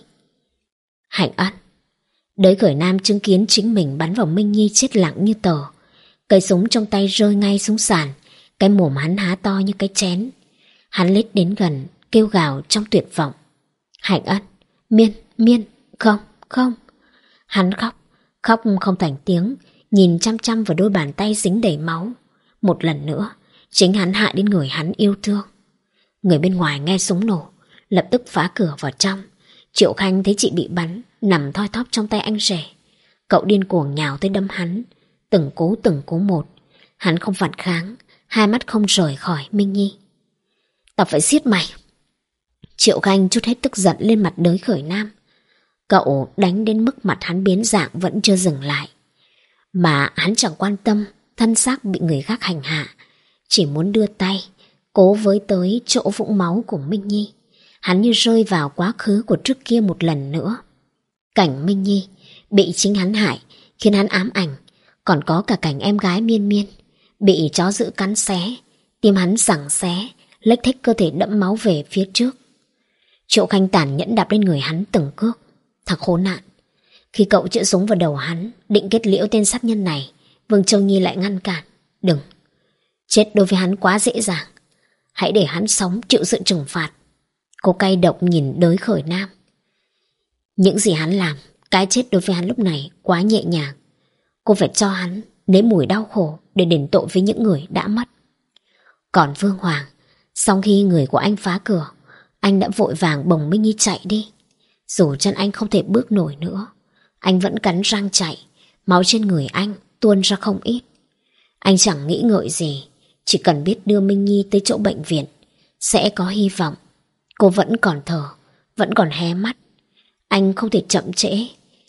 Hạnh Ân! Đới Khởi Nam chứng kiến chính mình bắn vào Minh Nhi chết lặng như tờ. Cây súng trong tay rơi ngay xuống sàn. Cái mồm hắn há to như cái chén. Hắn lết đến gần, kêu gào trong tuyệt vọng: Hạnh Ân! Miên! Miên! Không! Không! Hắn khóc, khóc không thành tiếng, nhìn chăm chăm vào đôi bàn tay dính đầy máu. Một lần nữa, chính hắn hại đến người hắn yêu thương. Người bên ngoài nghe súng nổ, lập tức phá cửa vào trong. Triệu Khanh thấy chị bị bắn, nằm thoi thóp trong tay anh rể. Cậu điên cuồng nhào tới đâm hắn, từng cú từng cú một. Hắn không phản kháng, hai mắt không rời khỏi Minh Nhi. Tao phải giết mày! Triệu Khanh trút hết tức giận lên mặt Đới Khởi Nam. Cậu đánh đến mức mặt hắn biến dạng vẫn chưa dừng lại. Mà hắn chẳng quan tâm thân xác bị người khác hành hạ, chỉ muốn đưa tay cố với tới chỗ vũng máu của Minh Nhi. Hắn như rơi vào quá khứ của trước kia một lần nữa. Cảnh Minh Nhi bị chính hắn hại khiến hắn ám ảnh. Còn có cả cảnh em gái Miên Miên bị chó dữ cắn xé, tim hắn giằng xé, lếch thếch cơ thể đẫm máu về phía trước. Triệu Khanh tàn nhẫn đạp lên người hắn từng cước. Thằng khốn nạn! Khi cậu chĩa súng vào đầu hắn, định kết liễu tên sát nhân này, Vương Châu Nhi lại ngăn cản. Đừng! Chết đối với hắn quá dễ dàng. Hãy để hắn sống chịu sự trừng phạt. Cô cay độc nhìn Đới Khởi Nam. Những gì hắn làm, cái chết đối với hắn lúc này quá nhẹ nhàng. Cô phải cho hắn nếm mùi đau khổ để đền tội với những người đã mất. Còn Vương Hoàng, sau khi người của anh phá cửa, anh đã vội vàng bồng Minh Nhi chạy đi. Dù chân anh không thể bước nổi nữa, anh vẫn cắn răng chạy. Máu trên người anh tuôn ra không ít. Anh chẳng nghĩ ngợi gì, chỉ cần biết đưa Minh Nhi tới chỗ bệnh viện sẽ có hy vọng. Cô vẫn còn thở, vẫn còn hé mắt. Anh không thể chậm trễ.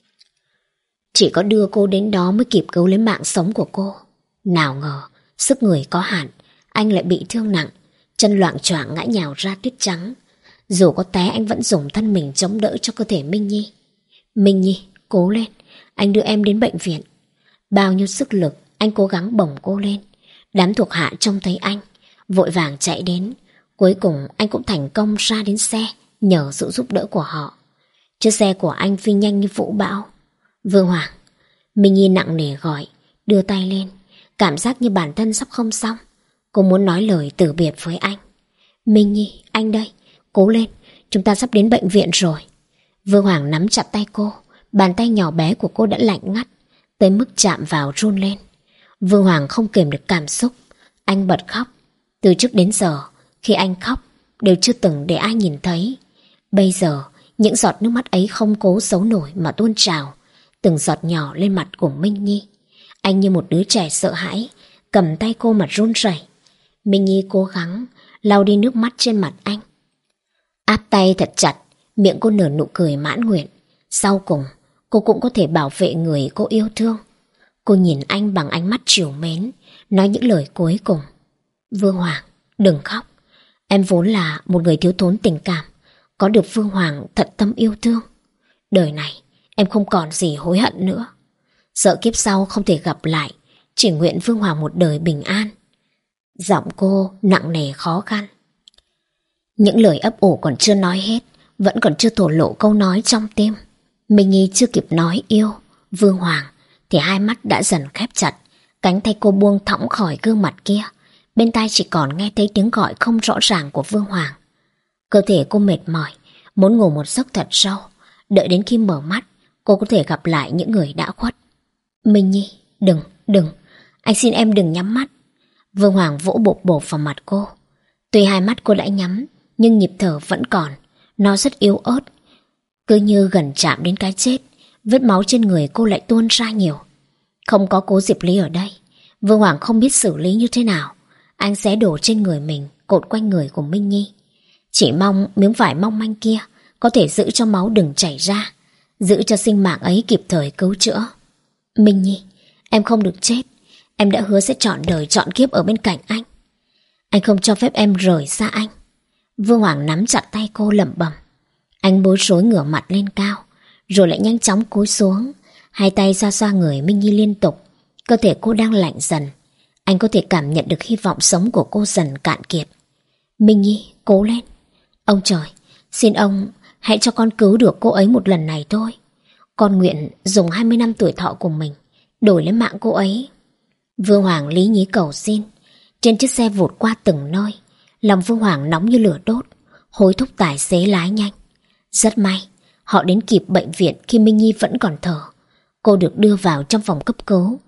Chỉ có đưa cô đến đó mới kịp cứu lấy mạng sống của cô. Nào ngờ, sức người có hạn, anh lại bị thương nặng, chân loạng choạng ngã nhào ra tuyết trắng. Dù có té anh vẫn dùng thân mình chống đỡ cho cơ thể Minh Nhi. Minh Nhi, cố lên, anh đưa em đến bệnh viện. Bao nhiêu sức lực anh cố gắng bổng cô lên. Đám thuộc hạ trông thấy anh, vội vàng chạy đến. Cuối cùng anh cũng thành công ra đến xe, nhờ sự giúp đỡ của họ. Chiếc xe của anh phi nhanh như vũ bão. Vương Hoàng! Minh Nhi nặng nề gọi, đưa tay lên, cảm giác như bản thân sắp không xong. Cô muốn nói lời từ biệt với anh. Minh Nhi, anh đây, cố lên, chúng ta sắp đến bệnh viện rồi. Vương Hoàng nắm chặt tay cô, bàn tay nhỏ bé của cô đã lạnh ngắt, tới mức chạm vào run lên. Vương Hoàng không kềm được cảm xúc, anh bật khóc. Từ trước đến giờ, khi anh khóc, đều chưa từng để ai nhìn thấy. Bây giờ, những giọt nước mắt ấy không cố giấu nổi mà tuôn trào, từng giọt nhỏ lên mặt của Minh Nhi. Anh như một đứa trẻ sợ hãi, cầm tay cô mà run rẩy. Minh Nhi cố gắng lau đi nước mắt trên mặt anh, áp tay thật chặt, miệng cô nở nụ cười mãn nguyện. Sau cùng, cô cũng có thể bảo vệ người cô yêu thương. Cô nhìn anh bằng ánh mắt trìu mến, nói những lời cuối cùng. Vương Hoàng, đừng khóc. Em vốn là một người thiếu thốn tình cảm, có được Vương Hoàng thật tâm yêu thương. Đời này, em không còn gì hối hận nữa. Sợ kiếp sau không thể gặp lại, chỉ nguyện Vương Hoàng một đời bình an. Giọng cô nặng nề khó khăn. Những lời ấp ủ còn chưa nói hết, vẫn còn chưa thổ lộ câu nói trong tim. Minh Nhi chưa kịp nói yêu Vương Hoàng thì hai mắt đã dần khép chặt, cánh tay cô buông thõng khỏi gương mặt kia. Bên tai chỉ còn nghe thấy tiếng gọi không rõ ràng của Vương Hoàng. Cơ thể cô mệt mỏi, muốn ngủ một giấc thật sâu, đợi đến khi mở mắt cô có thể gặp lại những người đã khuất. Minh Nhi, đừng, đừng, anh xin em đừng nhắm mắt. Vương Hoàng vỗ bột bột vào mặt cô. Tuy hai mắt cô đã nhắm, nhưng nhịp thở vẫn còn, nó rất yếu ớt, cứ như gần chạm đến cái chết. Vết máu trên người cô lại tuôn ra nhiều. Không có cố Diệp Lý ở đây, Vương Hoàng không biết xử lý như thế nào. Anh xé đổ trên người mình, cột quanh người của Minh Nhi. Chỉ mong miếng vải mong manh kia có thể giữ cho máu đừng chảy ra, giữ cho sinh mạng ấy kịp thời cứu chữa. Minh Nhi, em không được chết. Em đã hứa sẽ trọn đời trọn kiếp ở bên cạnh anh. Anh không cho phép em rời xa anh. Vương Hoàng nắm chặt tay cô lẩm bẩm. Anh bối rối ngửa mặt lên cao, rồi lại nhanh chóng cúi xuống, hai tay xoa xoa người Minh Nhi liên tục. Cơ thể cô đang lạnh dần. Anh có thể cảm nhận được hy vọng sống của cô dần cạn kiệt. Minh Nhi, cố lên. Ông trời, xin ông hãy cho con cứu được cô ấy một lần này thôi. Con nguyện dùng hai mươi năm tuổi thọ của mình đổi lấy mạng cô ấy. Vương Hoàng lý nhí cầu xin. Trên chiếc xe vụt qua từng nơi, lòng Vương Hoàng nóng như lửa đốt, hối thúc tài xế lái nhanh. Rất may, họ đến kịp bệnh viện khi Minh Nhi vẫn còn thở. Cô được đưa vào trong phòng cấp cứu,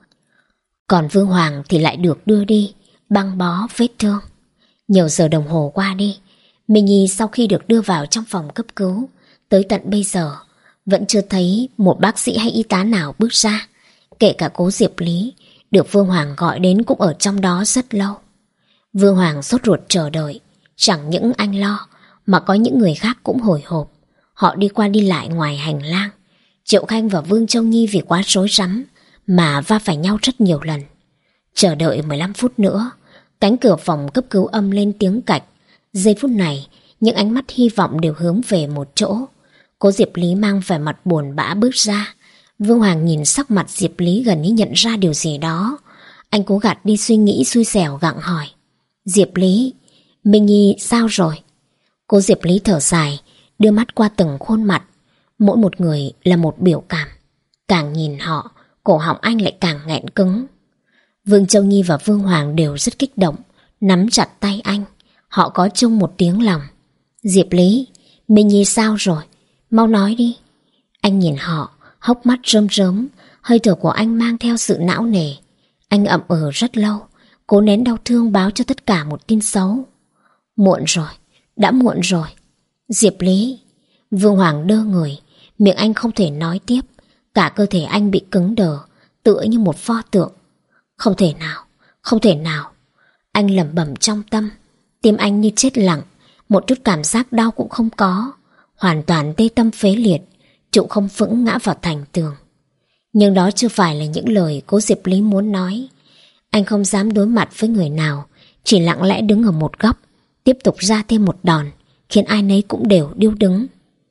còn Vương Hoàng thì lại được đưa đi băng bó vết thương. Nhiều giờ đồng hồ qua đi, Minh Nhi sau khi được đưa vào trong phòng cấp cứu, tới tận bây giờ vẫn chưa thấy một bác sĩ hay y tá nào bước ra. Kể cả cố Diệp Lý được Vương Hoàng gọi đến cũng ở trong đó rất lâu. Vương Hoàng sốt ruột chờ đợi. Chẳng những anh lo, mà có những người khác cũng hồi hộp. Họ đi qua đi lại ngoài hành lang. Triệu Khanh và Vương Châu Nhi vì quá rối rắm mà va phải nhau rất nhiều lần. Chờ đợi mười lăm phút nữa, cánh cửa phòng cấp cứu âm lên tiếng cạch. Giây phút này, những ánh mắt hy vọng đều hướng về một chỗ. Cố Diệp Lý mang vẻ mặt buồn bã bước ra. Vương Hoàng nhìn sắc mặt Diệp Lý gần như nhận ra điều gì đó. Anh cố gạt đi suy nghĩ xui xẻo gặng hỏi. Diệp Lý, Minh Nhi sao rồi? Cô Diệp Lý thở dài, đưa mắt qua từng khuôn mặt. Mỗi một người là một biểu cảm. Càng nhìn họ, cổ họng anh lại càng nghẹn cứng. Vương Châu Nhi và Vương Hoàng đều rất kích động, nắm chặt tay anh. Họ có chung một tiếng lòng. Diệp Lý, Minh Nhi sao rồi? Mau nói đi. Anh nhìn họ, hốc mắt rơm rớm, hơi thở của anh mang theo sự não nề. Anh ậm ừ rất lâu, cố nén đau thương báo cho tất cả một tin xấu. Muộn rồi, đã muộn rồi. Diệp Lý. Vương Hoàng đơ người, miệng anh không thể nói tiếp. Cả cơ thể anh bị cứng đờ, tựa như một pho tượng. Không thể nào, không thể nào. Anh lẩm bẩm trong tâm. Tim anh như chết lặng, một chút cảm giác đau cũng không có. Hoàn toàn tê tâm phế liệt, trụ không vững ngã vào thành tường. Nhưng đó chưa phải là những lời cố Diệp Lý muốn nói. Anh không dám đối mặt với người nào, chỉ lặng lẽ đứng ở một góc, tiếp tục ra thêm một đòn, khiến ai nấy cũng đều điêu đứng.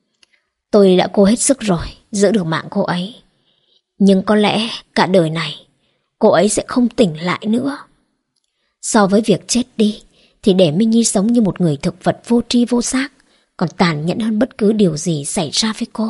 Tôi đã cố hết sức rồi, giữ được mạng cô ấy. Nhưng có lẽ cả đời này, cô ấy sẽ không tỉnh lại nữa. So với việc chết đi, thì để Minh Nhi sống như một người thực vật vô tri vô xác, còn tàn nhẫn hơn bất cứ điều gì xảy ra với cô.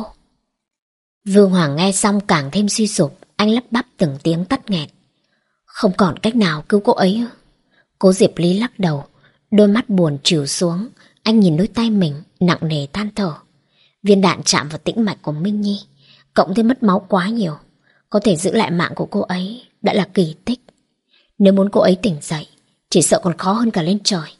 Vương Hoàng nghe xong càng thêm suy sụp, anh lắp bắp từng tiếng tắt nghẹn. Không còn cách nào cứu cô ấy ư? Cố Diệp Lý lắc đầu, đôi mắt buồn trĩu xuống, Anh nhìn đôi tay mình nặng nề than thở. Viên đạn chạm vào tĩnh mạch của Minh Nhi, cộng thêm mất máu quá nhiều. Có thể giữ lại mạng của cô ấy đã là kỳ tích. Nếu muốn cô ấy tỉnh dậy, chỉ sợ còn khó hơn cả lên trời.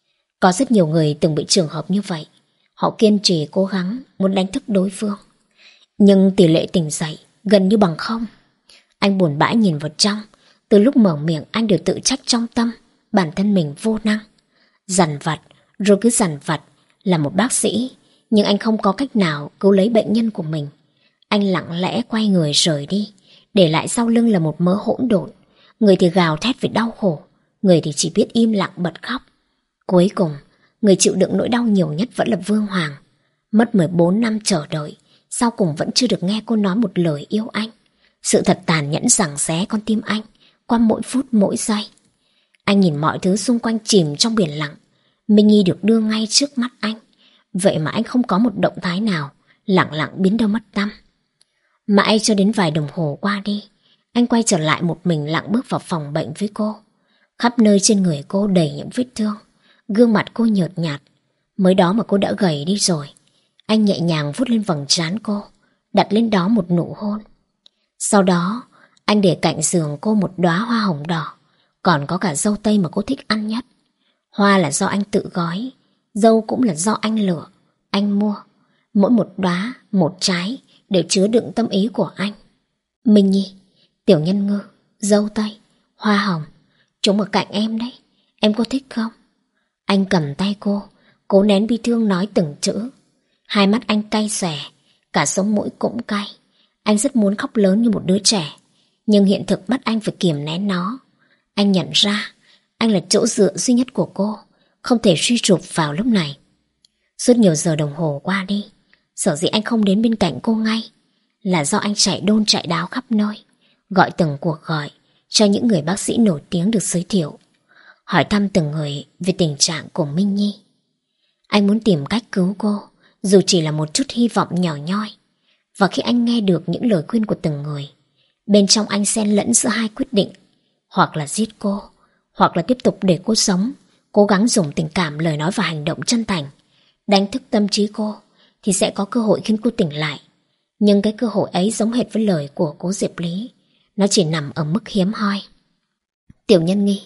Có rất nhiều người từng bị trường hợp như vậy. Họ kiên trì cố gắng muốn đánh thức đối phương, nhưng tỷ lệ tỉnh dậy gần như bằng không. Anh buồn bã nhìn vào trong. Từ lúc mở miệng anh đều tự trách trong tâm bản thân mình vô năng. Dằn vặt rồi cứ dằn vặt. Là một bác sĩ, nhưng anh không có cách nào cứu lấy bệnh nhân của mình. Anh lặng lẽ quay người rời đi, để lại sau lưng là một mớ hỗn độn. Người thì gào thét vì đau khổ, người thì chỉ biết im lặng bật khóc. Cuối cùng, người chịu đựng nỗi đau nhiều nhất vẫn là Vương Hoàng. Mất mười bốn năm chờ đợi, sau cùng vẫn chưa được nghe cô nói một lời yêu anh. Sự thật tàn nhẫn giằng xé con tim anh qua mỗi phút mỗi giây. Anh nhìn mọi thứ xung quanh chìm trong biển lặng. Minh Nhi được đưa ngay trước mắt anh, vậy mà anh không có một động thái nào, lặng lặng biến đâu mất tăm. Mãi cho đến vài đồng hồ qua đi, anh quay trở lại một mình lặng bước vào phòng bệnh với cô. Khắp nơi trên người cô đầy những vết thương, gương mặt cô nhợt nhạt. Mới đó mà cô đã gầy đi rồi. Anh nhẹ nhàng vuốt lên vầng trán cô, đặt lên đó một nụ hôn. Sau đó, anh để cạnh giường cô một đóa hoa hồng đỏ, còn có cả dâu tây mà cô thích ăn nhất. Hoa là do anh tự gói, dâu cũng là do anh lựa, anh mua. Mỗi một đóa, một trái đều chứa đựng tâm ý của anh. Minh Nhi, Tiểu Nhân Ngư, dâu tây, hoa hồng, chúng ở cạnh em đấy, em có thích không? Anh cầm tay cô, cố nén bi thương nói từng chữ. Hai mắt anh cay xè, cả sống mũi cũng cay. Anh rất muốn khóc lớn như một đứa trẻ, nhưng hiện thực bắt anh phải kiềm nén nó. Anh nhận ra anh là chỗ dựa duy nhất của cô, không thể suy sụp vào lúc này. Suốt nhiều giờ đồng hồ qua đi, sở dĩ anh không đến bên cạnh cô ngay là do anh chạy đôn chạy đáo khắp nơi, gọi từng cuộc gọi cho những người bác sĩ nổi tiếng được giới thiệu, hỏi thăm từng người về tình trạng của Minh Nhi. Anh muốn tìm cách cứu cô, dù chỉ là một chút hy vọng nhỏ nhoi. Và khi anh nghe được những lời khuyên của từng người, bên trong anh xen lẫn giữa hai quyết định: hoặc là giết cô, hoặc là tiếp tục để cô sống, cố gắng dùng tình cảm, lời nói và hành động chân thành đánh thức tâm trí cô, thì sẽ có cơ hội khiến cô tỉnh lại. Nhưng cái cơ hội ấy giống hệt với lời của cố Diệp Lý, nó chỉ nằm ở mức hiếm hoi. Tiểu Nhân Nghi,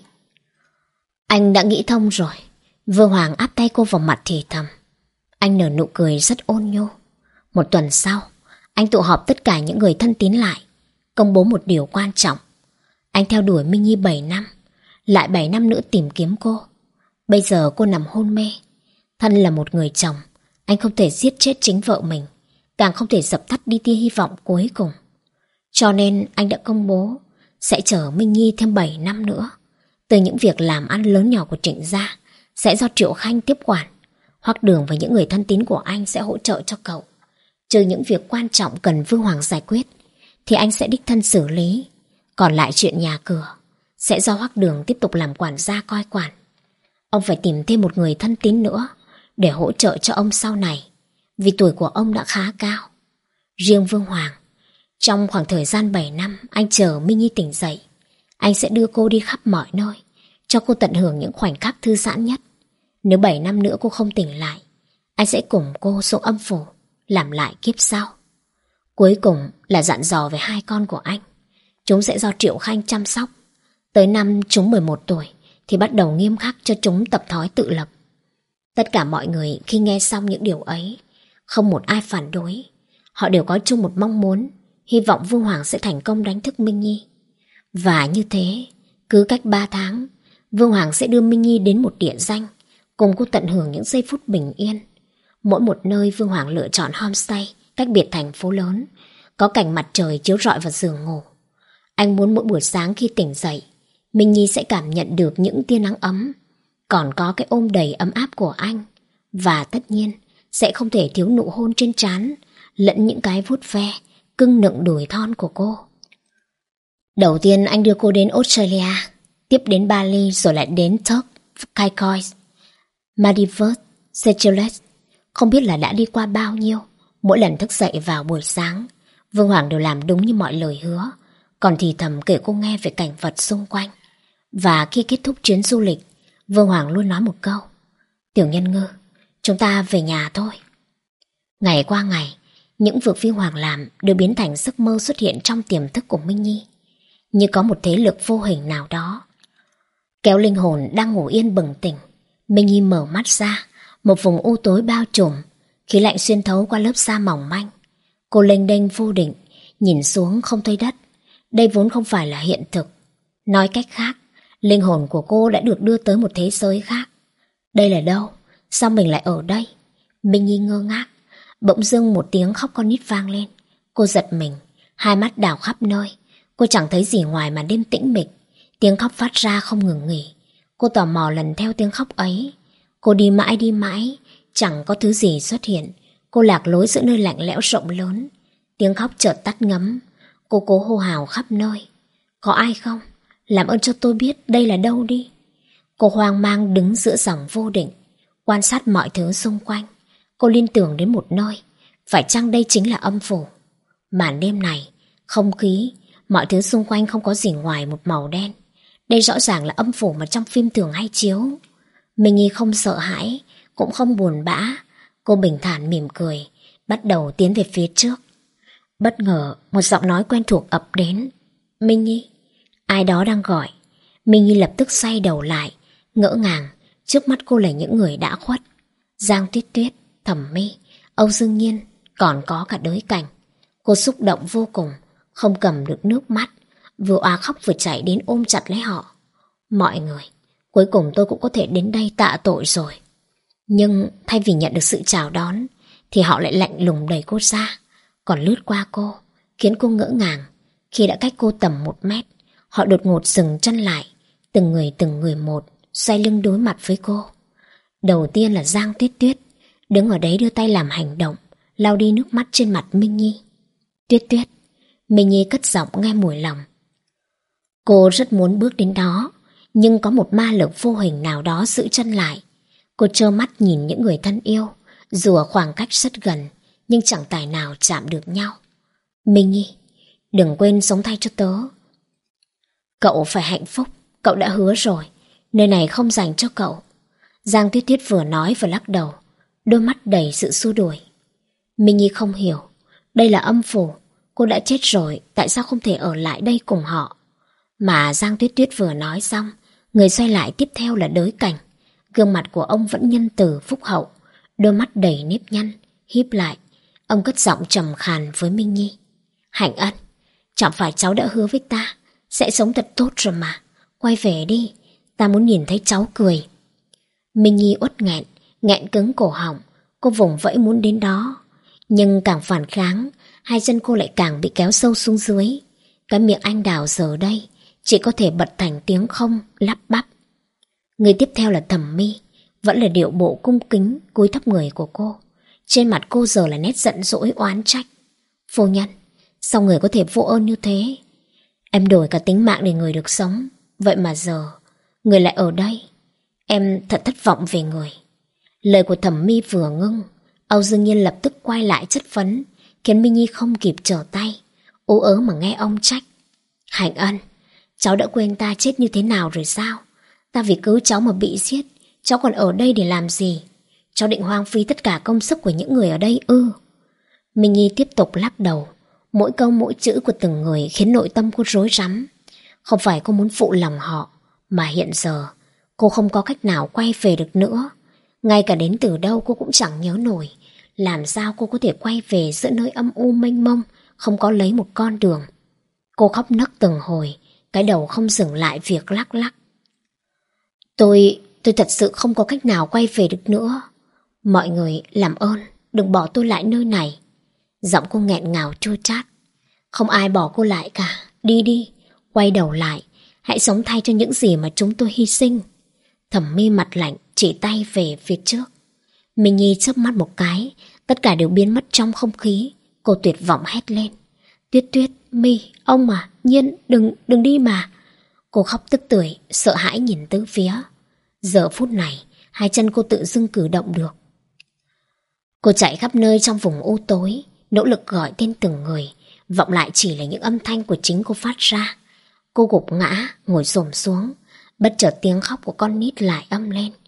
anh đã nghĩ thông rồi. Vương Hoàng áp tay cô vào mặt thì thầm. Anh nở nụ cười rất ôn nhu. Một tuần sau, anh tụ họp tất cả những người thân tín lại, công bố một điều quan trọng. Anh theo đuổi Minh Nhi bảy năm, lại bảy năm nữa tìm kiếm cô. Bây giờ cô nằm hôn mê. Thân là một người chồng, anh không thể giết chết chính vợ mình, càng không thể dập tắt đi tia hy vọng cuối cùng. Cho nên anh đã công bố sẽ chờ Minh Nhi thêm bảy năm nữa. Từ những việc làm ăn lớn nhỏ của Trịnh gia sẽ do Triệu Khanh tiếp quản. Hoắc Đường và những người thân tín của anh sẽ hỗ trợ cho cậu. Trừ những việc quan trọng cần Vương Hoàng giải quyết thì anh sẽ đích thân xử lý. Còn lại chuyện nhà cửa sẽ do Hoắc Đường tiếp tục làm quản gia coi quản. Ông phải tìm thêm một người thân tín nữa để hỗ trợ cho ông sau này, vì tuổi của ông đã khá cao. Riêng Vương Hoàng, trong khoảng thời gian bảy năm anh chờ Minh Nhi tỉnh dậy, anh sẽ đưa cô đi khắp mọi nơi, cho cô tận hưởng những khoảnh khắc thư giãn nhất. Nếu bảy năm nữa cô không tỉnh lại, anh sẽ cùng cô xuống âm phủ, làm lại kiếp sau. Cuối cùng là dặn dò về hai con của anh. Chúng sẽ do Triệu Khanh chăm sóc. Tới năm chúng mười một tuổi thì bắt đầu nghiêm khắc cho chúng tập thói tự lập. Tất cả mọi người khi nghe xong những điều ấy, không một ai phản đối. Họ đều có chung một mong muốn, hy vọng Vương Hoàng sẽ thành công đánh thức Minh Nhi. Và như thế, cứ cách ba tháng, Vương Hoàng sẽ đưa Minh Nhi đến một địa danh, cùng cô tận hưởng những giây phút bình yên. Mỗi một nơi Vương Hoàng lựa chọn homestay cách biệt thành phố lớn, có cảnh mặt trời chiếu rọi vào giường ngủ. Anh muốn mỗi buổi sáng khi tỉnh dậy, Minh Nhi sẽ cảm nhận được những tia nắng ấm, còn có cái ôm đầy ấm áp của anh. Và tất nhiên sẽ không thể thiếu nụ hôn trên trán, lẫn những cái vuốt ve cưng nựng đùi thon của cô. Đầu tiên anh đưa cô đến Australia, tiếp đến Bali, rồi lại đến Turk, Caicos, Maldives, Seychelles. Không biết là đã đi qua bao nhiêu. Mỗi lần thức dậy vào buổi sáng, Vương Hoàng đều làm đúng như mọi lời hứa, còn thì thầm kể cô nghe về cảnh vật xung quanh. Và khi kết thúc chuyến du lịch, Vương Hoàng luôn nói một câu: Tiểu Nhân Ngư, Chúng ta về nhà thôi. Ngày qua ngày, những việc Phi Hoàng làm đều biến thành giấc mơ xuất hiện trong tiềm thức của Minh Nhi. Như có một thế lực vô hình nào đó kéo linh hồn đang ngủ yên bừng tỉnh. Minh Nhi mở mắt ra, một vùng u tối bao trùm, khí lạnh xuyên thấu qua lớp da mỏng manh. Cô lênh đênh vô định, nhìn xuống không thấy đất. Đây vốn không phải là hiện thực. Nói cách khác, linh hồn của cô đã được đưa tới một thế giới khác. Đây là đâu? Sao mình lại ở đây? Minh Nhi ngơ ngác. Bỗng dưng một tiếng khóc con nít vang lên. Cô giật mình, hai mắt đảo khắp nơi. Cô chẳng thấy gì ngoài màn đêm tĩnh mịch. Tiếng khóc phát ra không ngừng nghỉ. Cô tò mò lần theo tiếng khóc ấy. Cô đi mãi đi mãi, chẳng có thứ gì xuất hiện. Cô lạc lối giữa nơi lạnh lẽo rộng lớn. Tiếng khóc chợt tắt ngấm. Cô cố hô hào khắp nơi. Có ai không? Làm ơn cho tôi biết đây là đâu đi. Cô hoang mang đứng giữa dòng vô định, quan sát mọi thứ xung quanh. Cô liên tưởng đến một nơi. Phải chăng đây chính là âm phủ? Màn đêm này, không khí, mọi thứ xung quanh không có gì ngoài một màu đen. Đây rõ ràng là âm phủ mà trong phim thường hay chiếu. Minh Nhi không sợ hãi, cũng không buồn bã. Cô bình thản mỉm cười, bắt đầu tiến về phía trước. Bất ngờ một giọng nói quen thuộc ập đến. Minh Nhi. Ai đó đang gọi. Minh Nhi lập tức xoay đầu lại, ngỡ ngàng. Trước mắt cô là những người đã khuất. Giang Tuyết Tuyết, Thẩm My, Âu Dương Nhiên, còn có cả Đới Cảnh. Cô xúc động vô cùng, không cầm được nước mắt, vừa oà khóc vừa chạy đến ôm chặt lấy họ. Mọi người, cuối cùng tôi cũng có thể đến đây tạ tội rồi. Nhưng thay vì nhận được sự chào đón, thì họ lại lạnh lùng đẩy cô ra, còn lướt qua cô, khiến cô ngỡ ngàng. Khi đã cách cô tầm một mét, họ đột ngột dừng chân lại, từng người từng người một, xoay lưng đối mặt với cô. Đầu tiên là Giang Tuyết Tuyết, đứng ở đấy đưa tay làm hành động, lau đi nước mắt trên mặt Minh Nhi. Tuyết Tuyết, Minh Nhi cất giọng nghe mùi lòng. Cô rất muốn bước đến đó, nhưng có một ma lực vô hình nào đó giữ chân lại. Cô trơ mắt nhìn những người thân yêu, dù ở khoảng cách rất gần, nhưng chẳng tài nào chạm được nhau. Minh Nhi, đừng quên sống thay cho tớ. Cậu phải hạnh phúc, cậu đã hứa rồi, nơi này không dành cho cậu. Giang Tuyết Tuyết vừa nói vừa lắc đầu, đôi mắt đầy sự xua đuổi. Minh Nhi không hiểu, đây là âm phủ, cô đã chết rồi, tại sao không thể ở lại đây cùng họ? Mà Giang Tuyết Tuyết vừa nói xong, người xoay lại tiếp theo là Đới Cảnh. Gương mặt của ông vẫn nhân từ phúc hậu, đôi mắt đầy nếp nhăn, híp lại. Ông cất giọng trầm khàn với Minh Nhi. Hạnh Ân, chẳng phải cháu đã hứa với ta sẽ sống thật tốt rồi mà. Quay về đi, ta muốn nhìn thấy cháu cười. Minh Nhi uất nghẹn, nghẹn cứng cổ họng. Cô vùng vẫy muốn đến đó, nhưng càng phản kháng, hai chân cô lại càng bị kéo sâu xuống dưới. Cái miệng anh đào giờ đây chỉ có thể bật thành tiếng không lắp bắp. Người tiếp theo là Thẩm My, vẫn là điệu bộ cung kính cúi thấp người của cô. Trên mặt cô giờ là nét giận dỗi oán trách. Phu nhân, sao người có thể vô ơn như thế? Em đổi cả tính mạng để người được sống, vậy mà giờ người lại ở đây. Em thật thất vọng về người. Lời của Thẩm My vừa ngưng, Âu Dương Nhiên lập tức quay lại chất vấn, khiến Minh Nhi không kịp trở tay, ú ớ mà nghe ông trách. Hạnh Ân, cháu đã quên ta chết như thế nào rồi sao? Ta vì cứu cháu mà bị giết, cháu còn ở đây để làm gì? Cháu định hoang phí tất cả công sức của những người ở đây ư? Minh Nhi tiếp tục lắc đầu, mỗi câu mỗi chữ của từng người khiến nội tâm cô rối rắm. Không phải cô muốn phụ lòng họ, mà hiện giờ cô không có cách nào quay về được nữa. Ngay cả đến từ đâu cô cũng chẳng nhớ nổi. Làm sao cô có thể quay về giữa nơi âm u mênh mông, không có lấy một con đường? Cô khóc nấc từng hồi, cái đầu không dừng lại việc lắc lắc. Tôi, tôi thật sự không có cách nào quay về được nữa. Mọi người làm ơn, đừng bỏ tôi lại nơi này. Giọng cô nghẹn ngào chua chát. Không ai bỏ cô lại cả, đi đi, quay đầu lại, hãy sống thay cho những gì mà chúng tôi hy sinh. Thẩm My mặt lạnh chỉ tay về phía trước. Minh Nhi chớp mắt một cái, tất cả đều biến mất trong không khí. Cô tuyệt vọng hét lên. Tuyết Tuyết, My, ông mà, Nhiên, đừng, đừng đi mà. Cô khóc tức tưởi, sợ hãi nhìn tứ phía. Giờ phút này, hai chân cô tự dưng cử động được. Cô chạy khắp nơi trong vùng u tối, nỗ lực gọi tên từng người, vọng lại chỉ là những âm thanh của chính cô phát ra. Cô gục ngã, ngồi xổm xuống, bất chợt tiếng khóc của con nít lại âm lên.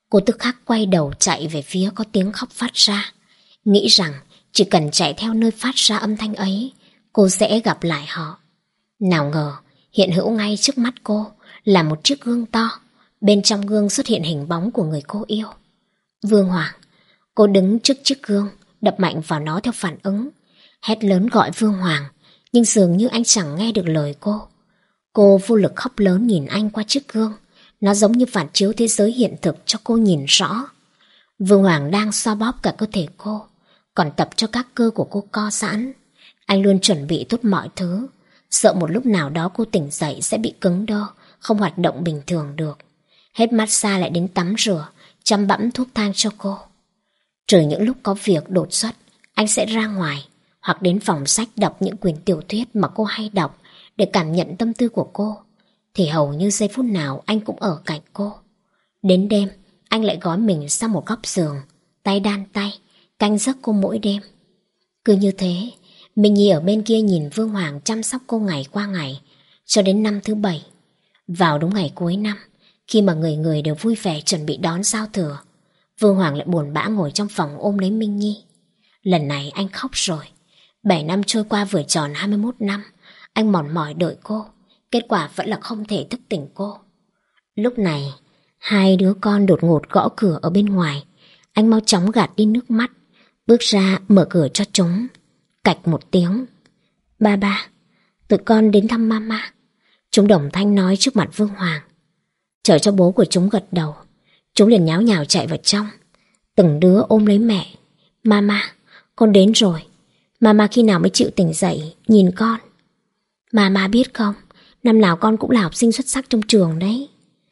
Cô tức khắc quay đầu chạy về phía có tiếng khóc phát ra, nghĩ rằng chỉ cần chạy theo nơi phát ra âm thanh ấy, cô sẽ gặp lại họ. Nào ngờ, hiện hữu ngay trước mắt cô là một chiếc gương to. Bên trong gương xuất hiện hình bóng của người cô yêu, Vương Hoàng. Cô đứng trước chiếc gương, đập mạnh vào nó theo phản ứng, hét lớn gọi Vương Hoàng, nhưng dường như anh chẳng nghe được lời cô. Cô vô lực khóc lớn nhìn anh qua chiếc gương. Nó giống như phản chiếu thế giới hiện thực cho cô nhìn rõ. Vương Hoàng đang xoa bóp cả cơ thể cô, còn tập cho các cơ của cô co giãn. Anh luôn chuẩn bị tốt mọi thứ, sợ một lúc nào đó cô tỉnh dậy sẽ bị cứng đơ, không hoạt động bình thường được. Hết massage lại đến tắm rửa, chăm bẵm thuốc thang cho cô. Trừ những lúc có việc đột xuất, anh sẽ ra ngoài hoặc đến phòng sách đọc những quyển tiểu thuyết mà cô hay đọc để cảm nhận tâm tư của cô, thì hầu như giây phút nào anh cũng ở cạnh cô. Đến đêm, anh lại gói mình sang một góc giường, tay đan tay, canh giấc cô mỗi đêm. Cứ như thế, Minh Nhi ở bên kia nhìn Vương Hoàng chăm sóc cô ngày qua ngày, cho đến năm thứ bảy. Vào đúng ngày cuối năm, khi mà người người đều vui vẻ chuẩn bị đón giao thừa, Vương Hoàng lại buồn bã ngồi trong phòng ôm lấy Minh Nhi. Lần này anh khóc rồi. Bảy năm trôi qua vừa tròn hai mươi mốt năm, anh mòn mỏi đợi cô, kết quả vẫn là không thể thức tỉnh cô. Lúc này, hai đứa con đột ngột gõ cửa ở bên ngoài. Anh mau chóng gạt đi nước mắt, bước ra mở cửa cho chúng. Cạch một tiếng. Ba ba, tụi con đến thăm mama. Chúng đồng thanh nói trước mặt Vương Hoàng. Chờ cho bố của chúng gật đầu, chúng liền nháo nhào chạy vào trong. Từng đứa ôm lấy mẹ. Mama, con đến rồi. Mama khi nào mới chịu tỉnh dậy nhìn con. Mama biết không, năm nào con cũng là học sinh xuất sắc trong trường đấy.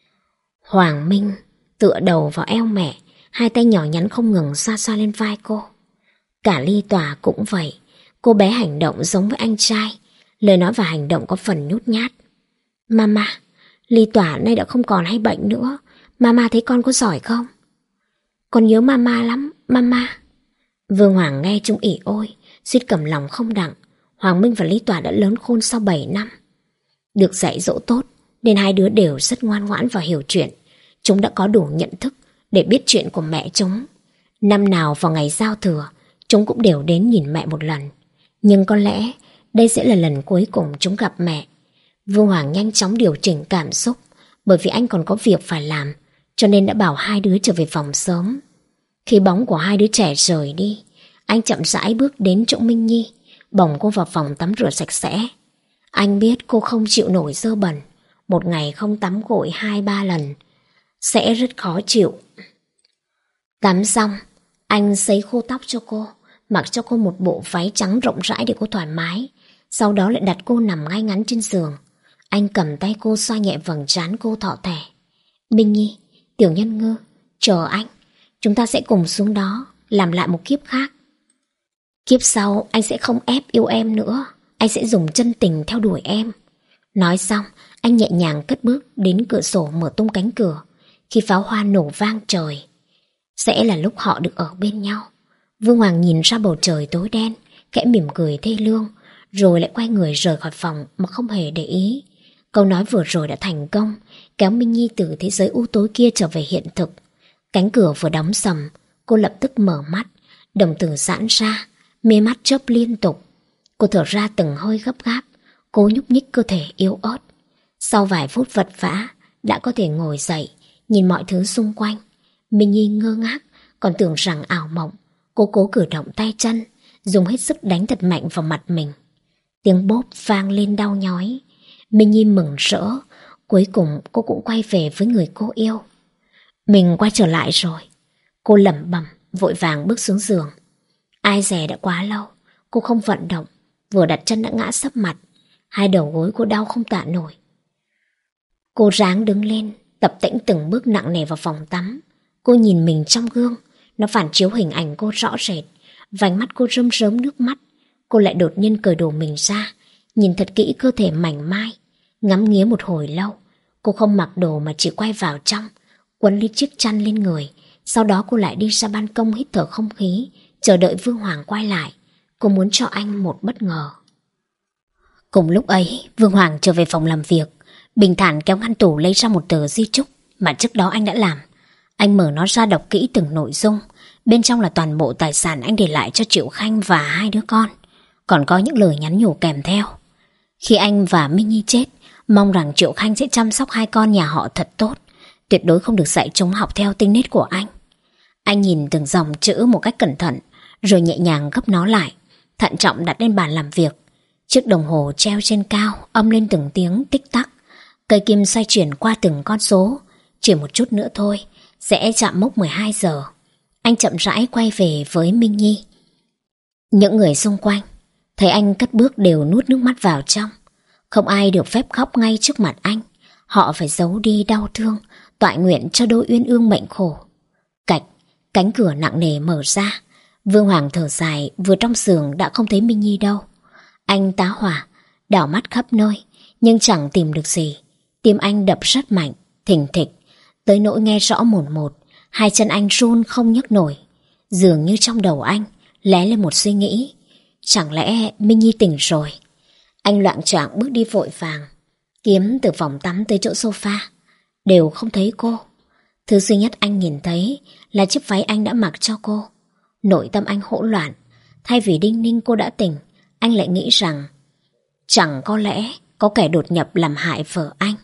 Hoàng Minh tựa đầu vào eo mẹ, hai tay nhỏ nhắn không ngừng xoa xoa lên vai cô. Cả Ly Tỏa cũng vậy. Cô bé hành động giống với anh trai, lời nói và hành động có phần nhút nhát. Mama, Ly Tỏa nay đã không còn hay bệnh nữa. Mama thấy con có giỏi không? Con nhớ mama lắm, mama. Vương Hoàng nghe chúng ỉ ôi, suýt cầm lòng không đặng. Hoàng Minh và Ly Tỏa đã lớn khôn sau bảy năm. Được dạy dỗ tốt nên hai đứa đều rất ngoan ngoãn và hiểu chuyện. Chúng đã có đủ nhận thức để biết chuyện của mẹ chúng. Năm nào vào ngày giao thừa, chúng cũng đều đến nhìn mẹ một lần. Nhưng có lẽ đây sẽ là lần cuối cùng chúng gặp mẹ. Vương Hoàng nhanh chóng điều chỉnh cảm xúc, bởi vì anh còn có việc phải làm, cho nên đã bảo hai đứa trở về phòng sớm. Khi bóng của hai đứa trẻ rời đi, anh chậm rãi bước đến chỗ Minh Nhi, bồng cô vào phòng tắm rửa sạch sẽ. Anh biết cô không chịu nổi dơ bẩn, một ngày không tắm gội hai ba lần sẽ rất khó chịu. Tắm xong, anh sấy khô tóc cho cô, mặc cho cô một bộ váy trắng rộng rãi để cô thoải mái. Sau đó lại đặt cô nằm ngay ngắn trên giường. Anh cầm tay cô xoa nhẹ vầng trán cô thỏ thẻ. Minh Nhi, Tiểu Nhân Ngư, chờ anh. Chúng ta sẽ cùng xuống đó làm lại một kiếp khác. Kiếp sau anh sẽ không ép yêu em nữa. Anh sẽ dùng chân tình theo đuổi em. Nói xong, anh nhẹ nhàng cất bước đến cửa sổ mở tung cánh cửa. Khi pháo hoa nổ vang trời, sẽ là lúc họ được ở bên nhau. Vương Hoàng nhìn ra bầu trời tối đen, khẽ mỉm cười thê lương, rồi lại quay người rời khỏi phòng mà không hề để ý. Câu nói vừa rồi đã thành công, kéo Minh Nhi từ thế giới u tối kia trở về hiện thực. Cánh cửa vừa đóng sầm, cô lập tức mở mắt, đồng tử giãn ra, mê mắt chớp liên tục. Cô thở ra từng hơi gấp gáp, cố nhúc nhích cơ thể yếu ớt. Sau vài phút vật vã, đã có thể ngồi dậy, nhìn mọi thứ xung quanh. Minh Nhi ngơ ngác, còn tưởng rằng ảo mộng. Cô cố cử động tay chân, dùng hết sức đánh thật mạnh vào mặt mình. Tiếng bốp vang lên đau nhói. Minh Nhi mừng rỡ, cuối cùng cô cũng quay về với người cô yêu. Mình quay trở lại rồi. Cô lẩm bẩm, vội vàng bước xuống giường. Ai dè đã quá lâu, cô không vận động, vừa đặt chân đã ngã sấp mặt. Hai đầu gối cô đau không tạ nổi. Cô ráng đứng lên, tập tễnh từng bước nặng nề vào phòng tắm. Cô nhìn mình trong gương, nó phản chiếu hình ảnh cô rõ rệt. Vành mắt cô rơm rớm nước mắt. Cô lại đột nhiên cởi đồ mình ra, nhìn thật kỹ cơ thể mảnh mai. Ngắm nghía một hồi lâu, cô không mặc đồ mà chỉ quay vào trong, quấn lấy chiếc chăn lên người. Sau đó cô lại đi ra ban công hít thở không khí, chờ đợi Vương Hoàng quay lại. Cô muốn cho anh một bất ngờ. Cùng lúc ấy, Vương Hoàng trở về phòng làm việc, bình thản kéo ngăn tủ lấy ra một tờ di chúc mà trước đó anh đã làm. Anh mở nó ra đọc kỹ từng nội dung. Bên trong là toàn bộ tài sản anh để lại cho Triệu Khanh và hai đứa con. Còn có những lời nhắn nhủ kèm theo. Khi anh và Minh Nhi chết, mong rằng Triệu Khanh sẽ chăm sóc hai con nhà họ thật tốt, tuyệt đối không được dạy chúng học theo tính nết của anh. Anh nhìn từng dòng chữ một cách cẩn thận, rồi nhẹ nhàng gấp nó lại, thận trọng đặt lên bàn làm việc. Chiếc đồng hồ treo trên cao âm lên từng tiếng tích tắc. Cây kim xoay chuyển qua từng con số. Chỉ một chút nữa thôi sẽ chạm mốc mười hai giờ. Anh chậm rãi quay về với Minh Nhi. Những người xung quanh thấy anh cất bước đều nuốt nước mắt vào trong. Không ai được phép khóc ngay trước mặt anh. Họ phải giấu đi đau thương, toại nguyện cho đôi uyên ương mệnh khổ. Cạch, cánh cửa nặng nề mở ra. Vương Hoàng thở dài, vừa trong giường đã không thấy Minh Nhi đâu. Anh tá hỏa, đảo mắt khắp nơi, nhưng chẳng tìm được gì. Tim anh đập rất mạnh, thình thịch, tới nỗi nghe rõ một một. Hai chân anh run không nhấc nổi. Dường như trong đầu anh lóe lên một suy nghĩ. Chẳng lẽ Minh Nhi tỉnh rồi? Anh loạng choạng bước đi vội vàng, kiếm từ phòng tắm tới chỗ sofa, đều không thấy cô. Thứ duy nhất anh nhìn thấy là chiếc váy anh đã mặc cho cô. Nội tâm anh hỗn loạn. Thay vì đinh ninh cô đã tỉnh, anh lại nghĩ rằng chẳng có lẽ có kẻ đột nhập làm hại vợ anh.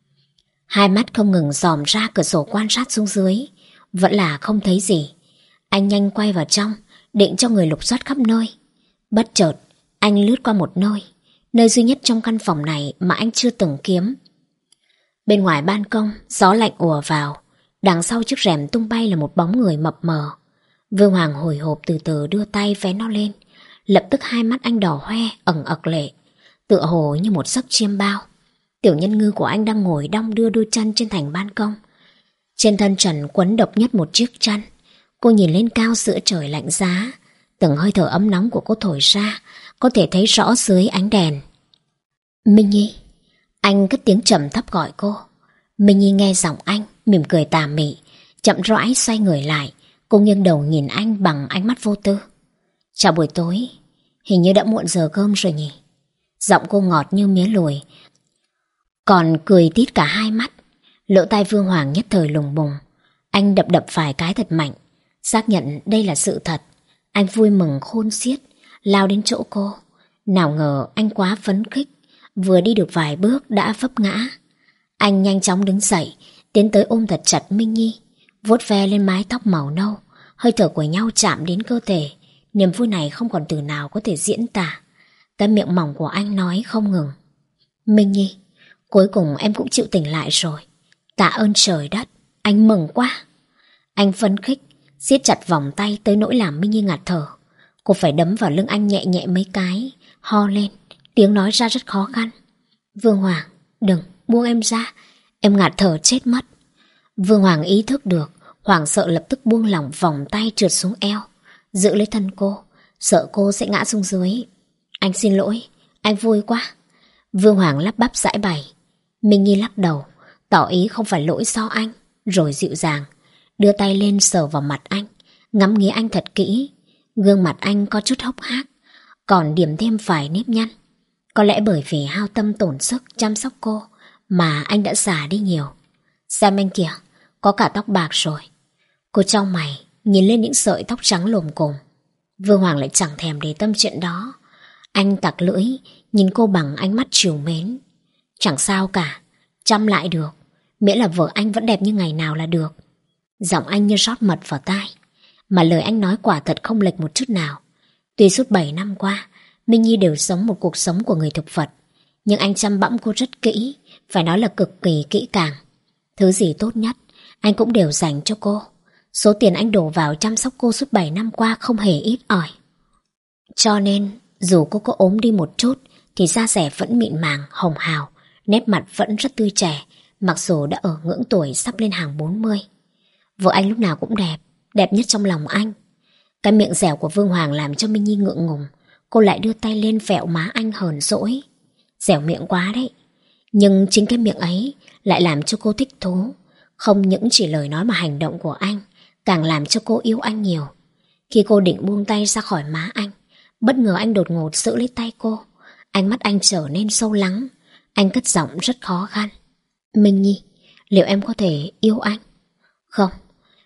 Hai mắt không ngừng dòm ra cửa sổ quan sát xuống dưới, vẫn là không thấy gì. Anh nhanh quay vào trong, định cho người lục soát khắp nơi. Bất chợt, anh lướt qua một nơi, nơi duy nhất trong căn phòng này mà anh chưa từng kiếm. Bên ngoài ban công, gió lạnh ùa vào. Đằng sau chiếc rèm tung bay là một bóng người mập mờ. Vương Hoàng hồi hộp từ từ đưa tay vén nó lên. Lập tức hai mắt anh đỏ hoe, ẩn ực lệ, tựa hồ như một giấc chiêm bao. Tiểu nhân ngư của anh đang ngồi đong đưa đôi chân trên thành ban công. Trên thân trần quấn độc nhất một chiếc chăn. Cô nhìn lên cao giữa trời lạnh giá. Từng hơi thở ấm nóng của cô thổi ra, có thể thấy rõ dưới ánh đèn. Minh Nhi. Anh cất tiếng trầm thấp gọi cô. Minh Nhi nghe giọng anh, mỉm cười tà mị, chậm rãi xoay người lại. Cô nghiêng đầu nhìn anh bằng ánh mắt vô tư. Chào buổi tối, hình như đã muộn giờ cơm rồi nhỉ? Giọng cô ngọt như mía lùi, còn cười tít cả hai mắt. Lỗ tai Vương Hoàng nhất thời lùng bùng. Anh đập đập vài cái thật mạnh, xác nhận đây là sự thật. Anh vui mừng khôn xiết, lao đến chỗ cô. Nào ngờ anh quá phấn khích, vừa đi được vài bước đã vấp ngã. Anh nhanh chóng đứng dậy, tiến tới ôm thật chặt Minh Nhi, vuốt ve lên mái tóc màu nâu. Hơi thở của nhau chạm đến cơ thể. Niềm vui này không còn từ nào có thể diễn tả. Cái miệng mỏng của anh nói không ngừng. Minh Nhi, cuối cùng em cũng chịu tỉnh lại rồi. Tạ ơn trời đất, anh mừng quá. Anh phấn khích, siết chặt vòng tay tới nỗi làm Minh Nhi ngạt thở. Cô phải đấm vào lưng anh nhẹ nhẹ mấy cái, ho lên, tiếng nói ra rất khó khăn. Vương Hoàng, đừng, buông em ra, em ngạt thở chết mất. Vương Hoàng ý thức được, hoảng sợ lập tức buông lỏng vòng tay trượt xuống eo, giữ lấy thân cô, sợ cô sẽ ngã xuống dưới. Anh xin lỗi, anh vui quá. Vương Hoàng lắp bắp giãi bày. Minh Nhi lắc đầu, tỏ ý không phải lỗi do anh, rồi dịu dàng đưa tay lên sờ vào mặt anh, ngắm nghía anh thật kỹ. Gương mặt anh có chút hốc hác, còn điểm thêm vài nếp nhăn. Có lẽ bởi vì hao tâm tổn sức chăm sóc cô mà anh đã già đi nhiều. Xem anh kìa, có cả tóc bạc rồi. Cô chau mày nhìn lên những sợi tóc trắng lồm cồm. Vương Hoàng lại chẳng thèm để tâm chuyện đó. Anh tặc lưỡi nhìn cô bằng ánh mắt trìu mến. Chẳng sao cả, chăm lại được, miễn là vợ anh vẫn đẹp như ngày nào là được. Giọng anh như rót mật vào tai, mà lời anh nói quả thật không lệch một chút nào. Tuy suốt bảy năm qua Minh Nhi đều sống một cuộc sống của người thực vật, nhưng anh chăm bẵm cô rất kỹ, phải nói là cực kỳ kỹ càng. Thứ gì tốt nhất anh cũng đều dành cho cô. Số tiền anh đổ vào chăm sóc cô suốt bảy năm qua không hề ít ỏi. Cho nên dù cô có ốm đi một chút thì da dẻ vẫn mịn màng, hồng hào, nét mặt vẫn rất tươi trẻ, mặc dù đã ở ngưỡng tuổi sắp lên hàng bốn mươi. Vợ anh lúc nào cũng đẹp, đẹp nhất trong lòng anh. Cái miệng dẻo của Vương Hoàng làm cho Minh Nhi ngượng ngùng. Cô lại đưa tay lên phẹo má anh hờn dỗi. Dẻo miệng quá đấy. Nhưng chính cái miệng ấy lại làm cho cô thích thú. Không những chỉ lời nói mà hành động của anh càng làm cho cô yêu anh nhiều. Khi cô định buông tay ra khỏi má anh, bất ngờ anh đột ngột giữ lấy tay cô. Ánh mắt anh trở nên sâu lắng. Anh cất giọng rất khó khăn. Minh Nhi, liệu em có thể yêu anh? Không,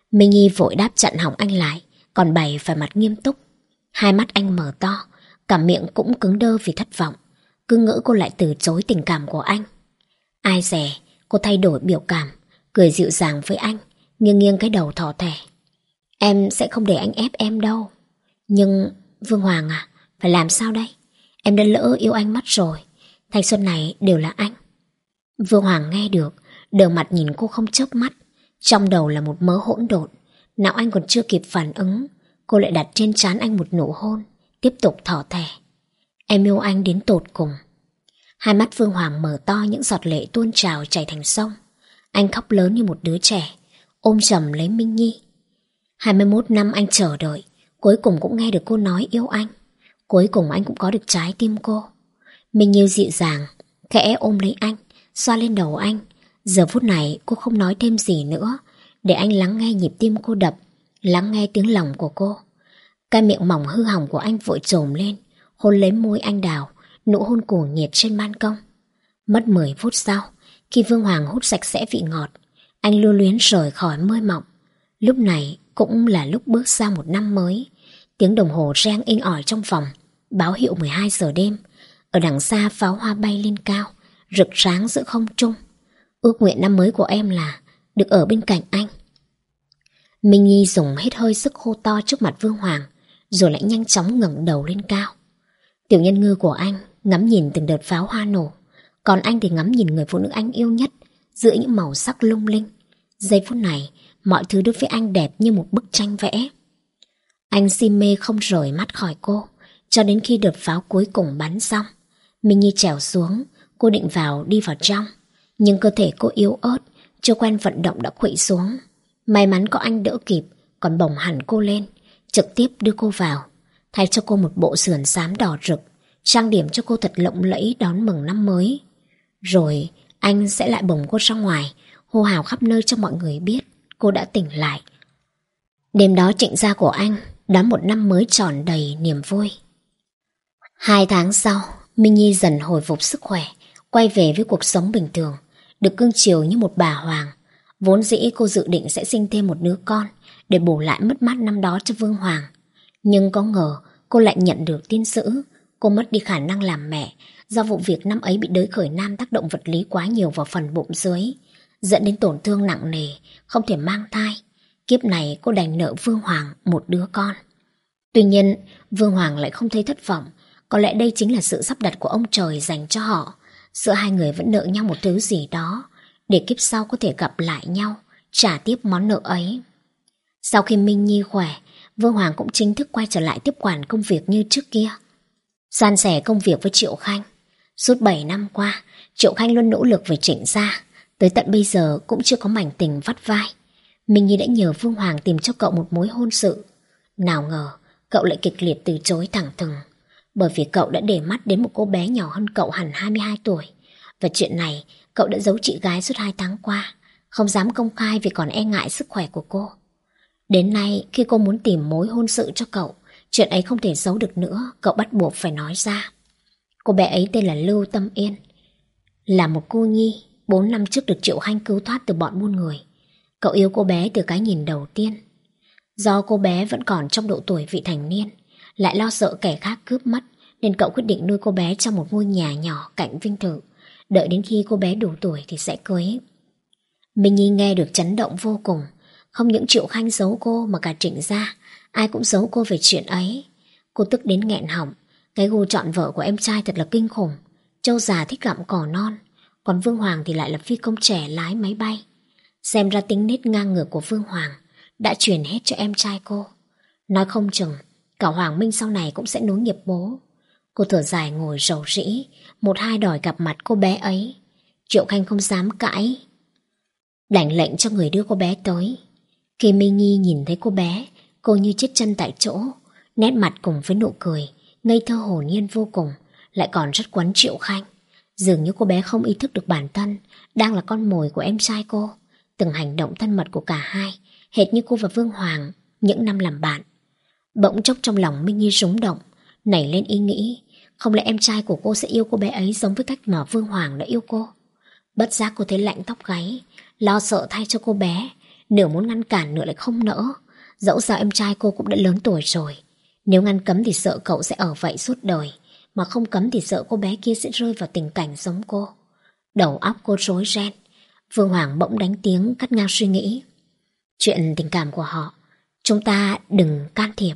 Minh Nhi vội đáp chặn hỏng anh lại, còn Bảy phải mặt nghiêm túc. Hai mắt anh mở to, cả miệng cũng cứng đơ vì thất vọng, cứ ngỡ cô lại từ chối tình cảm của anh. Ai dè, cô thay đổi biểu cảm, cười dịu dàng với anh, nghiêng nghiêng cái đầu thỏ thẻ. Em sẽ không để anh ép em đâu. Nhưng Vương Hoàng à, phải làm sao đây? Em đã lỡ yêu anh mất rồi. Thanh xuân này đều là anh. Vương Hoàng nghe được, đờ mặt nhìn cô không chớp mắt. Trong đầu là một mớ hỗn độn. Nào anh còn chưa kịp phản ứng, cô lại đặt trên trán anh một nụ hôn, tiếp tục thỏ thẻ. Em yêu anh đến tột cùng. Hai mắt Vương Hoàng mở to, những giọt lệ tuôn trào chảy thành sông. Anh khóc lớn như một đứa trẻ, ôm chầm lấy Minh Nhi. Hai mươi mốt năm anh chờ đợi, cuối cùng cũng nghe được cô nói yêu anh. Cuối cùng anh cũng có được trái tim cô. Minh Nhi dịu dàng, khẽ ôm lấy anh, xoa lên đầu anh. Giờ phút này cô không nói thêm gì nữa, để anh lắng nghe nhịp tim cô đập, lắng nghe tiếng lòng của cô. Cái miệng mỏng hư hỏng của anh vội trồm lên, hôn lấy môi anh đào, nụ hôn cuồng nhiệt trên ban công. Mất mười phút sau, khi Vương Hoàng hút sạch sẽ vị ngọt, anh lưu luyến rời khỏi môi mộng. Lúc này cũng là lúc bước sang một năm mới. Tiếng đồng hồ reng inh ỏi trong phòng, báo hiệu mười hai giờ đêm. Ở đằng xa pháo hoa bay lên cao, rực sáng giữa không trung. Ước nguyện năm mới của em là được ở bên cạnh anh. Minh Nhi dùng hết hơi sức hô to trước mặt Vương Hoàng, rồi lại nhanh chóng ngẩng đầu lên cao. Tiểu nhân ngư của anh ngắm nhìn từng đợt pháo hoa nổ, còn anh thì ngắm nhìn người phụ nữ anh yêu nhất giữa những màu sắc lung linh. Giây phút này, mọi thứ đối với anh đẹp như một bức tranh vẽ. Anh si mê không rời mắt khỏi cô, cho đến khi đợt pháo cuối cùng bắn xong. Minh Nhi trèo xuống, cô định vào đi vào trong, nhưng cơ thể cô yếu ớt, chưa quen vận động đã khuỵu xuống. May mắn có anh đỡ kịp, còn bồng hẳn cô lên, trực tiếp đưa cô vào, thay cho cô một bộ sườn xám đỏ rực, trang điểm cho cô thật lộng lẫy đón mừng năm mới. Rồi anh sẽ lại bồng cô ra ngoài, hô hào khắp nơi cho mọi người biết cô đã tỉnh lại. Đêm đó Trịnh gia của anh đón một năm mới tròn đầy niềm vui. Hai tháng sau, Minh Nhi dần hồi phục sức khỏe, quay về với cuộc sống bình thường, được cưng chiều như một bà hoàng. Vốn dĩ cô dự định sẽ sinh thêm một đứa con để bù lại mất mát năm đó cho Vương Hoàng. Nhưng có ngờ cô lại nhận được tin dữ, cô mất đi khả năng làm mẹ do vụ việc năm ấy bị đới khởi nam tác động vật lý quá nhiều vào phần bụng dưới, dẫn đến tổn thương nặng nề, không thể mang thai. Kiếp này cô đành nợ Vương Hoàng một đứa con. Tuy nhiên, Vương Hoàng lại không thấy thất vọng. Có lẽ đây chính là sự sắp đặt của ông trời dành cho họ. Giữa hai người vẫn nợ nhau một thứ gì đó, để kiếp sau có thể gặp lại nhau, trả tiếp món nợ ấy. Sau khi Minh Nhi khỏe, Vương Hoàng cũng chính thức quay trở lại tiếp quản công việc như trước kia, san sẻ công việc với Triệu Khanh. Suốt bảy năm qua, Triệu Khanh luôn nỗ lực về Trịnh gia, tới tận bây giờ cũng chưa có mảnh tình vắt vai. Minh Nhi đã nhờ Vương Hoàng tìm cho cậu một mối hôn sự. Nào ngờ, cậu lại kịch liệt từ chối thẳng thừng, bởi vì cậu đã để mắt đến một cô bé nhỏ hơn cậu hẳn hai mươi hai tuổi. Và chuyện này, cậu đã giấu chị gái suốt hai tháng qua, không dám công khai vì còn e ngại sức khỏe của cô. Đến nay, khi cô muốn tìm mối hôn sự cho cậu, chuyện ấy không thể giấu được nữa, cậu bắt buộc phải nói ra. Cô bé ấy tên là Lưu Tâm Yên, là một cô nhi, bốn năm trước được Triệu Khanh cứu thoát từ bọn buôn người. Cậu yêu cô bé từ cái nhìn đầu tiên. Do cô bé vẫn còn trong độ tuổi vị thành niên, lại lo sợ kẻ khác cướp mất, nên cậu quyết định nuôi cô bé trong một ngôi nhà nhỏ cạnh Vinh Thự. Đợi đến khi cô bé đủ tuổi thì sẽ cưới. Minh Nhi nghe được chấn động vô cùng. Không những Triệu Khanh giấu cô mà cả Trịnh gia, ai cũng giấu cô về chuyện ấy. Cô tức đến nghẹn họng. Cái gu chọn vợ của em trai thật là kinh khủng. Trâu già thích gặm cỏ non, còn Vương Hoàng thì lại là phi công trẻ lái máy bay. Xem ra tính nết ngang ngược của Vương Hoàng đã truyền hết cho em trai cô. Nói không chừng cả Hoàng Minh sau này cũng sẽ nối nghiệp bố. Cô thở dài ngồi rầu rĩ, một hai đòi gặp mặt cô bé ấy. Triệu Khanh không dám cãi, đành lệnh cho người đưa cô bé tới. Khi Minh Nhi nhìn thấy cô bé, cô như chết chân tại chỗ. Nét mặt cùng với nụ cười ngây thơ hồn nhiên vô cùng, lại còn rất quấn Triệu Khanh. Dường như cô bé không ý thức được bản thân đang là con mồi của em trai cô. Từng hành động thân mật của cả hai hệt như cô và Vương Hoàng những năm làm bạn. Bỗng chốc trong lòng Minh Nhi rúng động, nảy lên ý nghĩ, không lẽ em trai của cô sẽ yêu cô bé ấy giống với cách mà Vương Hoàng đã yêu cô. Bất giác cô thấy lạnh tóc gáy, lo sợ thay cho cô bé, Nửa muốn ngăn cản, nửa lại không nỡ. Dẫu sao em trai cô cũng đã lớn tuổi rồi. Nếu ngăn cấm thì sợ cậu sẽ ở vậy suốt đời, mà không cấm thì sợ cô bé kia sẽ rơi vào tình cảnh giống cô. Đầu óc cô rối ren. Vương Hoàng bỗng đánh tiếng cắt ngang suy nghĩ. Chuyện tình cảm của họ, chúng ta đừng can thiệp.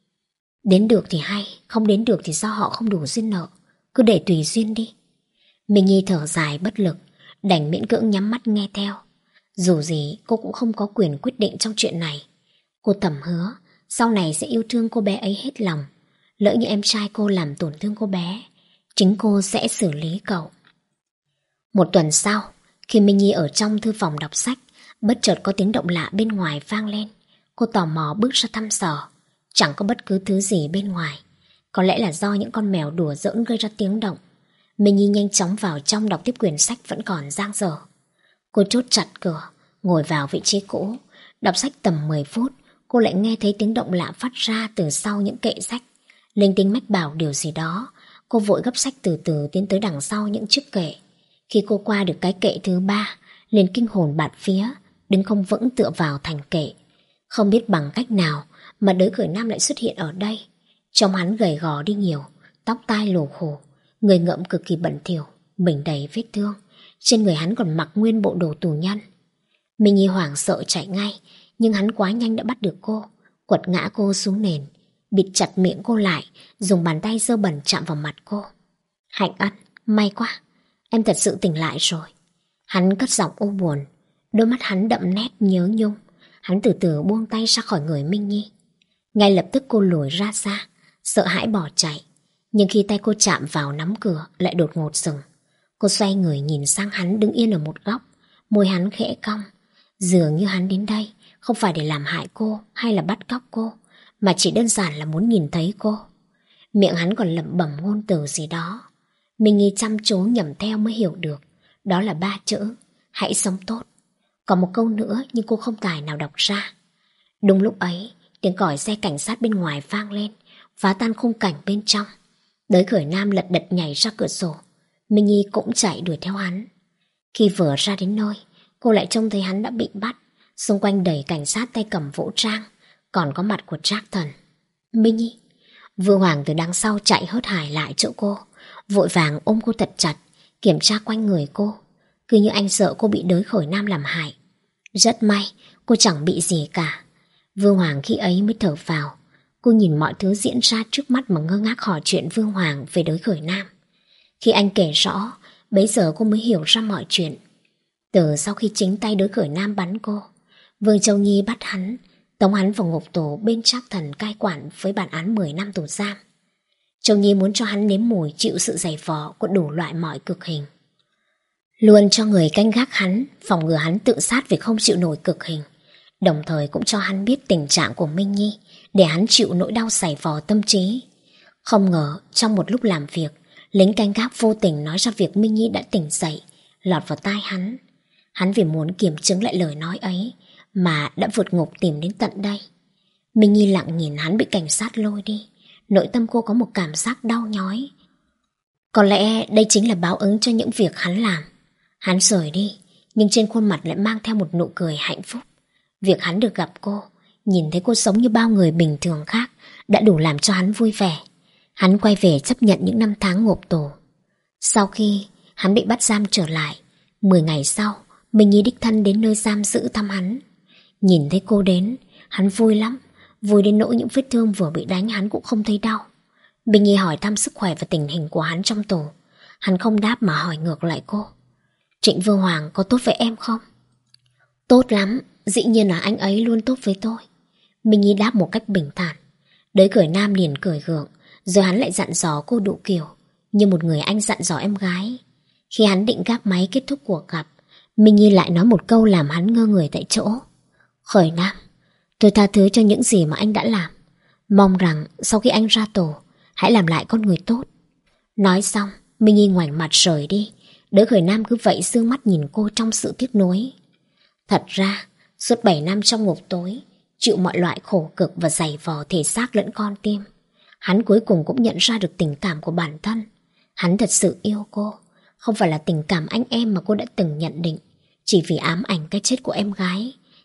Đến được thì hay, không đến được thì do họ không đủ duyên nợ. Cứ để tùy duyên đi. Minh Nhi thở dài bất lực, đành miễn cưỡng nhắm mắt nghe theo. Dù gì cô cũng không có quyền quyết định trong chuyện này. Cô thầm hứa sau này sẽ yêu thương cô bé ấy hết lòng. Lỡ như em trai cô làm tổn thương cô bé, chính cô sẽ xử lý cậu. Một tuần sau, khi Minh Nhi ở trong thư phòng đọc sách, bất chợt có tiếng động lạ bên ngoài vang lên. Cô tò mò bước ra thăm dò. Chẳng có bất cứ thứ gì bên ngoài. Có lẽ là do những con mèo đùa giỡn gây ra tiếng động. Minh Nhi nhanh chóng vào trong đọc tiếp quyển sách vẫn còn dang dở. Cô chốt chặt cửa, ngồi vào vị trí cũ. Đọc sách tầm mười phút, cô lại nghe thấy tiếng động lạ phát ra từ sau những kệ sách. Linh tinh mách bảo điều gì đó. Cô vội gấp sách từ từ tiến tới đằng sau những chiếc kệ. Khi cô qua được cái kệ thứ ba, liền kinh hồn bạt phía, đứng không vững tựa vào thành kệ. Không biết bằng cách nào mà Đới Khởi Nam lại xuất hiện ở đây. Trông hắn gầy gò đi nhiều, tóc tai lồ khổ, người ngợm cực kỳ bẩn thỉu, mình đầy vết thương. Trên người hắn còn mặc nguyên bộ đồ tù nhân. Minh Nhi hoảng sợ chạy ngay, nhưng hắn quá nhanh đã bắt được cô, quật ngã cô xuống nền, bịt chặt miệng cô lại, dùng bàn tay dơ bẩn chạm vào mặt cô. Hạnh Ân, may quá, em thật sự tỉnh lại rồi. Hắn cất giọng u buồn, đôi mắt hắn đậm nét nhớ nhung. Hắn từ từ buông tay ra khỏi người Minh Nhi. Ngay lập tức cô lùi ra xa, sợ hãi bỏ chạy. Nhưng khi tay cô chạm vào nắm cửa lại đột ngột dừng. Cô xoay người nhìn sang hắn đứng yên ở một góc, môi hắn khẽ cong. Dường như hắn đến đây không phải để làm hại cô hay là bắt cóc cô, mà chỉ đơn giản là muốn nhìn thấy cô. Miệng hắn còn lẩm bẩm ngôn từ gì đó. Minh Nhi chăm chú nhẩm theo mới hiểu được. Đó là ba chữ: hãy sống tốt. Còn một câu nữa nhưng cô không tài nào đọc ra. Đúng lúc ấy, tiếng còi xe cảnh sát bên ngoài vang lên, phá tan khung cảnh bên trong. Đới Khởi Nam lật đật nhảy ra cửa sổ. Minh Nhi cũng chạy đuổi theo hắn. Khi vừa ra đến nơi, cô lại trông thấy hắn đã bị bắt. Xung quanh đầy cảnh sát tay cầm vũ trang, còn có mặt của Trác Thần. Minh Nhi. Vương Hoàng từ đằng sau chạy hớt hải lại chỗ cô, vội vàng ôm cô thật chặt, kiểm tra quanh người cô. Cứ như anh sợ cô bị Đới Khởi Nam làm hại. Rất may cô chẳng bị gì cả. Vương Hoàng khi ấy mới thở phào. Cô nhìn mọi thứ diễn ra trước mắt mà ngơ ngác hỏi chuyện Vương Hoàng về Đới Khởi Nam. Khi anh kể rõ, bấy giờ cô mới hiểu ra mọi chuyện. Từ sau khi chính tay Đới Khởi Nam bắn cô, Vương Châu Nhi bắt hắn, tống hắn vào ngục tù bên Trác Thần cai quản với bản án mười năm tù giam. Châu Nhi muốn cho hắn nếm mùi chịu sự giày vò của đủ loại mọi cực hình. Luôn cho người canh gác hắn, phòng ngừa hắn tự sát vì không chịu nổi cực hình. Đồng thời cũng cho hắn biết tình trạng của Minh Nhi, để hắn chịu nỗi đau giày vò tâm trí. Không ngờ trong một lúc làm việc, lính canh gác vô tình nói ra việc Minh Nhi đã tỉnh dậy, lọt vào tai hắn. Hắn vì muốn kiểm chứng lại lời nói ấy mà đã vượt ngục tìm đến tận đây. Minh Nhi lặng nhìn hắn bị cảnh sát lôi đi. Nội tâm cô có một cảm giác đau nhói. Có lẽ đây chính là báo ứng cho những việc hắn làm. Hắn rời đi, nhưng trên khuôn mặt lại mang theo một nụ cười hạnh phúc. Việc hắn được gặp cô, nhìn thấy cô sống như bao người bình thường khác, đã đủ làm cho hắn vui vẻ. Hắn quay về chấp nhận những năm tháng ngục tù. Sau khi hắn bị bắt giam trở lại, mười ngày sau, Minh Nhi đích thân đến nơi giam giữ thăm hắn. Nhìn thấy cô đến, hắn vui lắm, vui đến nỗi những vết thương vừa bị đánh hắn cũng không thấy đau. Minh Nhi hỏi thăm sức khỏe và tình hình của hắn trong tù. Hắn không đáp mà hỏi ngược lại cô: Trịnh Vương Hoàng có tốt với em không? Tốt lắm, dĩ nhiên là anh ấy luôn tốt với tôi. Minh Nhi đáp một cách bình thản. Đới Khởi Nam liền cười gượng, rồi hắn lại dặn dò cô đủ kiểu, như một người anh dặn dò em gái. Khi hắn định gác máy kết thúc cuộc gặp, Minh Nhi lại nói một câu làm hắn ngơ người tại chỗ: Khởi Nam, tôi tha thứ cho những gì mà anh đã làm. Mong rằng sau khi anh ra tù, hãy làm lại con người tốt. Nói xong, Minh Nhi ngoảnh mặt rời đi. Đới Khởi Nam cứ vậy sương mắt nhìn cô trong sự tiếc nuối. Thật ra, suốt bảy năm trong ngục tối, chịu mọi loại khổ cực và giày vò thể xác lẫn con tim, hắn cuối cùng cũng nhận ra được tình cảm của bản thân. Hắn thật sự yêu cô, không phải là tình cảm anh em mà cô đã từng nhận định, chỉ vì ám ảnh cái chết của em gái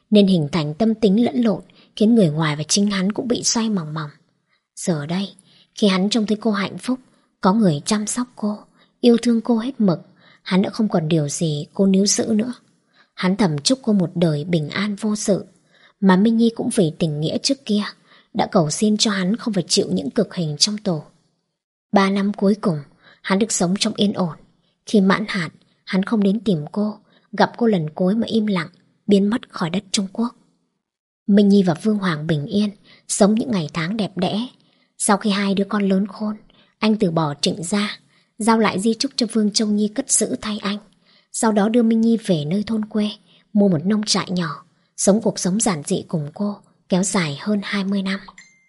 nên hình thành tâm tính lẫn lộn, khiến người ngoài và chính hắn cũng bị xoay mòng mòng. Giờ đây, khi hắn trông thấy cô hạnh phúc, có người chăm sóc cô, yêu thương cô hết mực, hắn đã không còn điều gì cô níu giữ nữa. Hắn thầm chúc cô một đời bình an vô sự, mà Minh Nhi cũng vì tình nghĩa trước kia đã cầu xin cho hắn không phải chịu những cực hình trong tù. Ba năm cuối cùng, hắn được sống trong yên ổn. Khi mãn hạn, hắn không đến tìm cô, gặp cô lần cuối mà im lặng, biến mất khỏi đất Trung Quốc. Minh Nhi và Vương Hoàng bình yên, sống những ngày tháng đẹp đẽ. Sau khi hai đứa con lớn khôn, anh từ bỏ Trịnh gia, giao lại di chúc cho Vương Châu Nhi cất giữ thay anh. Sau đó đưa Minh Nhi về nơi thôn quê, mua một nông trại nhỏ, sống cuộc sống giản dị cùng cô, kéo dài hơn hai mươi năm.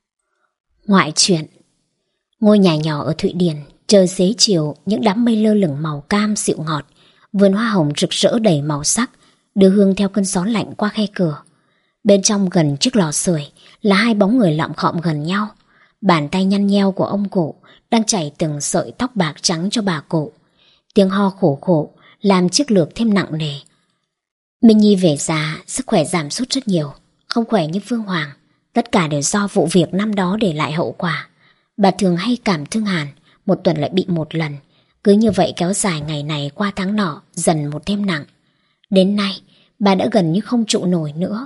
Ngoại truyện. Ngôi nhà nhỏ ở Thụy Điển, trời xế chiều, những đám mây lơ lửng màu cam dịu ngọt, vườn hoa hồng rực rỡ đầy màu sắc, đưa hương theo cơn gió lạnh qua khe cửa. Bên trong gần chiếc lò sưởi là hai bóng người lọm khọm gần nhau. Bàn tay nhăn nheo của ông cụ đang chảy từng sợi tóc bạc trắng cho bà cụ. Tiếng ho khổ khổ làm chiếc lược thêm nặng nề. Minh Nhi về già, sức khỏe giảm sút rất nhiều, không khỏe như Vương Hoàng. Tất cả đều do vụ việc năm đó để lại hậu quả. Bà thường hay cảm thương hàn, một tuần lại bị một lần. Cứ như vậy kéo dài ngày này qua tháng nọ, dần một thêm nặng. Đến nay, bà đã gần như không trụ nổi nữa.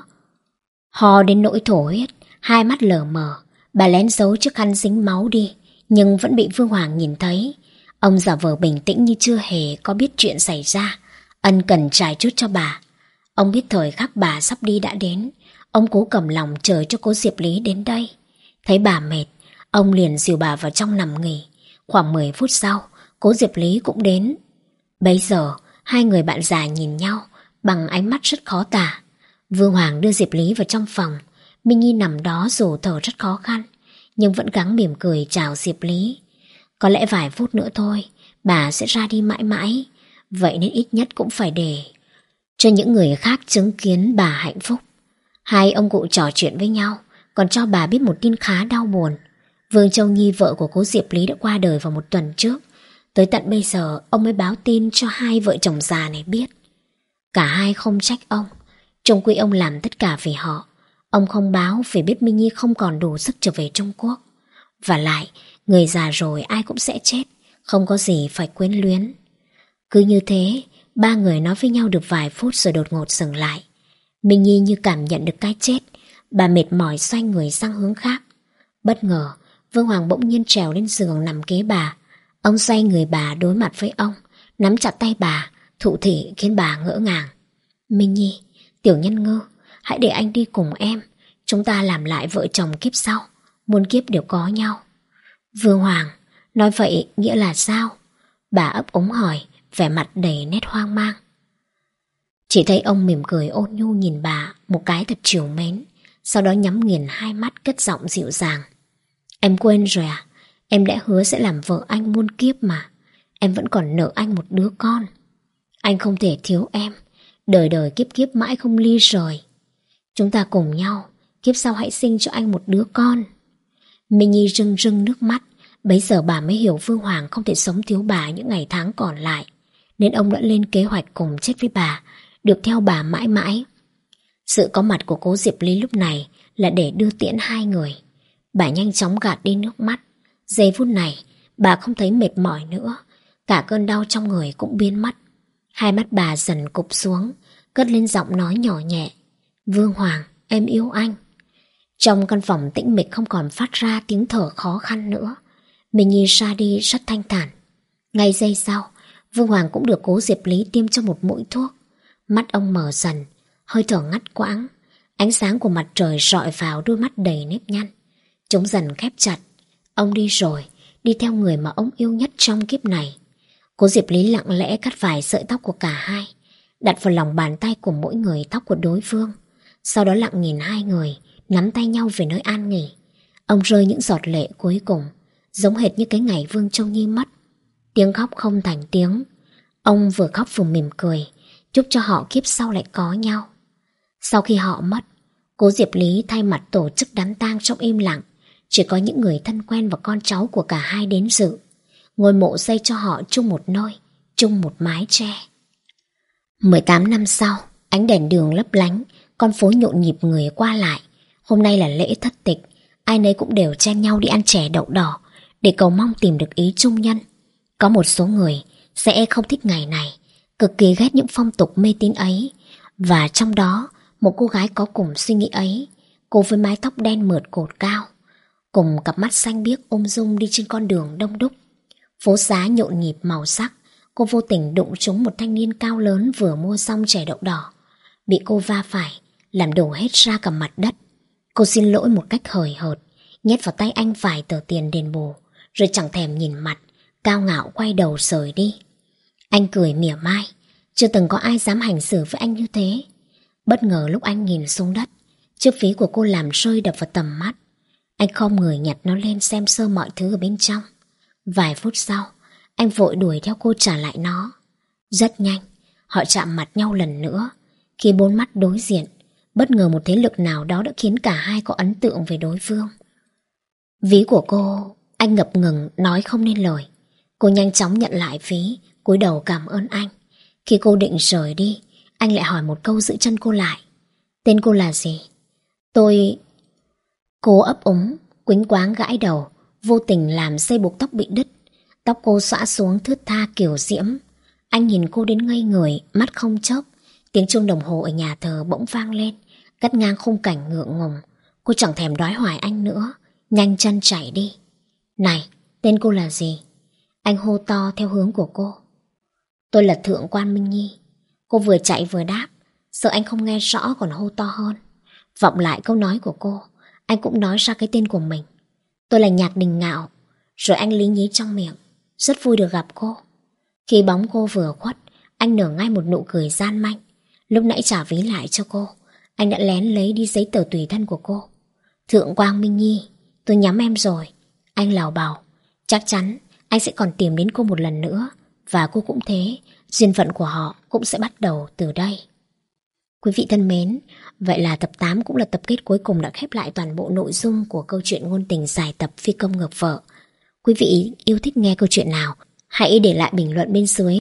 Ho đến nỗi thổ huyết, hai mắt lờ mờ. Bà lén giấu chiếc khăn dính máu đi, nhưng vẫn bị Vương Hoàng nhìn thấy. Ông giả vờ bình tĩnh như chưa hề có biết chuyện xảy ra, ân cần trải chút cho bà. Ông biết thời khắc bà sắp đi đã đến, ông cố cầm lòng chờ cho cô Diệp Lý đến đây. Thấy bà mệt, ông liền dìu bà vào trong nằm nghỉ. Khoảng mười phút sau, cô Diệp Lý cũng đến. Bấy giờ, hai người bạn già nhìn nhau bằng ánh mắt rất khó tả. Vương Hoàng đưa Diệp Lý vào trong phòng. Minh Nhi nằm đó dù thở rất khó khăn, nhưng vẫn gắng mỉm cười chào Diệp Lý. Có lẽ vài phút nữa thôi, bà sẽ ra đi mãi mãi. Vậy nên ít nhất cũng phải để cho những người khác chứng kiến bà hạnh phúc. Hai ông cụ trò chuyện với nhau, còn cho bà biết một tin khá đau buồn. Vương Châu Nhi, vợ của cố Diệp Lý, đã qua đời vào một tuần trước. Tới tận bây giờ ông mới báo tin cho hai vợ chồng già này biết. Cả hai không trách ông, chung quy ông làm tất cả vì họ. Ông không báo vì biết Minh Nhi không còn đủ sức trở về Trung Quốc. Và lại, người già rồi ai cũng sẽ chết, không có gì phải quyến luyến. Cứ như thế, ba người nói với nhau được vài phút rồi đột ngột dừng lại. Minh Nhi như cảm nhận được cái chết, bà mệt mỏi xoay người sang hướng khác. Bất ngờ, Vương Hoàng bỗng nhiên trèo lên giường nằm kế bà. Ông xoay người bà đối mặt với ông, nắm chặt tay bà, thụ thị khiến bà ngỡ ngàng. Minh Nhi, tiểu nhân ngư, hãy để anh đi cùng em. Chúng ta làm lại vợ chồng kiếp sau, muôn kiếp đều có nhau. Vương Hoàng, nói vậy nghĩa là sao? Bà ấp úng hỏi, vẻ mặt đầy nét hoang mang. Chỉ thấy ông mỉm cười ôn nhu nhìn bà một cái thật trìu mến, sau đó nhắm nghiền hai mắt cất giọng dịu dàng. Em quên rồi à? Em đã hứa sẽ làm vợ anh muôn kiếp mà. Em vẫn còn nợ anh một đứa con. Anh không thể thiếu em, đời đời kiếp kiếp mãi không ly rời. Chúng ta cùng nhau, kiếp sau hãy sinh cho anh một đứa con. Minh Nhi rưng rưng nước mắt. Bấy giờ bà mới hiểu Vương Hoàng không thể sống thiếu bà những ngày tháng còn lại, nên ông đã lên kế hoạch cùng chết với bà, được theo bà mãi mãi. Sự có mặt của cố Diệp Lý lúc này là để đưa tiễn hai người. Bà nhanh chóng gạt đi nước mắt. Giây phút này bà không thấy mệt mỏi nữa, cả cơn đau trong người cũng biến mất. Hai mắt bà dần cụp xuống, cất lên giọng nói nhỏ nhẹ. Vương Hoàng, em yêu anh. Trong căn phòng tĩnh mịch không còn phát ra tiếng thở khó khăn nữa. Minh Nhi ra đi rất thanh thản. Ngay giây sau, Vương Hoàng cũng được cố Diệp Lý tiêm cho một mũi thuốc. Mắt ông mở dần, hơi thở ngắt quãng. Ánh sáng của mặt trời rọi vào đôi mắt đầy nếp nhăn. Chúng dần khép chặt. Ông đi rồi, đi theo người mà ông yêu nhất trong kiếp này. Cố Diệp Lý lặng lẽ cắt vài sợi tóc của cả hai, đặt vào lòng bàn tay của mỗi người tóc của đối phương. Sau đó lặng nhìn hai người nắm tay nhau về nơi an nghỉ. Ông rơi những giọt lệ cuối cùng, giống hệt như cái ngày Vương Châu Nhi mất. Tiếng khóc không thành tiếng. Ông vừa khóc vừa mỉm cười, chúc cho họ kiếp sau lại có nhau. Sau khi họ mất, cố Diệp Lý thay mặt tổ chức đám tang trong im lặng. Chỉ có những người thân quen và con cháu của cả hai đến dự. Ngôi mộ xây cho họ chung một nơi, chung một mái tre. mười tám năm sau, ánh đèn đường lấp lánh, con phố nhộn nhịp người qua lại. Hôm nay là lễ thất tịch, ai nấy cũng đều chen nhau đi ăn chè đậu đỏ để cầu mong tìm được ý chung nhân. Có một số người sẽ không thích ngày này, cực kỳ ghét những phong tục mê tín ấy. Và trong đó, một cô gái có cùng suy nghĩ ấy, cô với mái tóc đen mượt cột cao, cùng cặp mắt xanh biếc ôm dung đi trên con đường đông đúc. Phố xá nhộn nhịp màu sắc, cô vô tình đụng trúng một thanh niên cao lớn vừa mua xong chè đậu đỏ. Bị cô va phải, làm đổ hết ra cả mặt đất. Cô xin lỗi một cách hời hợt, nhét vào tay anh vài tờ tiền đền bù, rồi chẳng thèm nhìn mặt, cao ngạo quay đầu rời đi. Anh cười mỉa mai, chưa từng có ai dám hành xử với anh như thế. Bất ngờ lúc anh nhìn xuống đất, chiếc ví của cô làm rơi đập vào tầm mắt. Anh khom người nhặt nó lên xem sơ mọi thứ ở bên trong. Vài phút sau, anh vội đuổi theo cô trả lại nó. Rất nhanh, họ chạm mặt nhau lần nữa. Khi bốn mắt đối diện, bất ngờ một thế lực nào đó đã khiến cả hai có ấn tượng về đối phương. Ví của cô, anh ngập ngừng nói không nên lời. Cô nhanh chóng nhận lại ví, cúi đầu cảm ơn anh. Khi cô định rời đi, anh lại hỏi một câu giữ chân cô lại. Tên cô là gì? Tôi... Cô ấp úng, quĩnh quáng gãi đầu, vô tình làm dây buộc tóc bị đứt. Tóc cô xõa xuống thướt tha kiểu diễm. Anh nhìn cô đến ngây người, mắt không chớp. Tiếng chuông đồng hồ ở nhà thờ bỗng vang lên, cắt ngang khung cảnh ngượng ngùng. Cô chẳng thèm đoái hoài anh nữa, nhanh chân chạy đi. Này, tên cô là gì? Anh hô to theo hướng của cô. Tôi là Thượng quan Minh Nhi. Cô vừa chạy vừa đáp, sợ anh không nghe rõ còn hô to hơn. Vọng lại câu nói của cô, anh cũng nói ra cái tên của mình. Tôi là Nhạc Đình Ngạo. Rồi anh lý nhí trong miệng, rất vui được gặp cô. Khi bóng cô vừa khuất, anh nở ngay một nụ cười gian manh. Lúc nãy trả ví lại cho cô, anh đã lén lấy đi giấy tờ tùy thân của cô. Thượng quan Minh Nhi, tôi nhắm em rồi. Anh lào bào, chắc chắn anh sẽ còn tìm đến cô một lần nữa. Và cô cũng thế, duyên phận của họ cũng sẽ bắt đầu từ đây. Quý vị thân mến, vậy là tập tám cũng là tập kết cuối cùng đã khép lại toàn bộ nội dung của câu chuyện ngôn tình dài tập Phi công ngược vợ. Quý vị yêu thích nghe câu chuyện nào? Hãy để lại bình luận bên dưới